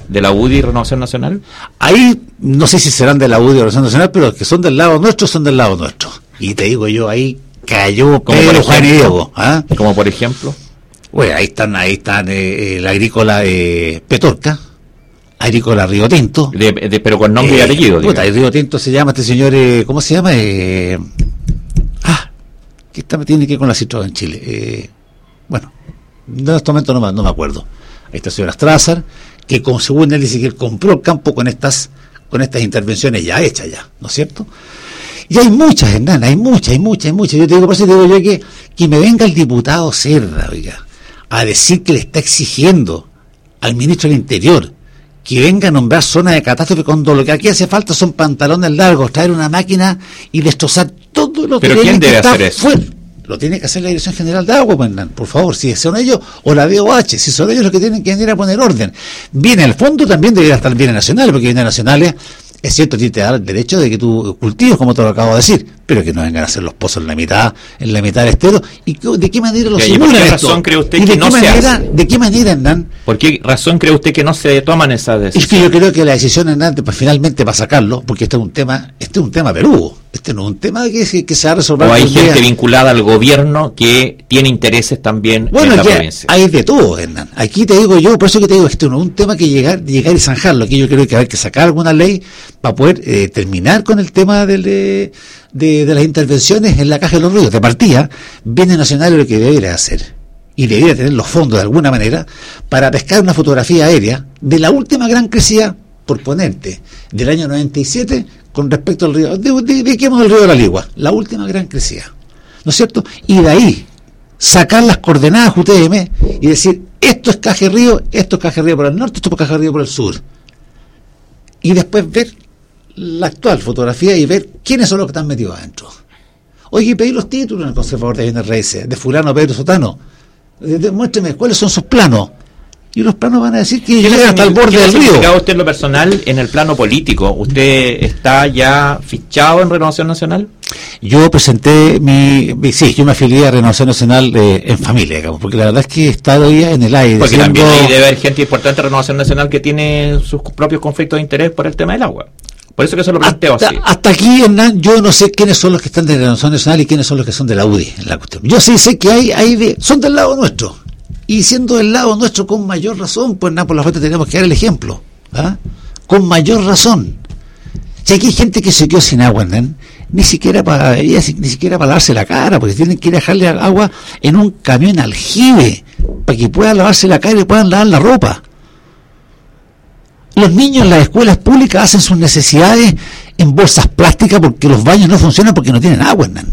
de la U D I y Renovación Nacional? Ahí, no sé si serán de la U D I o Renovación Nacional, pero los que son del lado nuestro, son del lado nuestro. Y te digo yo, ahí cayó Pedro, Juan y Diego. ¿Ah? Como por ejemplo. Bueno, ahí están, ahí están eh, eh, la agrícola eh, Petorca, agrícola Río Tinto. De, de, pero con nombre eh, y apellido. Puta, el Río Tinto se llama este señor, eh, ¿cómo se llama? Eh, ah, que está, tiene que ver con la Citroën en Chile. Eh, bueno, en este momento no, no me acuerdo. Ahí está el señor Astrázar, que con, según él dice que él compró el campo con estas, con estas intervenciones ya hechas ya, ¿no es cierto? Y hay muchas, Hernán, hay muchas, hay muchas, hay muchas. Yo te digo, por eso te digo yo que, que me venga el diputado Cerda, oiga, a decir que le está exigiendo al ministro del Interior que venga a nombrar zona de catástrofe cuando lo que aquí hace falta son pantalones largos, traer una máquina y destrozar todo lo que ¿Pero quién debe hacer eso? Fuera. Lo tiene que hacer la Dirección General de Agua, pues, por favor, si son ellos, o la D O H, si son ellos los que tienen que venir a poner orden. Bien, al fondo también debería estar bienes nacionales, porque bienes nacionales, es cierto, a ti te da el derecho de que tú cultives, como te lo acabo de decir, pero que no vengan a hacer los pozos en la mitad, en la mitad del estero. ¿Y de qué manera lo simulan esto? ¿Por qué razón cree usted ¿Y de que qué no manera, se hace? ¿De qué manera, Hernán? ¿Por qué razón cree usted que no se toman esas decisiones? Es que yo creo que la decisión, Hernán, pues finalmente para sacarlo, porque este es un tema, este es un tema peludo, este no es un tema que, que se va a resolver. O hay gente día. vinculada al gobierno que tiene intereses también bueno, en la ya provincia. Hay de todo, Hernán. Aquí te digo yo, por eso que te digo, esto no es un tema que llegar, llegar y zanjarlo. Aquí yo creo que hay que sacar alguna ley para poder eh, terminar con el tema del, de, de, de las intervenciones en la Caja de los Ríos. De partida, Bienes Nacionales lo que debería hacer, y debería tener los fondos de alguna manera, para pescar una fotografía aérea de la última gran crecida, por ponerte, del año noventa y siete con respecto al río, de, de, de, del río de la Ligua, la última gran crecida, ¿no es cierto? Y de ahí sacar las coordenadas U T M y decir, esto es Caja de Río, esto es Caja de Río por el norte, esto es Caja de Río por el sur, y después ver la actual fotografía y ver quiénes son los que están metidos adentro. Oye, y pedir los títulos en el Conservador de Bienes Raíces, de fulano Pedro Sotano, de, de, muéstrame cuáles son sus planos. Y los planos van a decir que llegan hasta el borde del río. ¿Qué usted en lo personal, en el plano político? ¿Usted está ya fichado en Renovación Nacional? Yo presenté mi... mi sí, yo me afilié a Renovación Nacional eh, en familia, digamos, porque la verdad es que he estado ya en el aire. Porque siendo... también hay debe haber gente importante de Renovación Nacional que tiene sus propios conflictos de interés por el tema del agua. Por eso que se lo planteo hasta, así. Hasta aquí, Hernán, yo no sé quiénes son los que están de Renovación Nacional y quiénes son los que son de la U D I en la cuestión. Yo sí sé que hay, hay de, son del lado nuestro. Y siendo del lado nuestro con mayor razón, pues nada, por la falta tenemos que dar el ejemplo. ¿Ah? Con mayor razón. Si aquí hay gente que se quedó sin agua, Hernán, ni siquiera para ni siquiera para lavarse la cara, porque tienen que ir a dejarle agua en un camión aljibe, para que puedan lavarse la cara y puedan lavar la ropa. Los niños en las escuelas públicas hacen sus necesidades en bolsas plásticas porque los baños no funcionan porque no tienen agua, Hernán.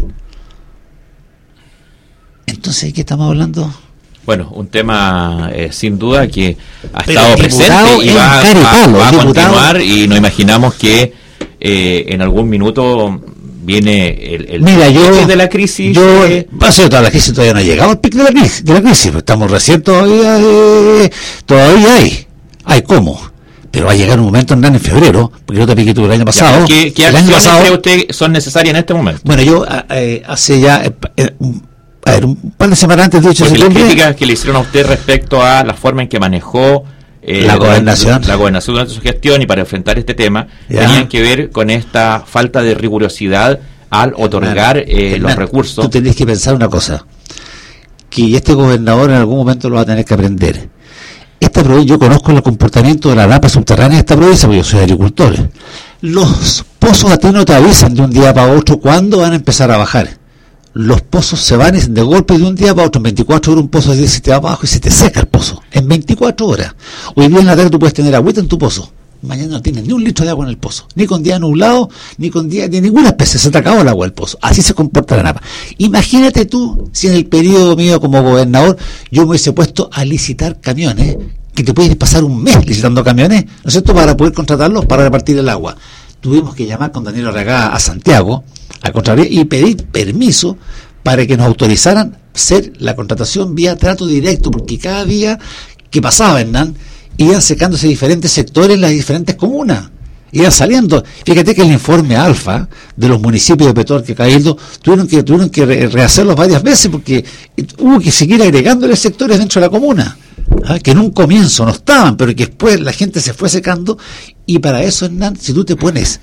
Entonces, ¿de qué estamos hablando? Bueno, un tema eh, sin duda que ha Pero estado presente y va, va, va a continuar, y nos imaginamos que eh, en algún minuto viene el, el Mira, yo, de la crisis. Yo, eh, va a ser toda la crisis, todavía no ha llegado al pico de la crisis, de la crisis, estamos recién todavía, eh, todavía hay, hay cómo. Pero va a llegar un momento, Hernán, en febrero, porque yo te piqué tú el año pasado. Ya, ¿Qué, qué el año acciones pasado, cree usted son necesarias en este momento? Bueno, yo eh, hace ya eh, eh, a ver, un par de semanas antes de ocho de Porque las septiembre, críticas que le hicieron a usted respecto a la forma en que manejó eh, la gobernación la gobernación durante su gestión y para enfrentar este tema, ya, tenían que ver con esta falta de rigurosidad al otorgar Hernán, eh, Hernán, los recursos. Tú tenés que pensar una cosa, que este gobernador en algún momento lo va a tener que aprender. Esta provincia, yo conozco el comportamiento de la napa subterránea de esta provincia, porque yo soy agricultor. Los pozos a ti no te avisan de un día para otro cuándo van a empezar a bajar. Los pozos se van de golpe de un día para otro. En veinticuatro horas un pozo se te va para abajo y se te seca el pozo. En veinticuatro horas. Hoy día en la tarde tú puedes tener agüita en tu pozo. Mañana no tienes ni un litro de agua en el pozo. Ni con día nublado, ni con día de ninguna especie. Se te acabó el agua del pozo. Así se comporta la napa. Imagínate tú si en el periodo mío como gobernador yo me hubiese puesto a licitar camiones, que te puedes pasar un mes licitando camiones, ¿no es cierto?, para poder contratarlos para repartir el agua. Tuvimos que llamar con Daniel Arregada a Santiago, a Contraloría, y pedir permiso para que nos autorizaran ser la contratación vía trato directo, porque cada día que pasaba, Hernán, iban secándose diferentes sectores en las diferentes comunas, iban saliendo. Fíjate que el informe alfa de los municipios de Petorca y Cabildo tuvieron que tuvieron que re rehacerlos varias veces porque hubo que seguir agregándole sectores dentro de la comuna. ¿ah? Que en un comienzo no estaban, pero que después la gente se fue secando, y para eso, Hernán, si tú te pones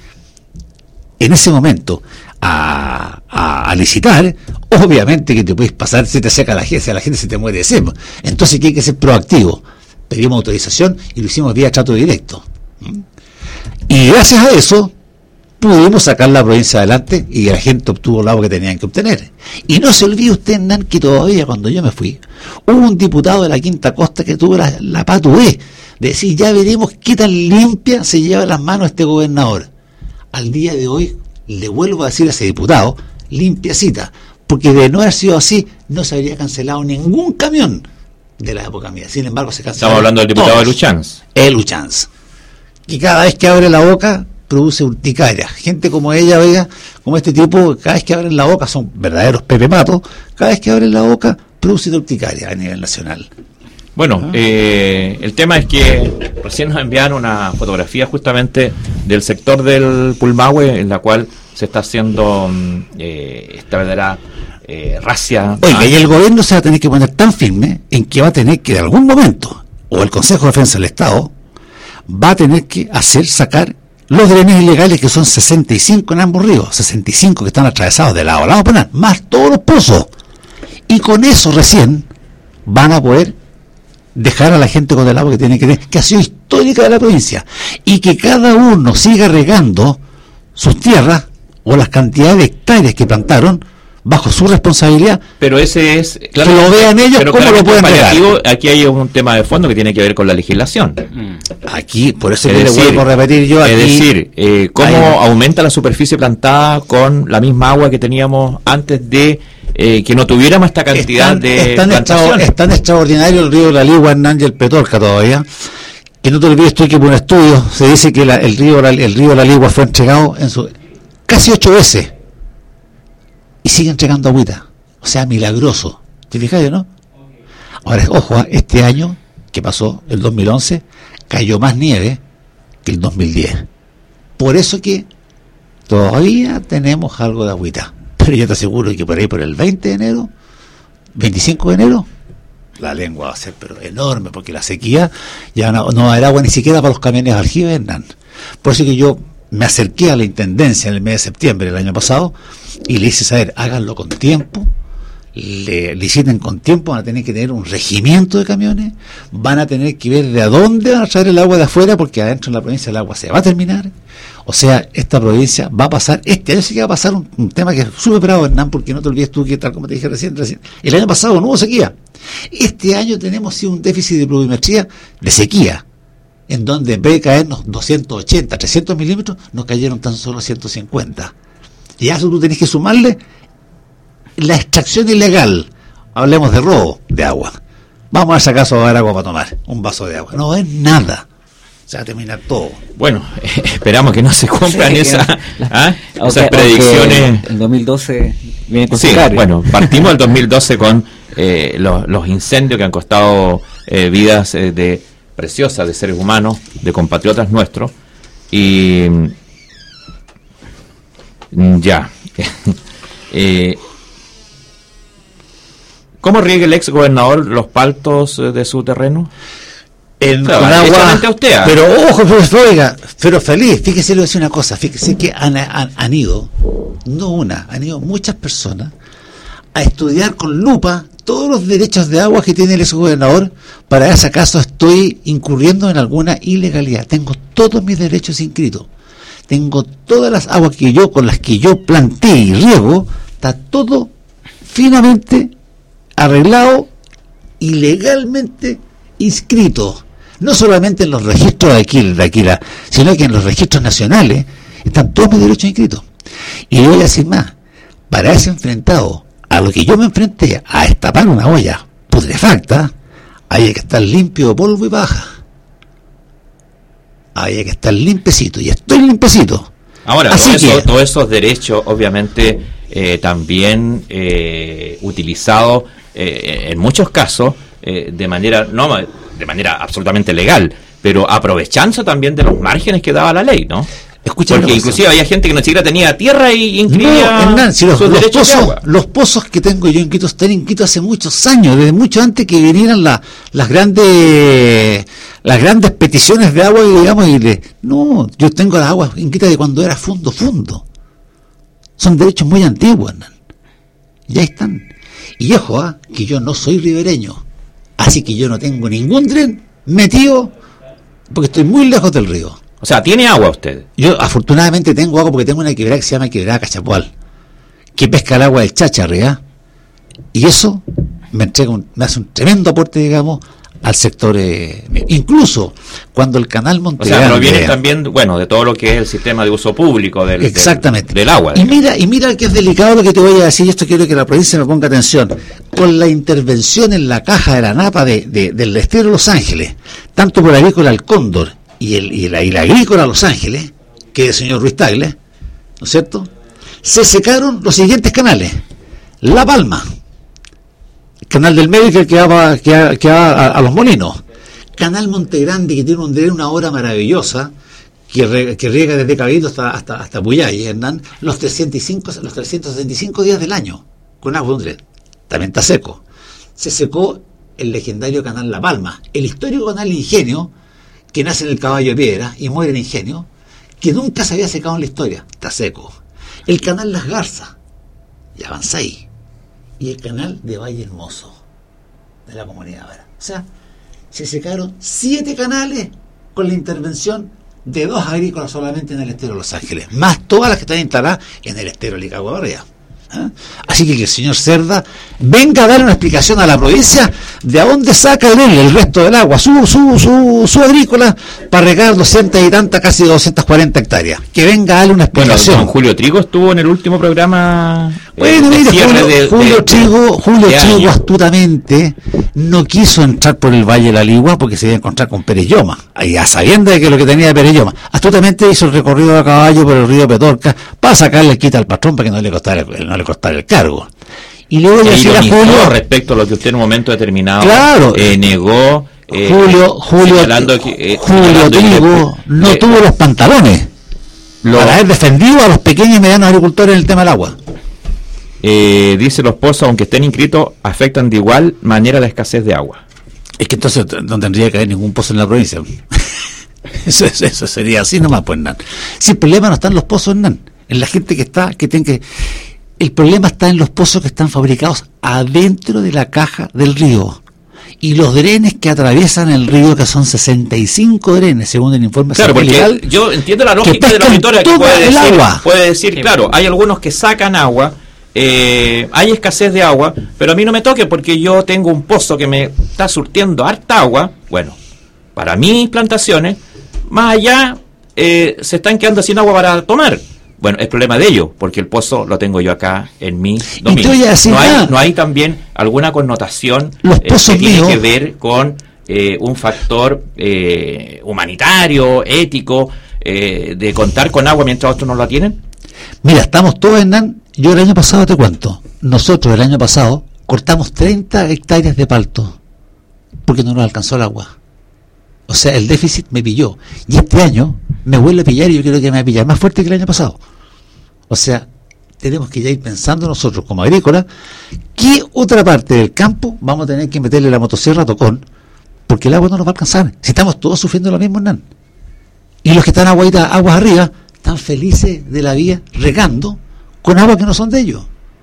en ese momento a, a, a licitar, obviamente que te puedes pasar, se te seca la gente, la gente se te muere de sed. Entonces que hay que ser proactivo. Pedimos autorización y lo hicimos vía trato directo. ¿Mm? Y gracias a eso pudimos sacar la provincia adelante y la gente obtuvo el agua que tenían que obtener. Y no se olvide usted, Hernán, que todavía cuando yo me fui, hubo un diputado de la Quinta Costa que tuvo la, la patudez de decir, ya veremos qué tan limpia se lleva en las manos este gobernador. Al día de hoy, le vuelvo a decir a ese diputado, limpiacita, porque de no haber sido así, no se habría cancelado ningún camión de la época mía. Sin embargo, se canceló. Estamos hablando del diputado de Luchanz. El Luchanz. Y cada vez que abre la boca, produce urticaria. Gente como ella, oiga, como este tipo, cada vez que abren la boca, son verdaderos Pepe Mato, cada vez que abren la boca, produce urticaria a nivel nacional. Bueno, ah. eh, el tema es que recién nos enviaron una fotografía justamente del sector del Pulmahue, en la cual se está haciendo eh, esta verdadera eh, racia. Oiga, ah. y el gobierno se va a tener que poner tan firme en que va a tener que, de algún momento, o el Consejo de Defensa del Estado, va a tener que hacer sacar los drenes ilegales, que son sesenta y cinco en ambos ríos, sesenta y cinco que están atravesados de lado a lado, penal, más todos los pozos. Y con eso recién van a poder dejar a la gente con el agua que tiene que tener, que ha sido histórica de la provincia, y que cada uno siga regando sus tierras o las cantidades de hectáreas que plantaron bajo su responsabilidad. Pero ese es, claro, que lo vean ellos, cómo lo pueden regar. Aquí hay un tema de fondo que tiene que ver con la legislación. Aquí, por eso es que decir, le vuelvo a repetir yo aquí. Es decir, eh, cómo hay, aumenta la superficie plantada con la misma agua que teníamos antes de eh, que no tuviéramos esta cantidad están, de están plantación. Es tan extraordinario el río de la Ligua, Hernán, y el Petorca todavía, que no te olvides tú que por un estudio se dice que la, el río el río de la Ligua fue entregado en su casi ocho veces y sigue entregando agüita, o sea, milagroso. ¿Te fijas, no? Ahora, ojo, este año que pasó, el dos mil once, cayó más nieve que el dos mil diez. Por eso que todavía tenemos algo de agüita. Pero yo te aseguro que por ahí, por el veinte de enero, veinticinco de enero, la lengua va a ser pero enorme, porque la sequía ya no, no va a haber agua ni siquiera para los camiones de aljibe, Hernán. Por eso que yo me acerqué a la intendencia en el mes de septiembre del año pasado y le hice saber, háganlo con tiempo, le liciten con tiempo, van a tener que tener un regimiento de camiones, van a tener que ver de a dónde van a traer el agua de afuera, porque adentro en la provincia el agua se va a terminar. O sea, esta provincia va a pasar, este año sí que va a pasar un, un tema que es súper bravo, Hernán, porque no te olvides tú que, tal como te dije recién, recién, el año pasado no hubo sequía. Este año tenemos sí un déficit de pluviometría de sequía, en donde en vez de caernos doscientos ochenta, trescientos milímetros, nos cayeron tan solo ciento cincuenta. Y a eso tú tenés que sumarle la extracción ilegal. Hablemos de robo de agua. Vamos a sacar a dar agua para tomar, un vaso de agua. No es nada. Se va a terminar todo. Bueno, eh, esperamos que no se cumplan sí, esa, la, ¿ah? okay, esas predicciones. El dos mil doce viene con sí, bueno, partimos del dos mil doce con eh, los, los incendios que han costado eh, vidas eh, de preciosas de seres humanos, de compatriotas nuestros, y ya. eh, ¿Cómo riega el ex gobernador los paltos de su terreno? En, claro, con agua, a usted, pero ojo, pero, oiga, pero feliz, fíjese, le voy a decir una cosa, fíjese que han, han, han ido, no una, han ido muchas personas a estudiar con lupa todos los derechos de agua que tiene el ex gobernador para ver si acaso estoy incurriendo en alguna ilegalidad. Tengo todos mis derechos inscritos, tengo todas las aguas que yo, con las que yo planté y riego, está todo finamente arreglado y legalmente inscrito, no solamente en los registros de aquí, de aquí la, sino que en los registros nacionales están todos mis derechos inscritos. Y le voy a decir más, para ese enfrentado a lo que yo me enfrenté, a destapar una olla putrefacta, hay que estar limpio de polvo y paja, hay que estar limpecito, y estoy limpecito. Ahora, todo eso, todos esos derechos obviamente eh, también eh, utilizados eh, en muchos casos eh, de manera no de manera absolutamente legal, pero aprovechándose también de los márgenes que daba la ley, ¿no? Escucha, porque inclusive había gente que no siquiera tenía tierra y inscribía no, Hernán, si los, sus los derechos pozos, de agua. Los pozos que tengo yo en Quito están en Quito hace muchos años, desde mucho antes que vinieran la, las grandes las grandes peticiones de agua, y digamos, y le, no, yo tengo las aguas en Quito de cuando era fundo, fundo. Son derechos muy antiguos, Hernán. Ya están. Y ojo, ¿ah? que yo no soy ribereño, así que yo no tengo ningún dren metido, porque estoy muy lejos del río. O sea, ¿tiene agua usted? Yo afortunadamente tengo agua porque tengo una quebrada que se llama quebrada Cachapual, que pesca el agua del Cháchara, ¿ya? Y eso me entrega un, me hace un tremendo aporte, digamos, al sector, eh, incluso cuando el canal Monte Grande, o sea, proviene también, bueno, de todo lo que es el sistema de uso público del, exactamente. del, del agua. Y mira, y mira que es delicado lo que te voy a decir, y esto quiero que la provincia me ponga atención, con la intervención en la caja de la Napa de, de, del estero Los Ángeles, tanto por Agrícola El Cóndor y, el, y, la, y la Agrícola Los Ángeles, que es el señor Ruiz Tagle, ¿no es cierto?, se secaron los siguientes canales: La Palma, Canal del Medio, que es el que va, que va, que va a, a Los Molinos, Canal Monte Grande, que tiene un dren, una hora maravillosa, que, re, que riega desde Cabildo hasta hasta, hasta Puyay, Hernán, los trescientos sesenta y cinco, los trescientos sesenta y cinco días del año, con agua de un dren. También está seco. Se secó el legendario Canal La Palma, el histórico Canal Ingenio, que nace en el Caballo de Piedra y muere en Ingenio, que nunca se había secado en la historia, está seco. El Canal Las Garzas, y avanza ahí. Y el canal de Valle Hermoso, de la Comunidad Vara. O sea, se secaron siete canales con la intervención de dos agrícolas solamente en el estero de Los Ángeles, más todas las que están instaladas en el estero de Licagua Barrea. ¿Eh? Así que que el señor Cerda venga a dar una explicación a la provincia de a dónde saca él el resto del agua, su su su, su agrícola, para regar doscientas y tantas, casi doscientas cuarenta hectáreas. Que venga a darle una explicación. Bueno, don Julio Trigo estuvo en el último programa. Bueno, eh, mire, Julio, de, Julio de, Trigo, Julio de Trigo año. astutamente no quiso entrar por el Valle de la Ligua porque se iba a encontrar con Pereyoma, ahí a sabiendo de que lo que tenía de Pereyoma. Astutamente hizo el recorrido a caballo por el río Petorca para sacarle el quita al patrón para que no le costara el, no le costara el cargo. Y le voy a decir a Julio respecto a lo que usted en un momento determinado claro, eh, negó. Eh, Julio, Julio, que, eh, Julio Trigo que, no eh, tuvo los pantalones lo, para haber defendido a los pequeños y medianos agricultores en el tema del agua. Eh, dice: los pozos, aunque estén inscritos, afectan de igual manera la escasez de agua. Es que entonces no tendría que haber ningún pozo en la provincia. eso, eso, eso sería así nomás, pues, Hernán. Si el problema no está en los pozos, Hernán, en la gente que está, que tiene que... El problema está en los pozos que están fabricados adentro de la caja del río. Y los drenes que atraviesan el río, que son sesenta y cinco drenes, según el informe claro, satelital. Porque yo entiendo la lógica de la auditoría, que puede decir, agua. puede decir, claro, hay algunos que sacan agua, eh, hay escasez de agua, pero a mí no me toque porque yo tengo un pozo que me está surtiendo harta agua. Bueno, para mis plantaciones, más allá, eh, se están quedando sin agua para tomar. Bueno, es problema de ellos, porque el pozo lo tengo yo acá en mi dominio. No hay, no hay también alguna connotación los eh, que tiene míos. que ver con eh, un factor eh, humanitario, ético, eh, de contar con agua mientras otros no la tienen. Mira, estamos todos, Hernán. Yo el año pasado te cuento, nosotros el año pasado cortamos treinta hectáreas de palto porque no nos alcanzó el agua. O sea, el déficit me pilló. Y este año me vuelve a pillar, y yo creo que me va a pillar más fuerte que el año pasado. O sea, tenemos que ya ir pensando nosotros como agrícolas qué otra parte del campo vamos a tener que meterle la motosierra a Tocón, porque el agua no nos va a alcanzar. Si estamos todos sufriendo lo mismo, Hernán. Y los que están aguas, aguas arriba están felices de la vida regando con agua que no son de ellos.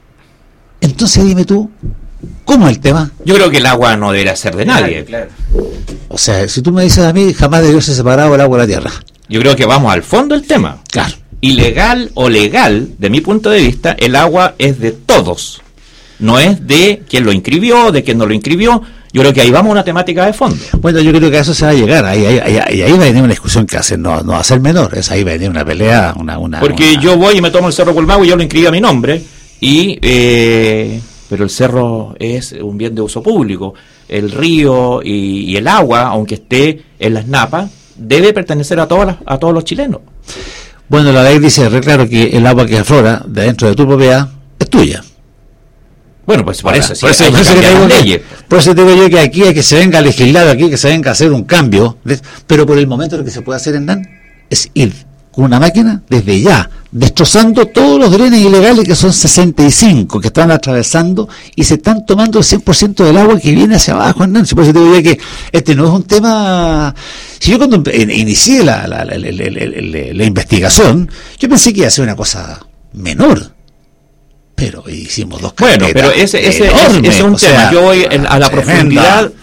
Entonces dime tú, ¿cómo es el tema? Yo creo que el agua no debería ser de nadie. Claro. O sea, si tú me dices a mí, jamás debió ser separado el agua de la tierra. Yo creo que vamos al fondo del tema. Claro. Ilegal o legal, de mi punto de vista, el agua es de todos. No es de quien lo inscribió, de quien no lo inscribió. Yo creo que ahí vamos a una temática de fondo. Bueno, yo creo que a eso se va a llegar. Ahí, ahí, ahí, ahí va a venir una discusión que hace, no, no va a ser menor. Es ahí va a venir una pelea, una... una Porque una... yo voy y me tomo el Cerro Colmagua y yo lo inscribí a mi nombre. Y... Eh, pero el cerro es un bien de uso público. El río y, y el agua, aunque esté en las napas, debe pertenecer a todas las, a todos los chilenos. Bueno, la ley dice re claro que el agua que aflora de dentro de tu propiedad es tuya. Bueno, pues por Ahora, eso sí, por eso, hay por que eso cambiar te digo las que, leyes. por eso te digo yo que aquí hay que se venga a legislar, aquí que se venga a hacer un cambio, ¿ves? Pero por el momento lo que se puede hacer, Hernán, es ir con una máquina desde ya, destrozando todos los drenes ilegales, que son sesenta y cinco, que están atravesando y se están tomando el cien por ciento del agua que viene hacia abajo, Hernán. Por eso te digo que este no es un tema... Si yo cuando inicié la, la, la, la, la, la, la investigación, yo pensé que iba a ser una cosa menor. Pero hicimos dos Bueno, pero ese, ese, enormes, ese es un tema. Sea, yo voy en, a la tremenda. profundidad,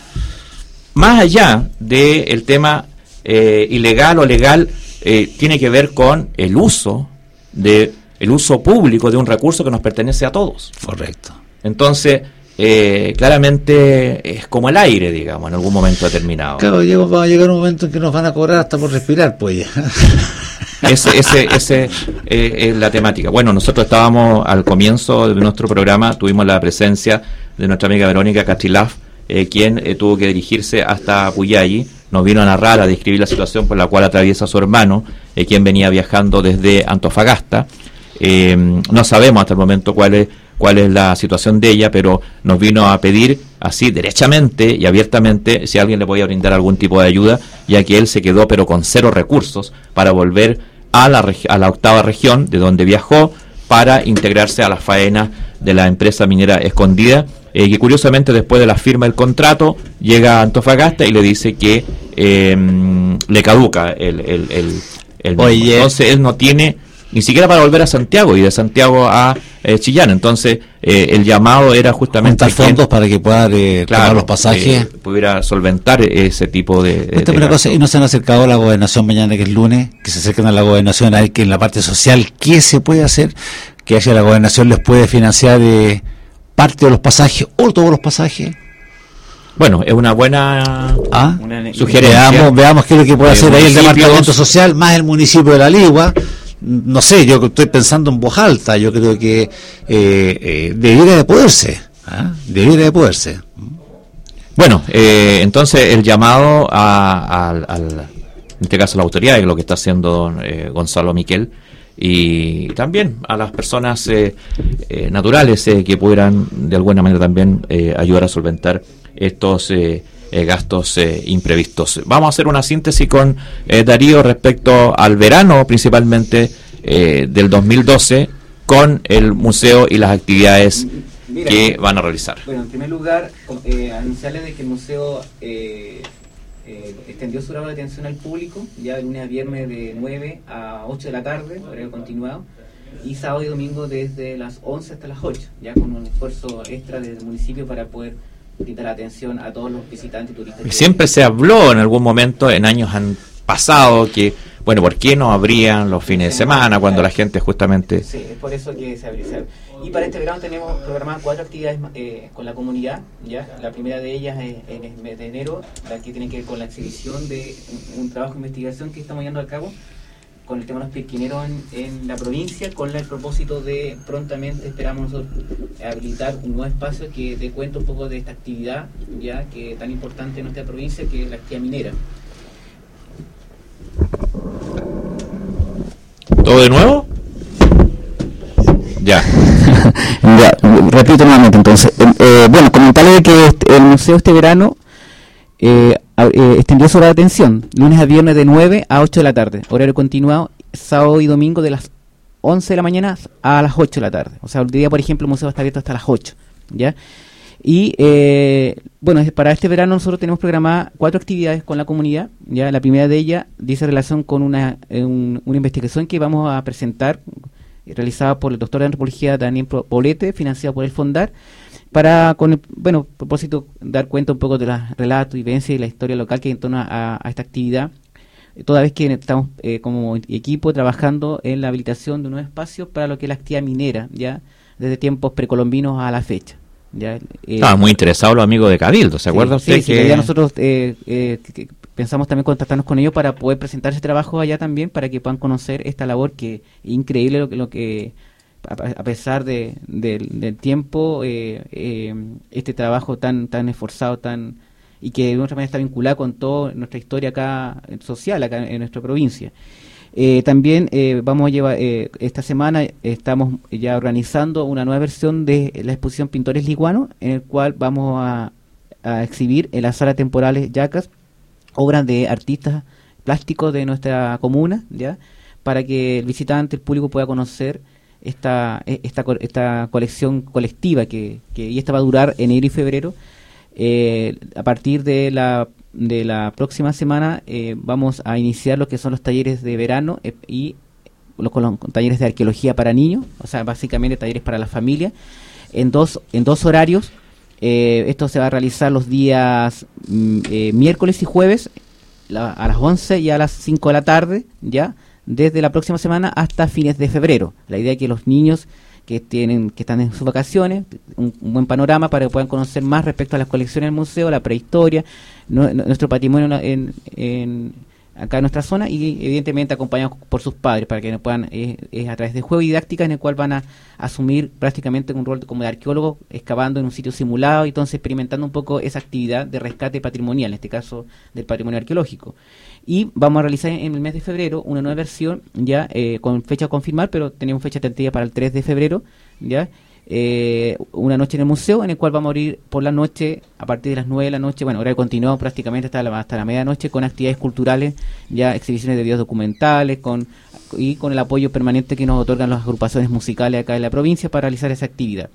más allá del tema eh, ilegal o legal, eh, tiene que ver con el uso de el uso público de un recurso que nos pertenece a todos. Correcto. Entonces, eh, claramente es como el aire, digamos, en algún momento determinado. Claro, va a llegar un momento en que nos van a cobrar hasta por respirar, pues ya. Ese, ese, ese eh, es la temática. Bueno, nosotros estábamos al comienzo de nuestro programa, tuvimos la presencia de nuestra amiga Verónica Castilaf, eh, quien eh, tuvo que dirigirse hasta Puyalli, nos vino a narrar, a describir la situación por la cual atraviesa su hermano, eh, quien venía viajando desde Antofagasta. Eh, no sabemos hasta el momento cuál es, cuál es la situación de ella, pero nos vino a pedir así derechamente y abiertamente si alguien le podía brindar algún tipo de ayuda, ya que él se quedó pero con cero recursos para volver a la, regi- a la octava región de donde viajó para integrarse a la faena de la empresa minera Escondida, eh, que curiosamente después de la firma del contrato llega a Antofagasta y le dice que eh, le caduca el, el, el, el Oye. Entonces él no tiene ni siquiera para volver a Santiago y de Santiago a eh, Chillán. Entonces eh, el llamado era justamente juntar fondos para que pueda eh, claro, tomar los pasajes, eh, pudiera solventar ese tipo de, de, de una cosa. Y no se han acercado a la gobernación mañana, que es lunes, que se acerquen a la gobernación, a ver que en la parte social qué se puede hacer, que haya la gobernación les puede financiar eh, parte de los pasajes o todos los pasajes. Bueno, es una buena ¿Ah? una sugerencia. Veamos, veamos qué es lo que puede hacer ahí el departamento social, más el municipio de La Ligua. No sé, yo estoy pensando en voz alta, yo creo que eh, eh, debiera de poderse, ¿eh? debiera de poderse. Bueno, eh, entonces el llamado a, a, al, en este caso a la autoridad, es lo que está haciendo eh, Gonzalo Miquel, y también a las personas eh, eh, naturales eh, que pudieran de alguna manera también eh, ayudar a solventar estos eh, eh, gastos eh, imprevistos. Vamos a hacer una síntesis con eh, Darío respecto al verano principalmente eh, del dos mil doce con el museo y las actividades Mira, que van a realizar. Bueno, en primer lugar, eh, anunciarles de que el museo eh, eh, extendió su horario de atención al público ya de lunes a viernes de nueve a ocho de la tarde, horario continuado, y sábado y domingo desde las once hasta las ocho, ya con un esfuerzo extra desde el municipio para poder brindar atención a todos los visitantes y turistas. Y siempre se habló en algún momento, en años han pasado, que, bueno, ¿por qué no abrían los fines de semana cuando la gente justamente... Sí, es por eso que se abrió. Y para este verano tenemos programadas cuatro actividades eh, con la comunidad, ya. La primera de ellas es en el mes de enero, la que tiene que ver con la exhibición de un, un trabajo de investigación que estamos llevando a cabo con el tema de los pirquineros en, en la provincia, con el propósito de prontamente, esperamos nosotros, habilitar un nuevo espacio que dé cuenta un poco de esta actividad, ya que tan importante en nuestra provincia, que es la actividad minera. ¿Todo de nuevo? Ya. Ya, repito nuevamente entonces. Eh, bueno, comentarle que este, el museo este verano eh, eh, extendió su hora de atención, lunes a viernes de nueve a ocho de la tarde, horario continuado, sábado y domingo de las once de la mañana a las ocho de la tarde. O sea, el día, por ejemplo, el museo está abierto hasta las ocho, ¿ya? Y, eh, bueno, para este verano nosotros tenemos programadas cuatro actividades con la comunidad, ¿ya? La primera de ellas dice relación con una, eh, un, una investigación que vamos a presentar, realizada por el doctor de antropología Daniel Poblete, financiado por el Fondar, para, con el, bueno, propósito, dar cuenta un poco de los relatos, vivencias y la historia local que hay en torno a, a esta actividad, toda vez que estamos eh, como equipo trabajando en la habilitación de un nuevo espacio para lo que es la actividad minera, ya desde tiempos precolombinos a la fecha. Ya, eh, Estaban muy interesados los amigos de Cabildo, ¿se sí, acuerda usted? Sí, sí, que ya nosotros eh, eh, que, que pensamos también contactarnos con ellos para poder presentar ese trabajo allá también, para que puedan conocer esta labor que es increíble, lo que, lo que a, a pesar de, de, del tiempo, eh, eh, este trabajo tan tan esforzado, tan y que de otra manera está vinculado con toda nuestra historia acá social, acá en nuestra provincia. Eh, también eh, vamos a llevar, eh, esta semana estamos ya organizando una nueva versión de la exposición Pintores Liguanos, en el cual vamos a, a exhibir en la sala temporales Yacas obras de artistas plásticos de nuestra comuna, ya, para que el visitante, el público pueda conocer esta esta, esta colección colectiva que, que y esta va a durar enero y febrero. Eh, a partir de la de la próxima semana eh, vamos a iniciar lo que son los talleres de verano eh, y los, los talleres de arqueología para niños, o sea, básicamente talleres para la familia, en dos en dos horarios. Eh, esto se va a realizar los días mm, eh, miércoles y jueves la, a las once y a las cinco de la tarde, ya desde la próxima semana hasta fines de febrero. La idea es que los niños que tienen que están en sus vacaciones, un, un buen panorama para que puedan conocer más respecto a las colecciones del museo, la prehistoria, no, no, nuestro patrimonio en, en acá en nuestra zona, y evidentemente acompañados por sus padres para que puedan, es, es a través de juegos didácticas en el cual van a asumir prácticamente un rol como de arqueólogo, excavando en un sitio simulado, y entonces experimentando un poco esa actividad de rescate patrimonial, en este caso del patrimonio arqueológico. Y vamos a realizar en el mes de febrero una nueva versión, ya eh, con fecha a confirmar, pero tenemos fecha tentativa para el tres de febrero, ya eh, una noche en el museo, en el cual vamos a ir por la noche, a partir de las nueve de la noche, bueno, horario continuado prácticamente hasta la, hasta la medianoche, con actividades culturales, ya exhibiciones de videos documentales, con y con el apoyo permanente que nos otorgan las agrupaciones musicales acá en la provincia para realizar esa actividad.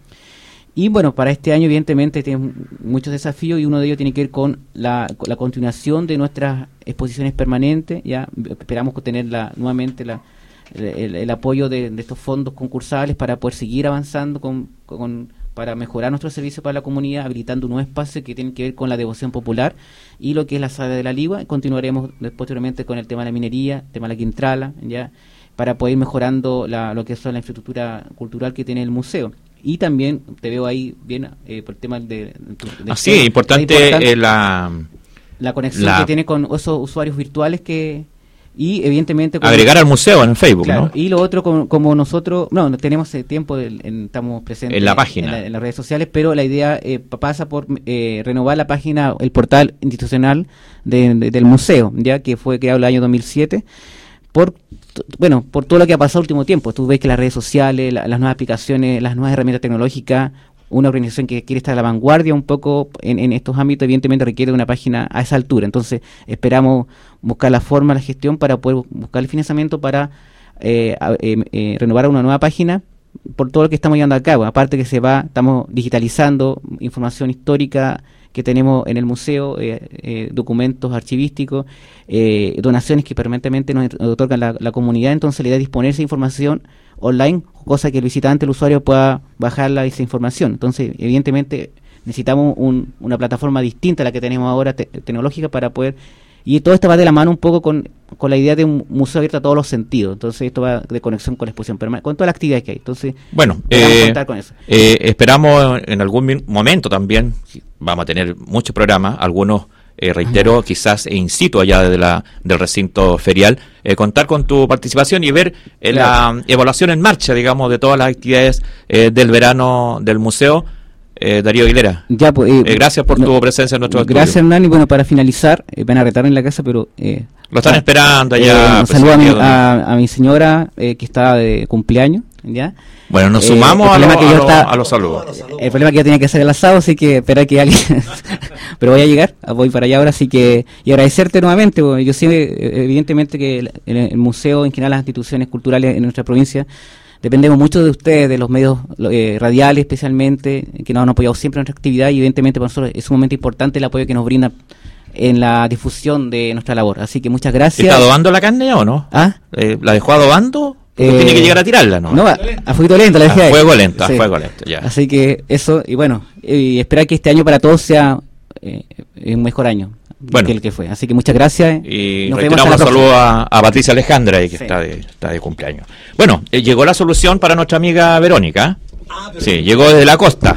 Y bueno, para este año evidentemente tiene muchos desafíos, y uno de ellos tiene que ver con la, con la continuación de nuestras exposiciones permanentes. Ya esperamos tener la, nuevamente la, el, el apoyo de, de estos fondos concursales para poder seguir avanzando con, con para mejorar nuestro servicio para la comunidad, habilitando un nuevo espacio que tiene que ver con la devoción popular y lo que es la sala de la Ligua. Continuaremos posteriormente con el tema de la minería, el tema de la quintrala, ya para poder ir mejorando la, lo que es la infraestructura cultural que tiene el museo. Y también te veo ahí bien eh, por el tema de... de, de Así es, importante, importante eh, la... la conexión la, que tiene con esos usuarios virtuales que... Y evidentemente... Agregar al museo en Facebook, claro, ¿no? Y lo otro, como, como nosotros... No, tenemos tiempo, en, en, estamos presentes... En la página. En, la, en las redes sociales, pero la idea eh, pasa por eh, renovar la página, el portal institucional de, de, del museo, ya que fue creado el año dos mil siete, por... bueno, por todo lo que ha pasado el último tiempo. Tú ves que las redes sociales, la, las nuevas aplicaciones, las nuevas herramientas tecnológicas, una organización que quiere estar a la vanguardia un poco en, en estos ámbitos, evidentemente requiere de una página a esa altura. Entonces, esperamos buscar la forma, la gestión para poder buscar el financiamiento para eh, eh, eh, renovar una nueva página por todo lo que estamos llevando a cabo. Aparte que se va, estamos digitalizando información histórica que tenemos en el museo, eh, eh, documentos archivísticos, eh, donaciones que permanentemente nos otorga la, la comunidad. Entonces la idea es disponer esa información online, cosa que el visitante, el usuario pueda bajarla esa información. Entonces, evidentemente, necesitamos un, una plataforma distinta a la que tenemos ahora te, tecnológica para poder... Y todo esto va de la mano un poco con, con la idea de un museo abierto a todos los sentidos. Entonces esto va de conexión con la exposición permanente, con todas las actividades que hay. Entonces, bueno, eh, contar con eso. Eh, esperamos en algún momento también, vamos a tener muchos programas, algunos, eh, reitero, Ajá. quizás in situ allá de la, del recinto ferial, eh, contar con tu participación y ver eh, claro. la evaluación en marcha, digamos, de todas las actividades eh, del verano del museo. Eh, Darío Aguilera, ya, pues, eh, eh, gracias por no, tu presencia en nuestro estudio. Gracias, Hernán, y bueno, para finalizar, eh, van a retar en la casa, pero... Eh, Lo están ah, esperando allá. Eh, saludo a mi, a, a mi señora eh, que está de cumpleaños, ¿ya? Bueno, nos sumamos eh, a, lo, a, lo, está, a los saludos. El problema es que yo tenía que hacer el asado, así que esperar que alguien... pero voy a llegar, voy para allá ahora, así que... Y agradecerte nuevamente, porque yo sé, evidentemente, que el, el museo, en general, las instituciones culturales en nuestra provincia... Dependemos mucho de ustedes, de los medios eh, radiales especialmente, que nos han apoyado siempre en nuestra actividad, y evidentemente para nosotros es un momento importante el apoyo que nos brinda en la difusión de nuestra labor. Así que muchas gracias. ¿Está adobando la carne o no? ¿Ah? Eh, ¿La dejó adobando? Eh, ¿Tiene que llegar a tirarla, no? No, a, a fuego lento la dejé a ahí. fuego lento, sí. a fuego lento, ya. Así que eso, y bueno, y esperar que este año para todos sea eh, un mejor año. Bueno, que el que fue. Así que muchas gracias. Y nos reiteramos un saludo a, a Patricia Alejandra, que sí. está, de, está de cumpleaños. Bueno, eh, llegó la solución para nuestra amiga Verónica. Ah, sí, llegó desde la costa.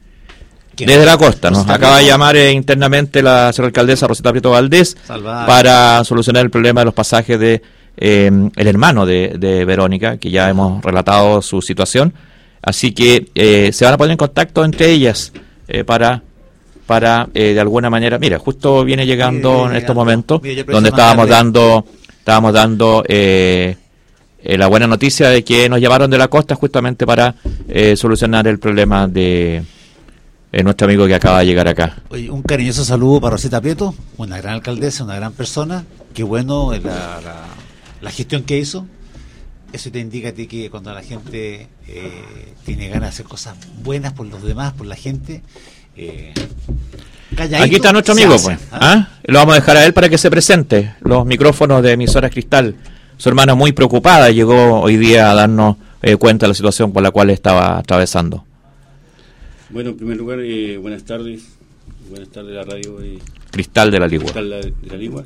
Desde la costa. Nos acaba de llamar eh, internamente la señora alcaldesa Rosita Prieto Valdés Salvar. para solucionar el problema de los pasajes de eh, el hermano de, de Verónica, que ya hemos relatado su situación. Así que eh, se van a poner en contacto entre ellas eh, para... para eh, de alguna manera, mira, justo viene llegando sí, en llegando. estos momentos, mira, donde estábamos dando, estábamos dando eh, eh, la buena noticia de que nos llamaron de la costa justamente para eh, solucionar el problema de eh, nuestro amigo que acaba de llegar acá. Oye, un cariñoso saludo para Rosita Prieto, una gran alcaldesa, una gran persona, qué bueno la, la, la gestión que hizo, eso te indica a ti que cuando la gente eh, tiene ganas de hacer cosas buenas por los demás, por la gente, eh, aquí está nuestro amigo, pues. ¿Ah? Lo vamos a dejar a él para que se presente. Los micrófonos de Emisoras Cristal. Su hermana muy preocupada llegó hoy día a darnos eh, cuenta de la situación por la cual estaba atravesando. Bueno, en primer lugar, eh, buenas tardes. Buenas tardes a la radio eh, Cristal de la Ligua. Cristal de la Ligua.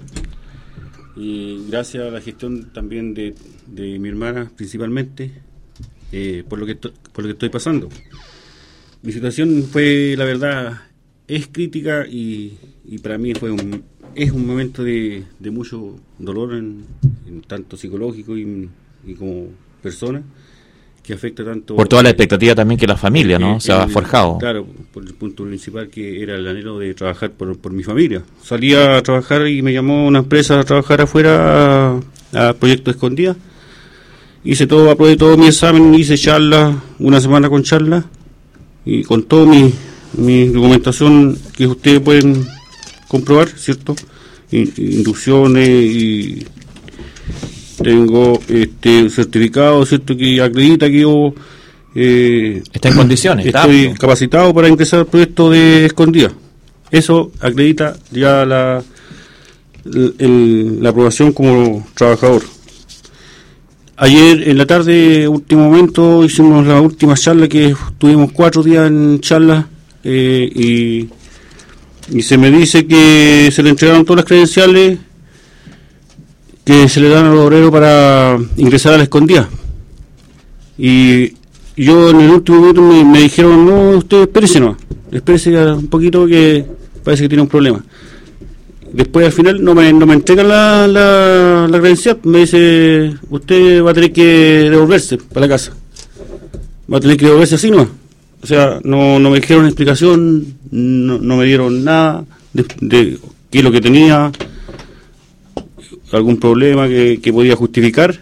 Y gracias a la gestión también de, de mi hermana, principalmente, eh, por lo que to- por lo que estoy pasando. Mi situación fue, la verdad, es crítica y, y para mí fue un es un momento de, de mucho dolor, en, en tanto psicológico y, y como persona, que afecta tanto... Por toda la expectativa también que la familia, ¿no? Eh, Se ha el, forjado. Claro, por el punto principal que era el anhelo de trabajar por, por mi familia. Salía a trabajar y me llamó una empresa a trabajar afuera a, a Proyecto Escondida. Hice todo, aprobé todo mi examen, hice charlas, una semana con charlas, y con toda mi, mi documentación que ustedes pueden comprobar, ¿cierto? Inducciones y tengo este certificado, ¿cierto? Que acredita que yo eh, está en condiciones, estoy está capacitado para ingresar al proyecto de Escondida. Eso acredita ya la el, el, la aprobación como trabajador. Ayer en la tarde, último momento, hicimos la última charla, que tuvimos cuatro días en charla, eh, y, y se me dice que se le entregaron todas las credenciales que se le dan a los obreros para ingresar a la Escondida. Y yo en el último momento me, me dijeron, no, usted espérese no, espérese un poquito que parece que tiene un problema. Después al final no me, no me entregan la, la, la credencial, me dice, usted va a tener que devolverse para la casa, va a tener que devolverse así nomás. O sea, no, no me dijeron explicación, no, no me dieron nada de, de qué es lo que tenía, algún problema que, que podía justificar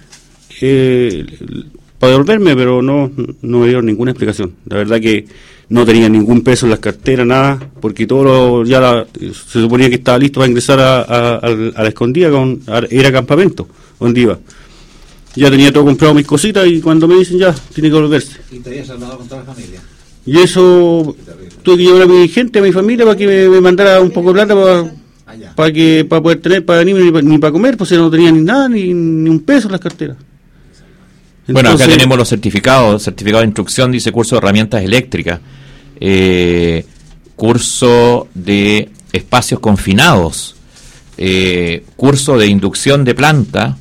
eh, para devolverme, pero no, no me dieron ninguna explicación. La verdad que no tenía ningún peso en las carteras, nada, porque todo lo, ya la, se suponía que estaba listo para ingresar a, a, a, a la Escondida, con, a, era campamento donde iba. Ya tenía todo comprado, mis cositas, y cuando me dicen ya, tiene que volverse. Y te habías hablado con toda la familia. Y eso, tuve que llevar a mi gente, a mi familia, para que me, me mandara un poco de plata para, para que para poder tener, para venir, ni, ni para comer, pues no tenía ni nada, ni, ni un peso en las carteras. Entonces, bueno, acá tenemos los certificados, certificado de instrucción, dice curso de herramientas eléctricas, eh, curso de espacios confinados, eh, curso de inducción de planta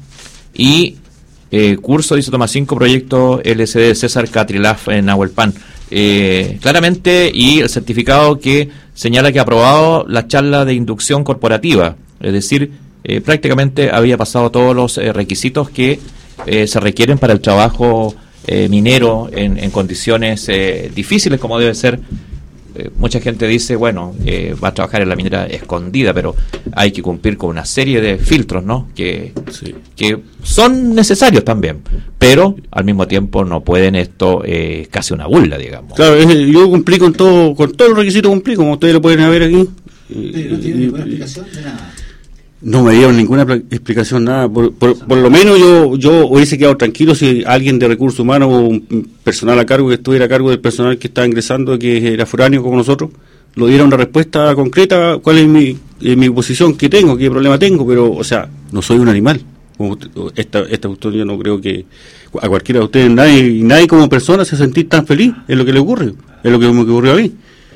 y eh, curso, dice toma cinco, proyecto L C D de César Catrilaf en Nahuelpan. Eh, claramente, y el certificado que señala que ha aprobado la charla de inducción corporativa, es decir, eh, prácticamente había pasado todos los eh, requisitos que Eh, se requieren para el trabajo eh, minero en, en condiciones eh, difíciles, como debe ser. Eh, mucha gente dice, bueno, eh, va a trabajar en la minera Escondida, pero hay que cumplir con una serie de filtros, ¿no? Que, sí. que son necesarios también, pero al mismo tiempo no pueden esto, eh, casi una burla, digamos. Claro, yo cumplí con todo, con todos los requisitos cumplí, como ustedes lo pueden ver aquí. ¿Pero no tiene ninguna explicación de nada? No me dieron ninguna explicación, nada. Por, por, por lo menos yo yo hubiese quedado tranquilo si alguien de recursos humanos o un personal a cargo, que estuviera a cargo del personal que estaba ingresando, que era foráneo como nosotros, lo diera una respuesta concreta, cuál es mi, eh, mi posición, qué tengo, qué problema tengo, pero, o sea, no soy un animal. Como esta esta cuestión yo no creo que a cualquiera de ustedes, nadie, nadie como persona se sentir tan feliz, es lo que le ocurre, es lo que me ocurrió a mí.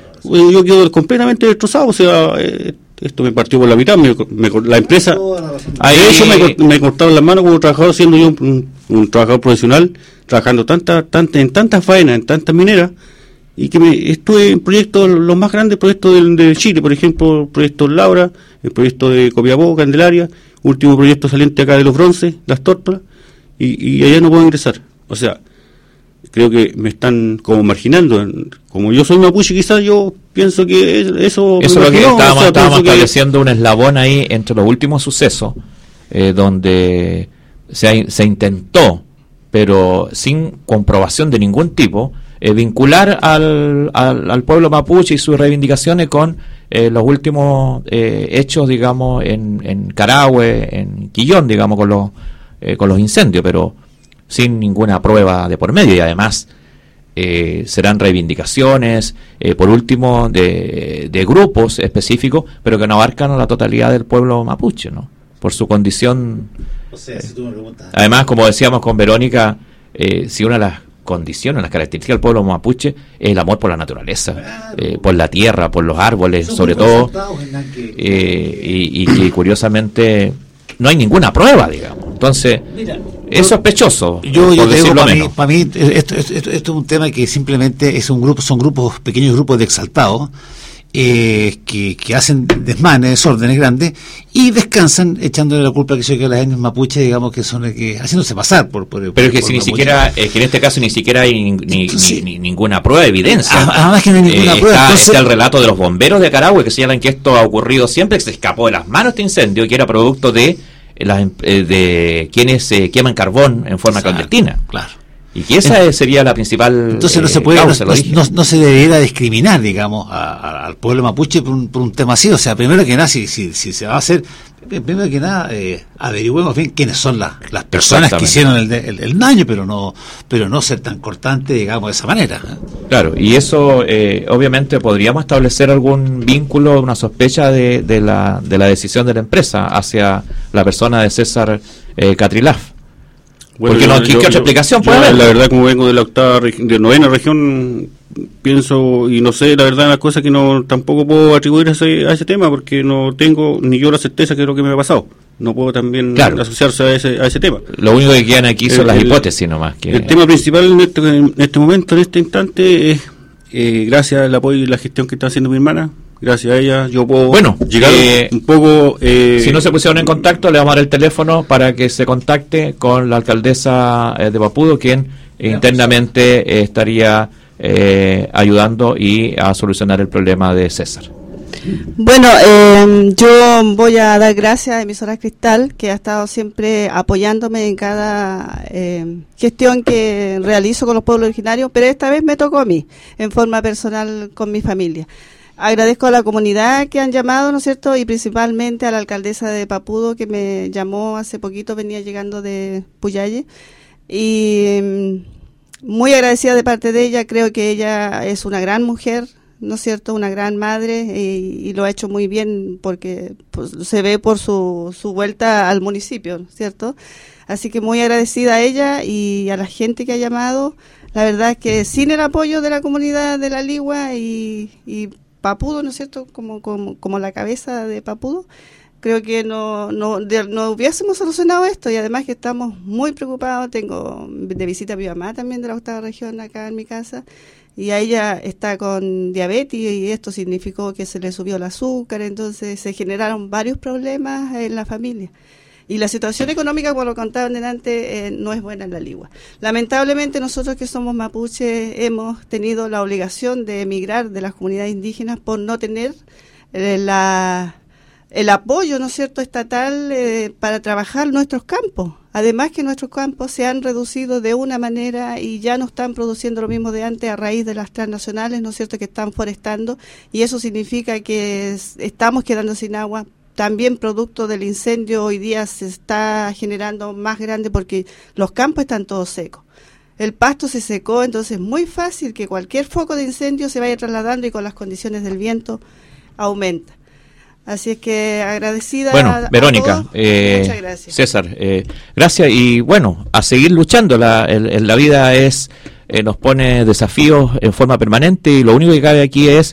Yo quedo completamente destrozado, o sea... Eh, esto me partió por la mitad, me, me, la empresa, a eso me, me cortaron las manos como trabajador, siendo yo un, un, un trabajador profesional, trabajando tanta, tanta, en tantas faenas, en tantas mineras, y que me, estuve en proyectos, los más grandes proyectos de, de Chile, por ejemplo, el proyecto Laura, el proyecto de Copiapó, Candelaria, último proyecto saliente acá de los bronces, las tórtolas, y, y allá no puedo ingresar. O sea, creo que me están como marginando. Como yo soy mapuche, quizás yo pienso que eso... Eso es lo que estábamos, o sea, estábamos estableciendo que... un eslabón ahí entre los últimos sucesos, eh, donde se, se intentó, pero sin comprobación de ningún tipo, eh, vincular al, al, al pueblo mapuche y sus reivindicaciones con eh, los últimos eh, hechos, digamos, en, en Carahue, en Quillón, digamos, con los, eh, con los incendios, pero... sin ninguna prueba de por medio, y además eh, serán reivindicaciones, eh, por último, de, de grupos específicos, pero que no abarcan a la totalidad del pueblo mapuche, ¿no? Por su condición. O sea, si tú me preguntas. Además, como decíamos con Verónica, eh, si una de las condiciones, las características del pueblo mapuche es el amor por la naturaleza, claro. eh, por la tierra, por los árboles, son sobre todo, que... eh, y, y que curiosamente no hay ninguna prueba, digamos. Entonces, mira, es sospechoso. Yo, yo digo, para mí, para mí esto, esto, esto, esto es un tema que simplemente es un grupo, son grupos, pequeños grupos de exaltados. Eh, que, que hacen desmanes, desórdenes grandes y descansan echándole la culpa que soy que las etnias mapuches, digamos que son que haciéndose pasar por, por pero por, es que por si ni mapuche. siquiera es que en este caso ni siquiera hay ni, ni, sí. ni, ni ninguna prueba de evidencia. Además que no hay ninguna eh, prueba. Está, Entonces, está el relato de los bomberos de Carahue que señalan que esto ha ocurrido siempre, que se escapó de las manos este incendio, que era producto de las de quienes eh, queman carbón en forma exacto, clandestina. Claro. Y que esa eh, sería la principal. Entonces no eh, se puede, causa, no, no, no se debería discriminar, digamos, a, a, al pueblo mapuche por un, por un tema así. O sea, primero que nada, si, si, si se va a hacer, primero que nada, eh, averigüemos bien quiénes son las, las personas que hicieron el, el, el daño, pero no, pero no ser tan cortante, digamos, de esa manera. ¿eh? Claro, y eso, eh, obviamente, podríamos establecer algún vínculo, una sospecha de, de la, de la decisión de la empresa hacia la persona de César eh, Catrilaf. Bueno, porque yo, no, ¿qué, yo, ¿qué otra yo, explicación yo, puede haber? La verdad, como vengo de la octava, de novena región, pienso y no sé, la verdad, las cosas que no tampoco puedo atribuir a ese, a ese tema, porque no tengo ni yo la certeza que es lo que me ha pasado. No puedo también claro. asociarse a ese, a ese tema. Lo único que quedan aquí son el, las hipótesis nomás. Que... El tema principal en este, en este momento, en este instante, es eh, gracias al apoyo y la gestión que está haciendo mi hermana. Gracias a ella yo puedo bueno, llegar eh, un poco... Eh, si no se pusieron en contacto, le vamos a dar el teléfono para que se contacte con la alcaldesa eh, de Papudo, quien eh, internamente eh, estaría eh, ayudando y a solucionar el problema de César. Bueno, eh, yo voy a dar gracias a Emisoras Cristal, que ha estado siempre apoyándome en cada eh, gestión que realizo con los pueblos originarios, pero esta vez me tocó a mí, en forma personal con mi familia. Agradezco a la comunidad que han llamado, ¿no es cierto?, y principalmente a la alcaldesa de Papudo, que me llamó hace poquito, venía llegando de Puyalle, y um, muy agradecida de parte de ella. Creo que ella es una gran mujer, ¿no es cierto?, una gran madre, y, y lo ha hecho muy bien porque pues, se ve por su, su vuelta al municipio, ¿cierto? Así que muy agradecida a ella y a la gente que ha llamado. La verdad es que sin el apoyo de la comunidad de La Ligua y... y Papudo, ¿no es cierto?, como, como, como la cabeza de Papudo, creo que no, no, de, no hubiésemos solucionado esto, y además que estamos muy preocupados. Tengo de visita a mi mamá también de la octava región acá en mi casa, y a ella está con diabetes y esto significó que se le subió el azúcar, entonces se generaron varios problemas en la familia. Y la situación económica, como lo contaban delante, eh, no es buena en La Ligua. Lamentablemente nosotros que somos mapuches hemos tenido la obligación de emigrar de las comunidades indígenas por no tener eh, la, el apoyo, ¿no es cierto?, estatal eh, para trabajar nuestros campos. Además que nuestros campos se han reducido de una manera y ya no están produciendo lo mismo de antes a raíz de las transnacionales, ¿no es cierto?, que están forestando, y eso significa que es, estamos quedando sin agua. También producto del incendio hoy día se está generando más grande porque los campos están todos secos. El pasto se secó, entonces es muy fácil que cualquier foco de incendio se vaya trasladando y con las condiciones del viento aumenta. Así es que agradecida bueno, a, Verónica, a todos. eh, Muchas gracias. César, eh, gracias, y bueno, a seguir luchando. La, el, el, la vida es eh, nos pone desafíos en forma permanente y lo único que cabe aquí es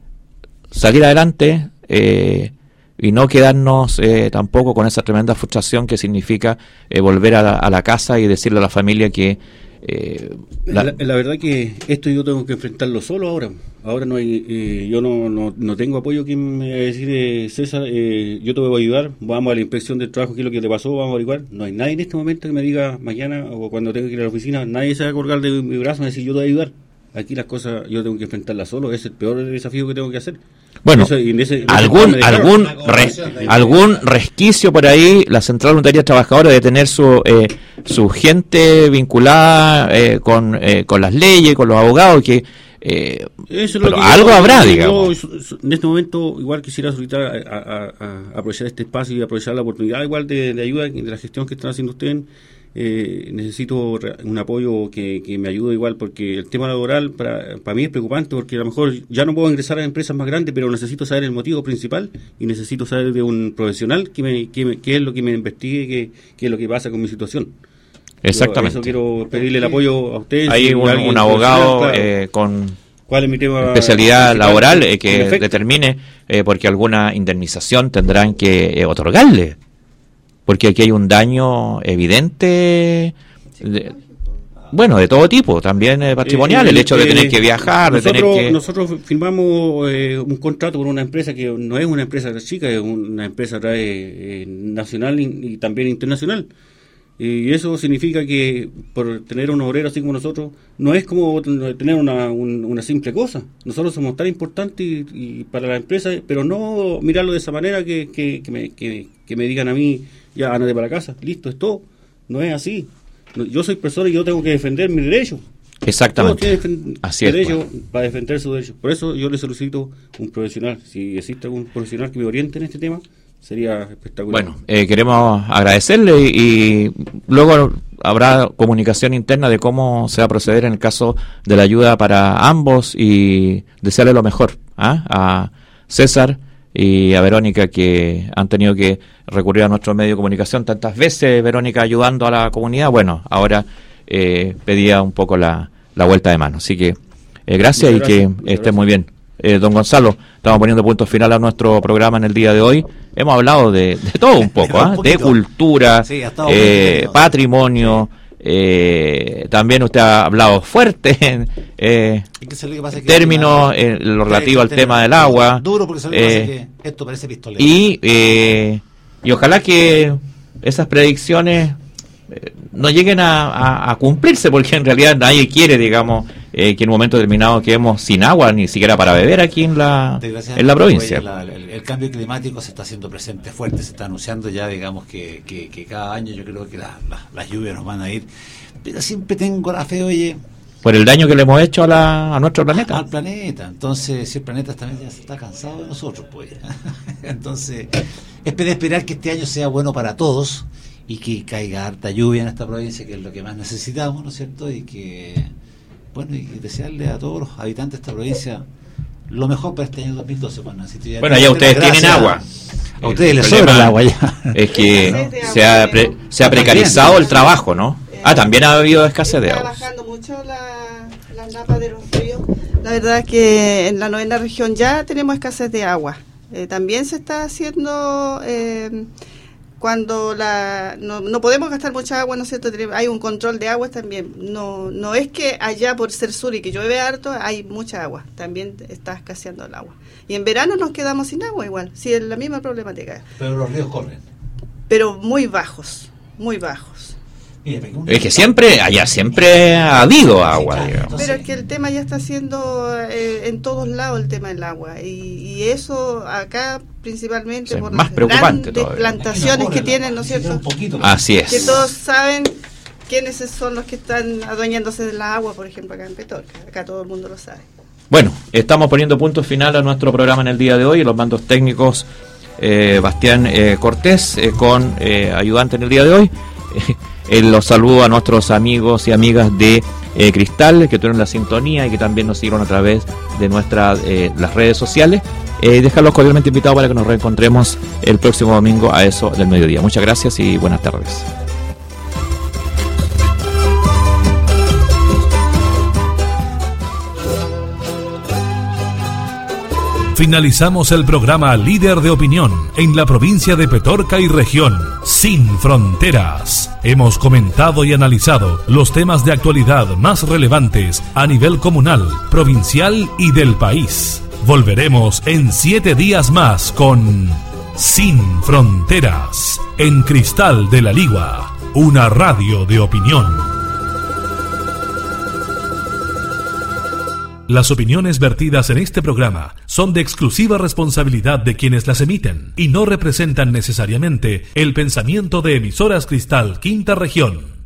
salir adelante, eh, y no quedarnos eh, tampoco con esa tremenda frustración que significa eh, volver a la, a la casa y decirle a la familia que... Eh, la... La, la verdad que esto yo tengo que enfrentarlo solo ahora. Ahora no hay, eh, yo no, no, no tengo apoyo. Quien me va a decir, eh, César, eh, yo te voy a ayudar, vamos a la inspección del trabajo, qué es lo que te pasó, vamos a averiguar. No hay nadie en este momento que me diga mañana o cuando tenga que ir a la oficina, nadie se va a colgar de mi brazo y me va a decir, yo te voy a ayudar. Aquí las cosas yo tengo que enfrentarlas solo, es el peor desafío que tengo que hacer. Bueno, eso, en ese, en algún algún re, algún resquicio por ahí, la Central Unitaria Trabajadora de tener su eh, su gente vinculada eh, con eh, con las leyes, con los abogados, que eh, eso pero algo yo, habrá, yo, digamos. Yo, en este momento igual quisiera solicitar a, a, a, a aprovechar este espacio y aprovechar la oportunidad igual de, de ayuda de la gestión que están haciendo ustedes. eh, necesito un apoyo que, que me ayude igual, porque el tema laboral para, para mí es preocupante, porque a lo mejor ya no puedo ingresar a empresas más grandes, pero necesito saber el motivo principal y necesito saber de un profesional que me, que me, qué es lo que me investigue, qué, qué es lo que pasa con mi situación. Exactamente. Yo, eso quiero pedirle el apoyo a ustedes. Hay un, un abogado claro, eh, con ¿cuál es mi tema especialidad laboral eh, que determine, eh, porque alguna indemnización tendrán que eh, otorgarle. Porque aquí hay un daño evidente, de, bueno, de todo tipo, también eh, patrimonial, eh, el hecho de eh, tener que viajar, nosotros, de tener que... Nosotros firmamos eh, un contrato con una empresa que no es una empresa chica, es una empresa eh, nacional y, y también internacional. Y eso significa que por tener un obrero así como nosotros, no es como tener una, un, una simple cosa. Nosotros somos tan importantes y, y para la empresa, pero no mirarlo de esa manera que, que, que, me, que, que me digan a mí, ya, ándate para casa, listo, es todo. No es así. Yo soy persona y yo tengo que defender mis derechos. Exactamente. Todos tienen así derecho es, pues. para defender sus derechos. Por eso yo le solicito un profesional. Si existe algún profesional que me oriente en este tema, sería espectacular. Bueno, eh, queremos agradecerle y, y luego habrá comunicación interna de cómo se va a proceder en el caso de la ayuda para ambos y desearle lo mejor ¿ah? a César y a Verónica, que han tenido que recurrir a nuestro medio de comunicación tantas veces, Verónica ayudando a la comunidad. Bueno, ahora eh, pedía un poco la, la vuelta de mano. Así que eh, gracias, gracias y que esté muy bien. Eh, don Gonzalo, estamos poniendo punto final a nuestro programa en el día de hoy. Hemos hablado de, de todo un poco, ¿eh? de cultura, sí, eh, patrimonio, eh, también usted ha hablado fuerte en eh, términos en lo relativo al tema del agua. Duro porque eh, que esto parece pistolero. Y, eh, y ojalá que esas predicciones eh, no lleguen a, a, a cumplirse, porque en realidad nadie quiere, digamos, eh, que en un momento determinado quedemos sin agua, ni siquiera para beber aquí en la en la provincia. La, el, el cambio climático se está haciendo presente fuerte, se está anunciando ya, digamos, que, que, que cada año yo creo que la, la, las lluvias nos van a ir, pero siempre tengo la fe, oye... Por el daño que le hemos hecho a, la, a nuestro planeta. Al planeta, entonces, si el planeta también ya se está cansado de nosotros, pues. Entonces, espero esperar que este año sea bueno para todos, y que caiga harta lluvia en esta provincia, que es lo que más necesitamos, ¿no es cierto? Y que, bueno, y desearle a todos los habitantes de esta provincia lo mejor para este año dos mil doce. Cuando ya bueno, ya ustedes tienen agua. A ustedes les sobra el agua ya. Es que ¿no? se, ha pre, se ha precarizado el trabajo, ¿no? Ah, también ha habido escasez de agua. Está bajando mucho la, las napas de los ríos. La verdad es que en la novena región ya tenemos escasez de agua. Eh, también se está haciendo... Eh, cuando la no, no podemos gastar mucha agua, ¿no es cierto? Hay un control de aguas también. No no es que allá por ser sur y que llueve harto hay mucha agua, también está escaseando el agua. Y en verano nos quedamos sin agua igual, sí, es la misma problemática. Pero los ríos corren. Pero muy bajos, muy bajos. Es que siempre, allá siempre ha habido agua, digamos. Pero es que el tema ya está siendo eh, en todos lados el tema del agua. Y, y eso acá principalmente sí, por más las preocupante grandes todavía. plantaciones que tienen, ¿no es cierto? Así es. Que todos saben quiénes son los que están adueñándose del agua, por ejemplo, acá en Petorca. Acá todo el mundo lo sabe. Bueno, estamos poniendo punto final a nuestro programa en el día de hoy. Los mandos técnicos, eh, Bastián eh, Cortés, eh, con eh, ayudante en el día de hoy. Eh, los saludo a nuestros amigos y amigas de eh, Cristal, que tuvieron la sintonía y que también nos siguieron a través de nuestras eh, las redes sociales. Eh, dejarlos cordialmente invitados para que nos reencontremos el próximo domingo a eso del mediodía. Muchas gracias y buenas tardes. Finalizamos el programa Líder de Opinión en la provincia de Petorca y región, Sin Fronteras. Hemos comentado y analizado los temas de actualidad más relevantes a nivel comunal, provincial y del país. Volveremos en siete días más con Sin Fronteras en Cristal de la Ligua, una radio de opinión. Las opiniones vertidas en este programa son de exclusiva responsabilidad de quienes las emiten y no representan necesariamente el pensamiento de Emisoras Cristal Quinta Región.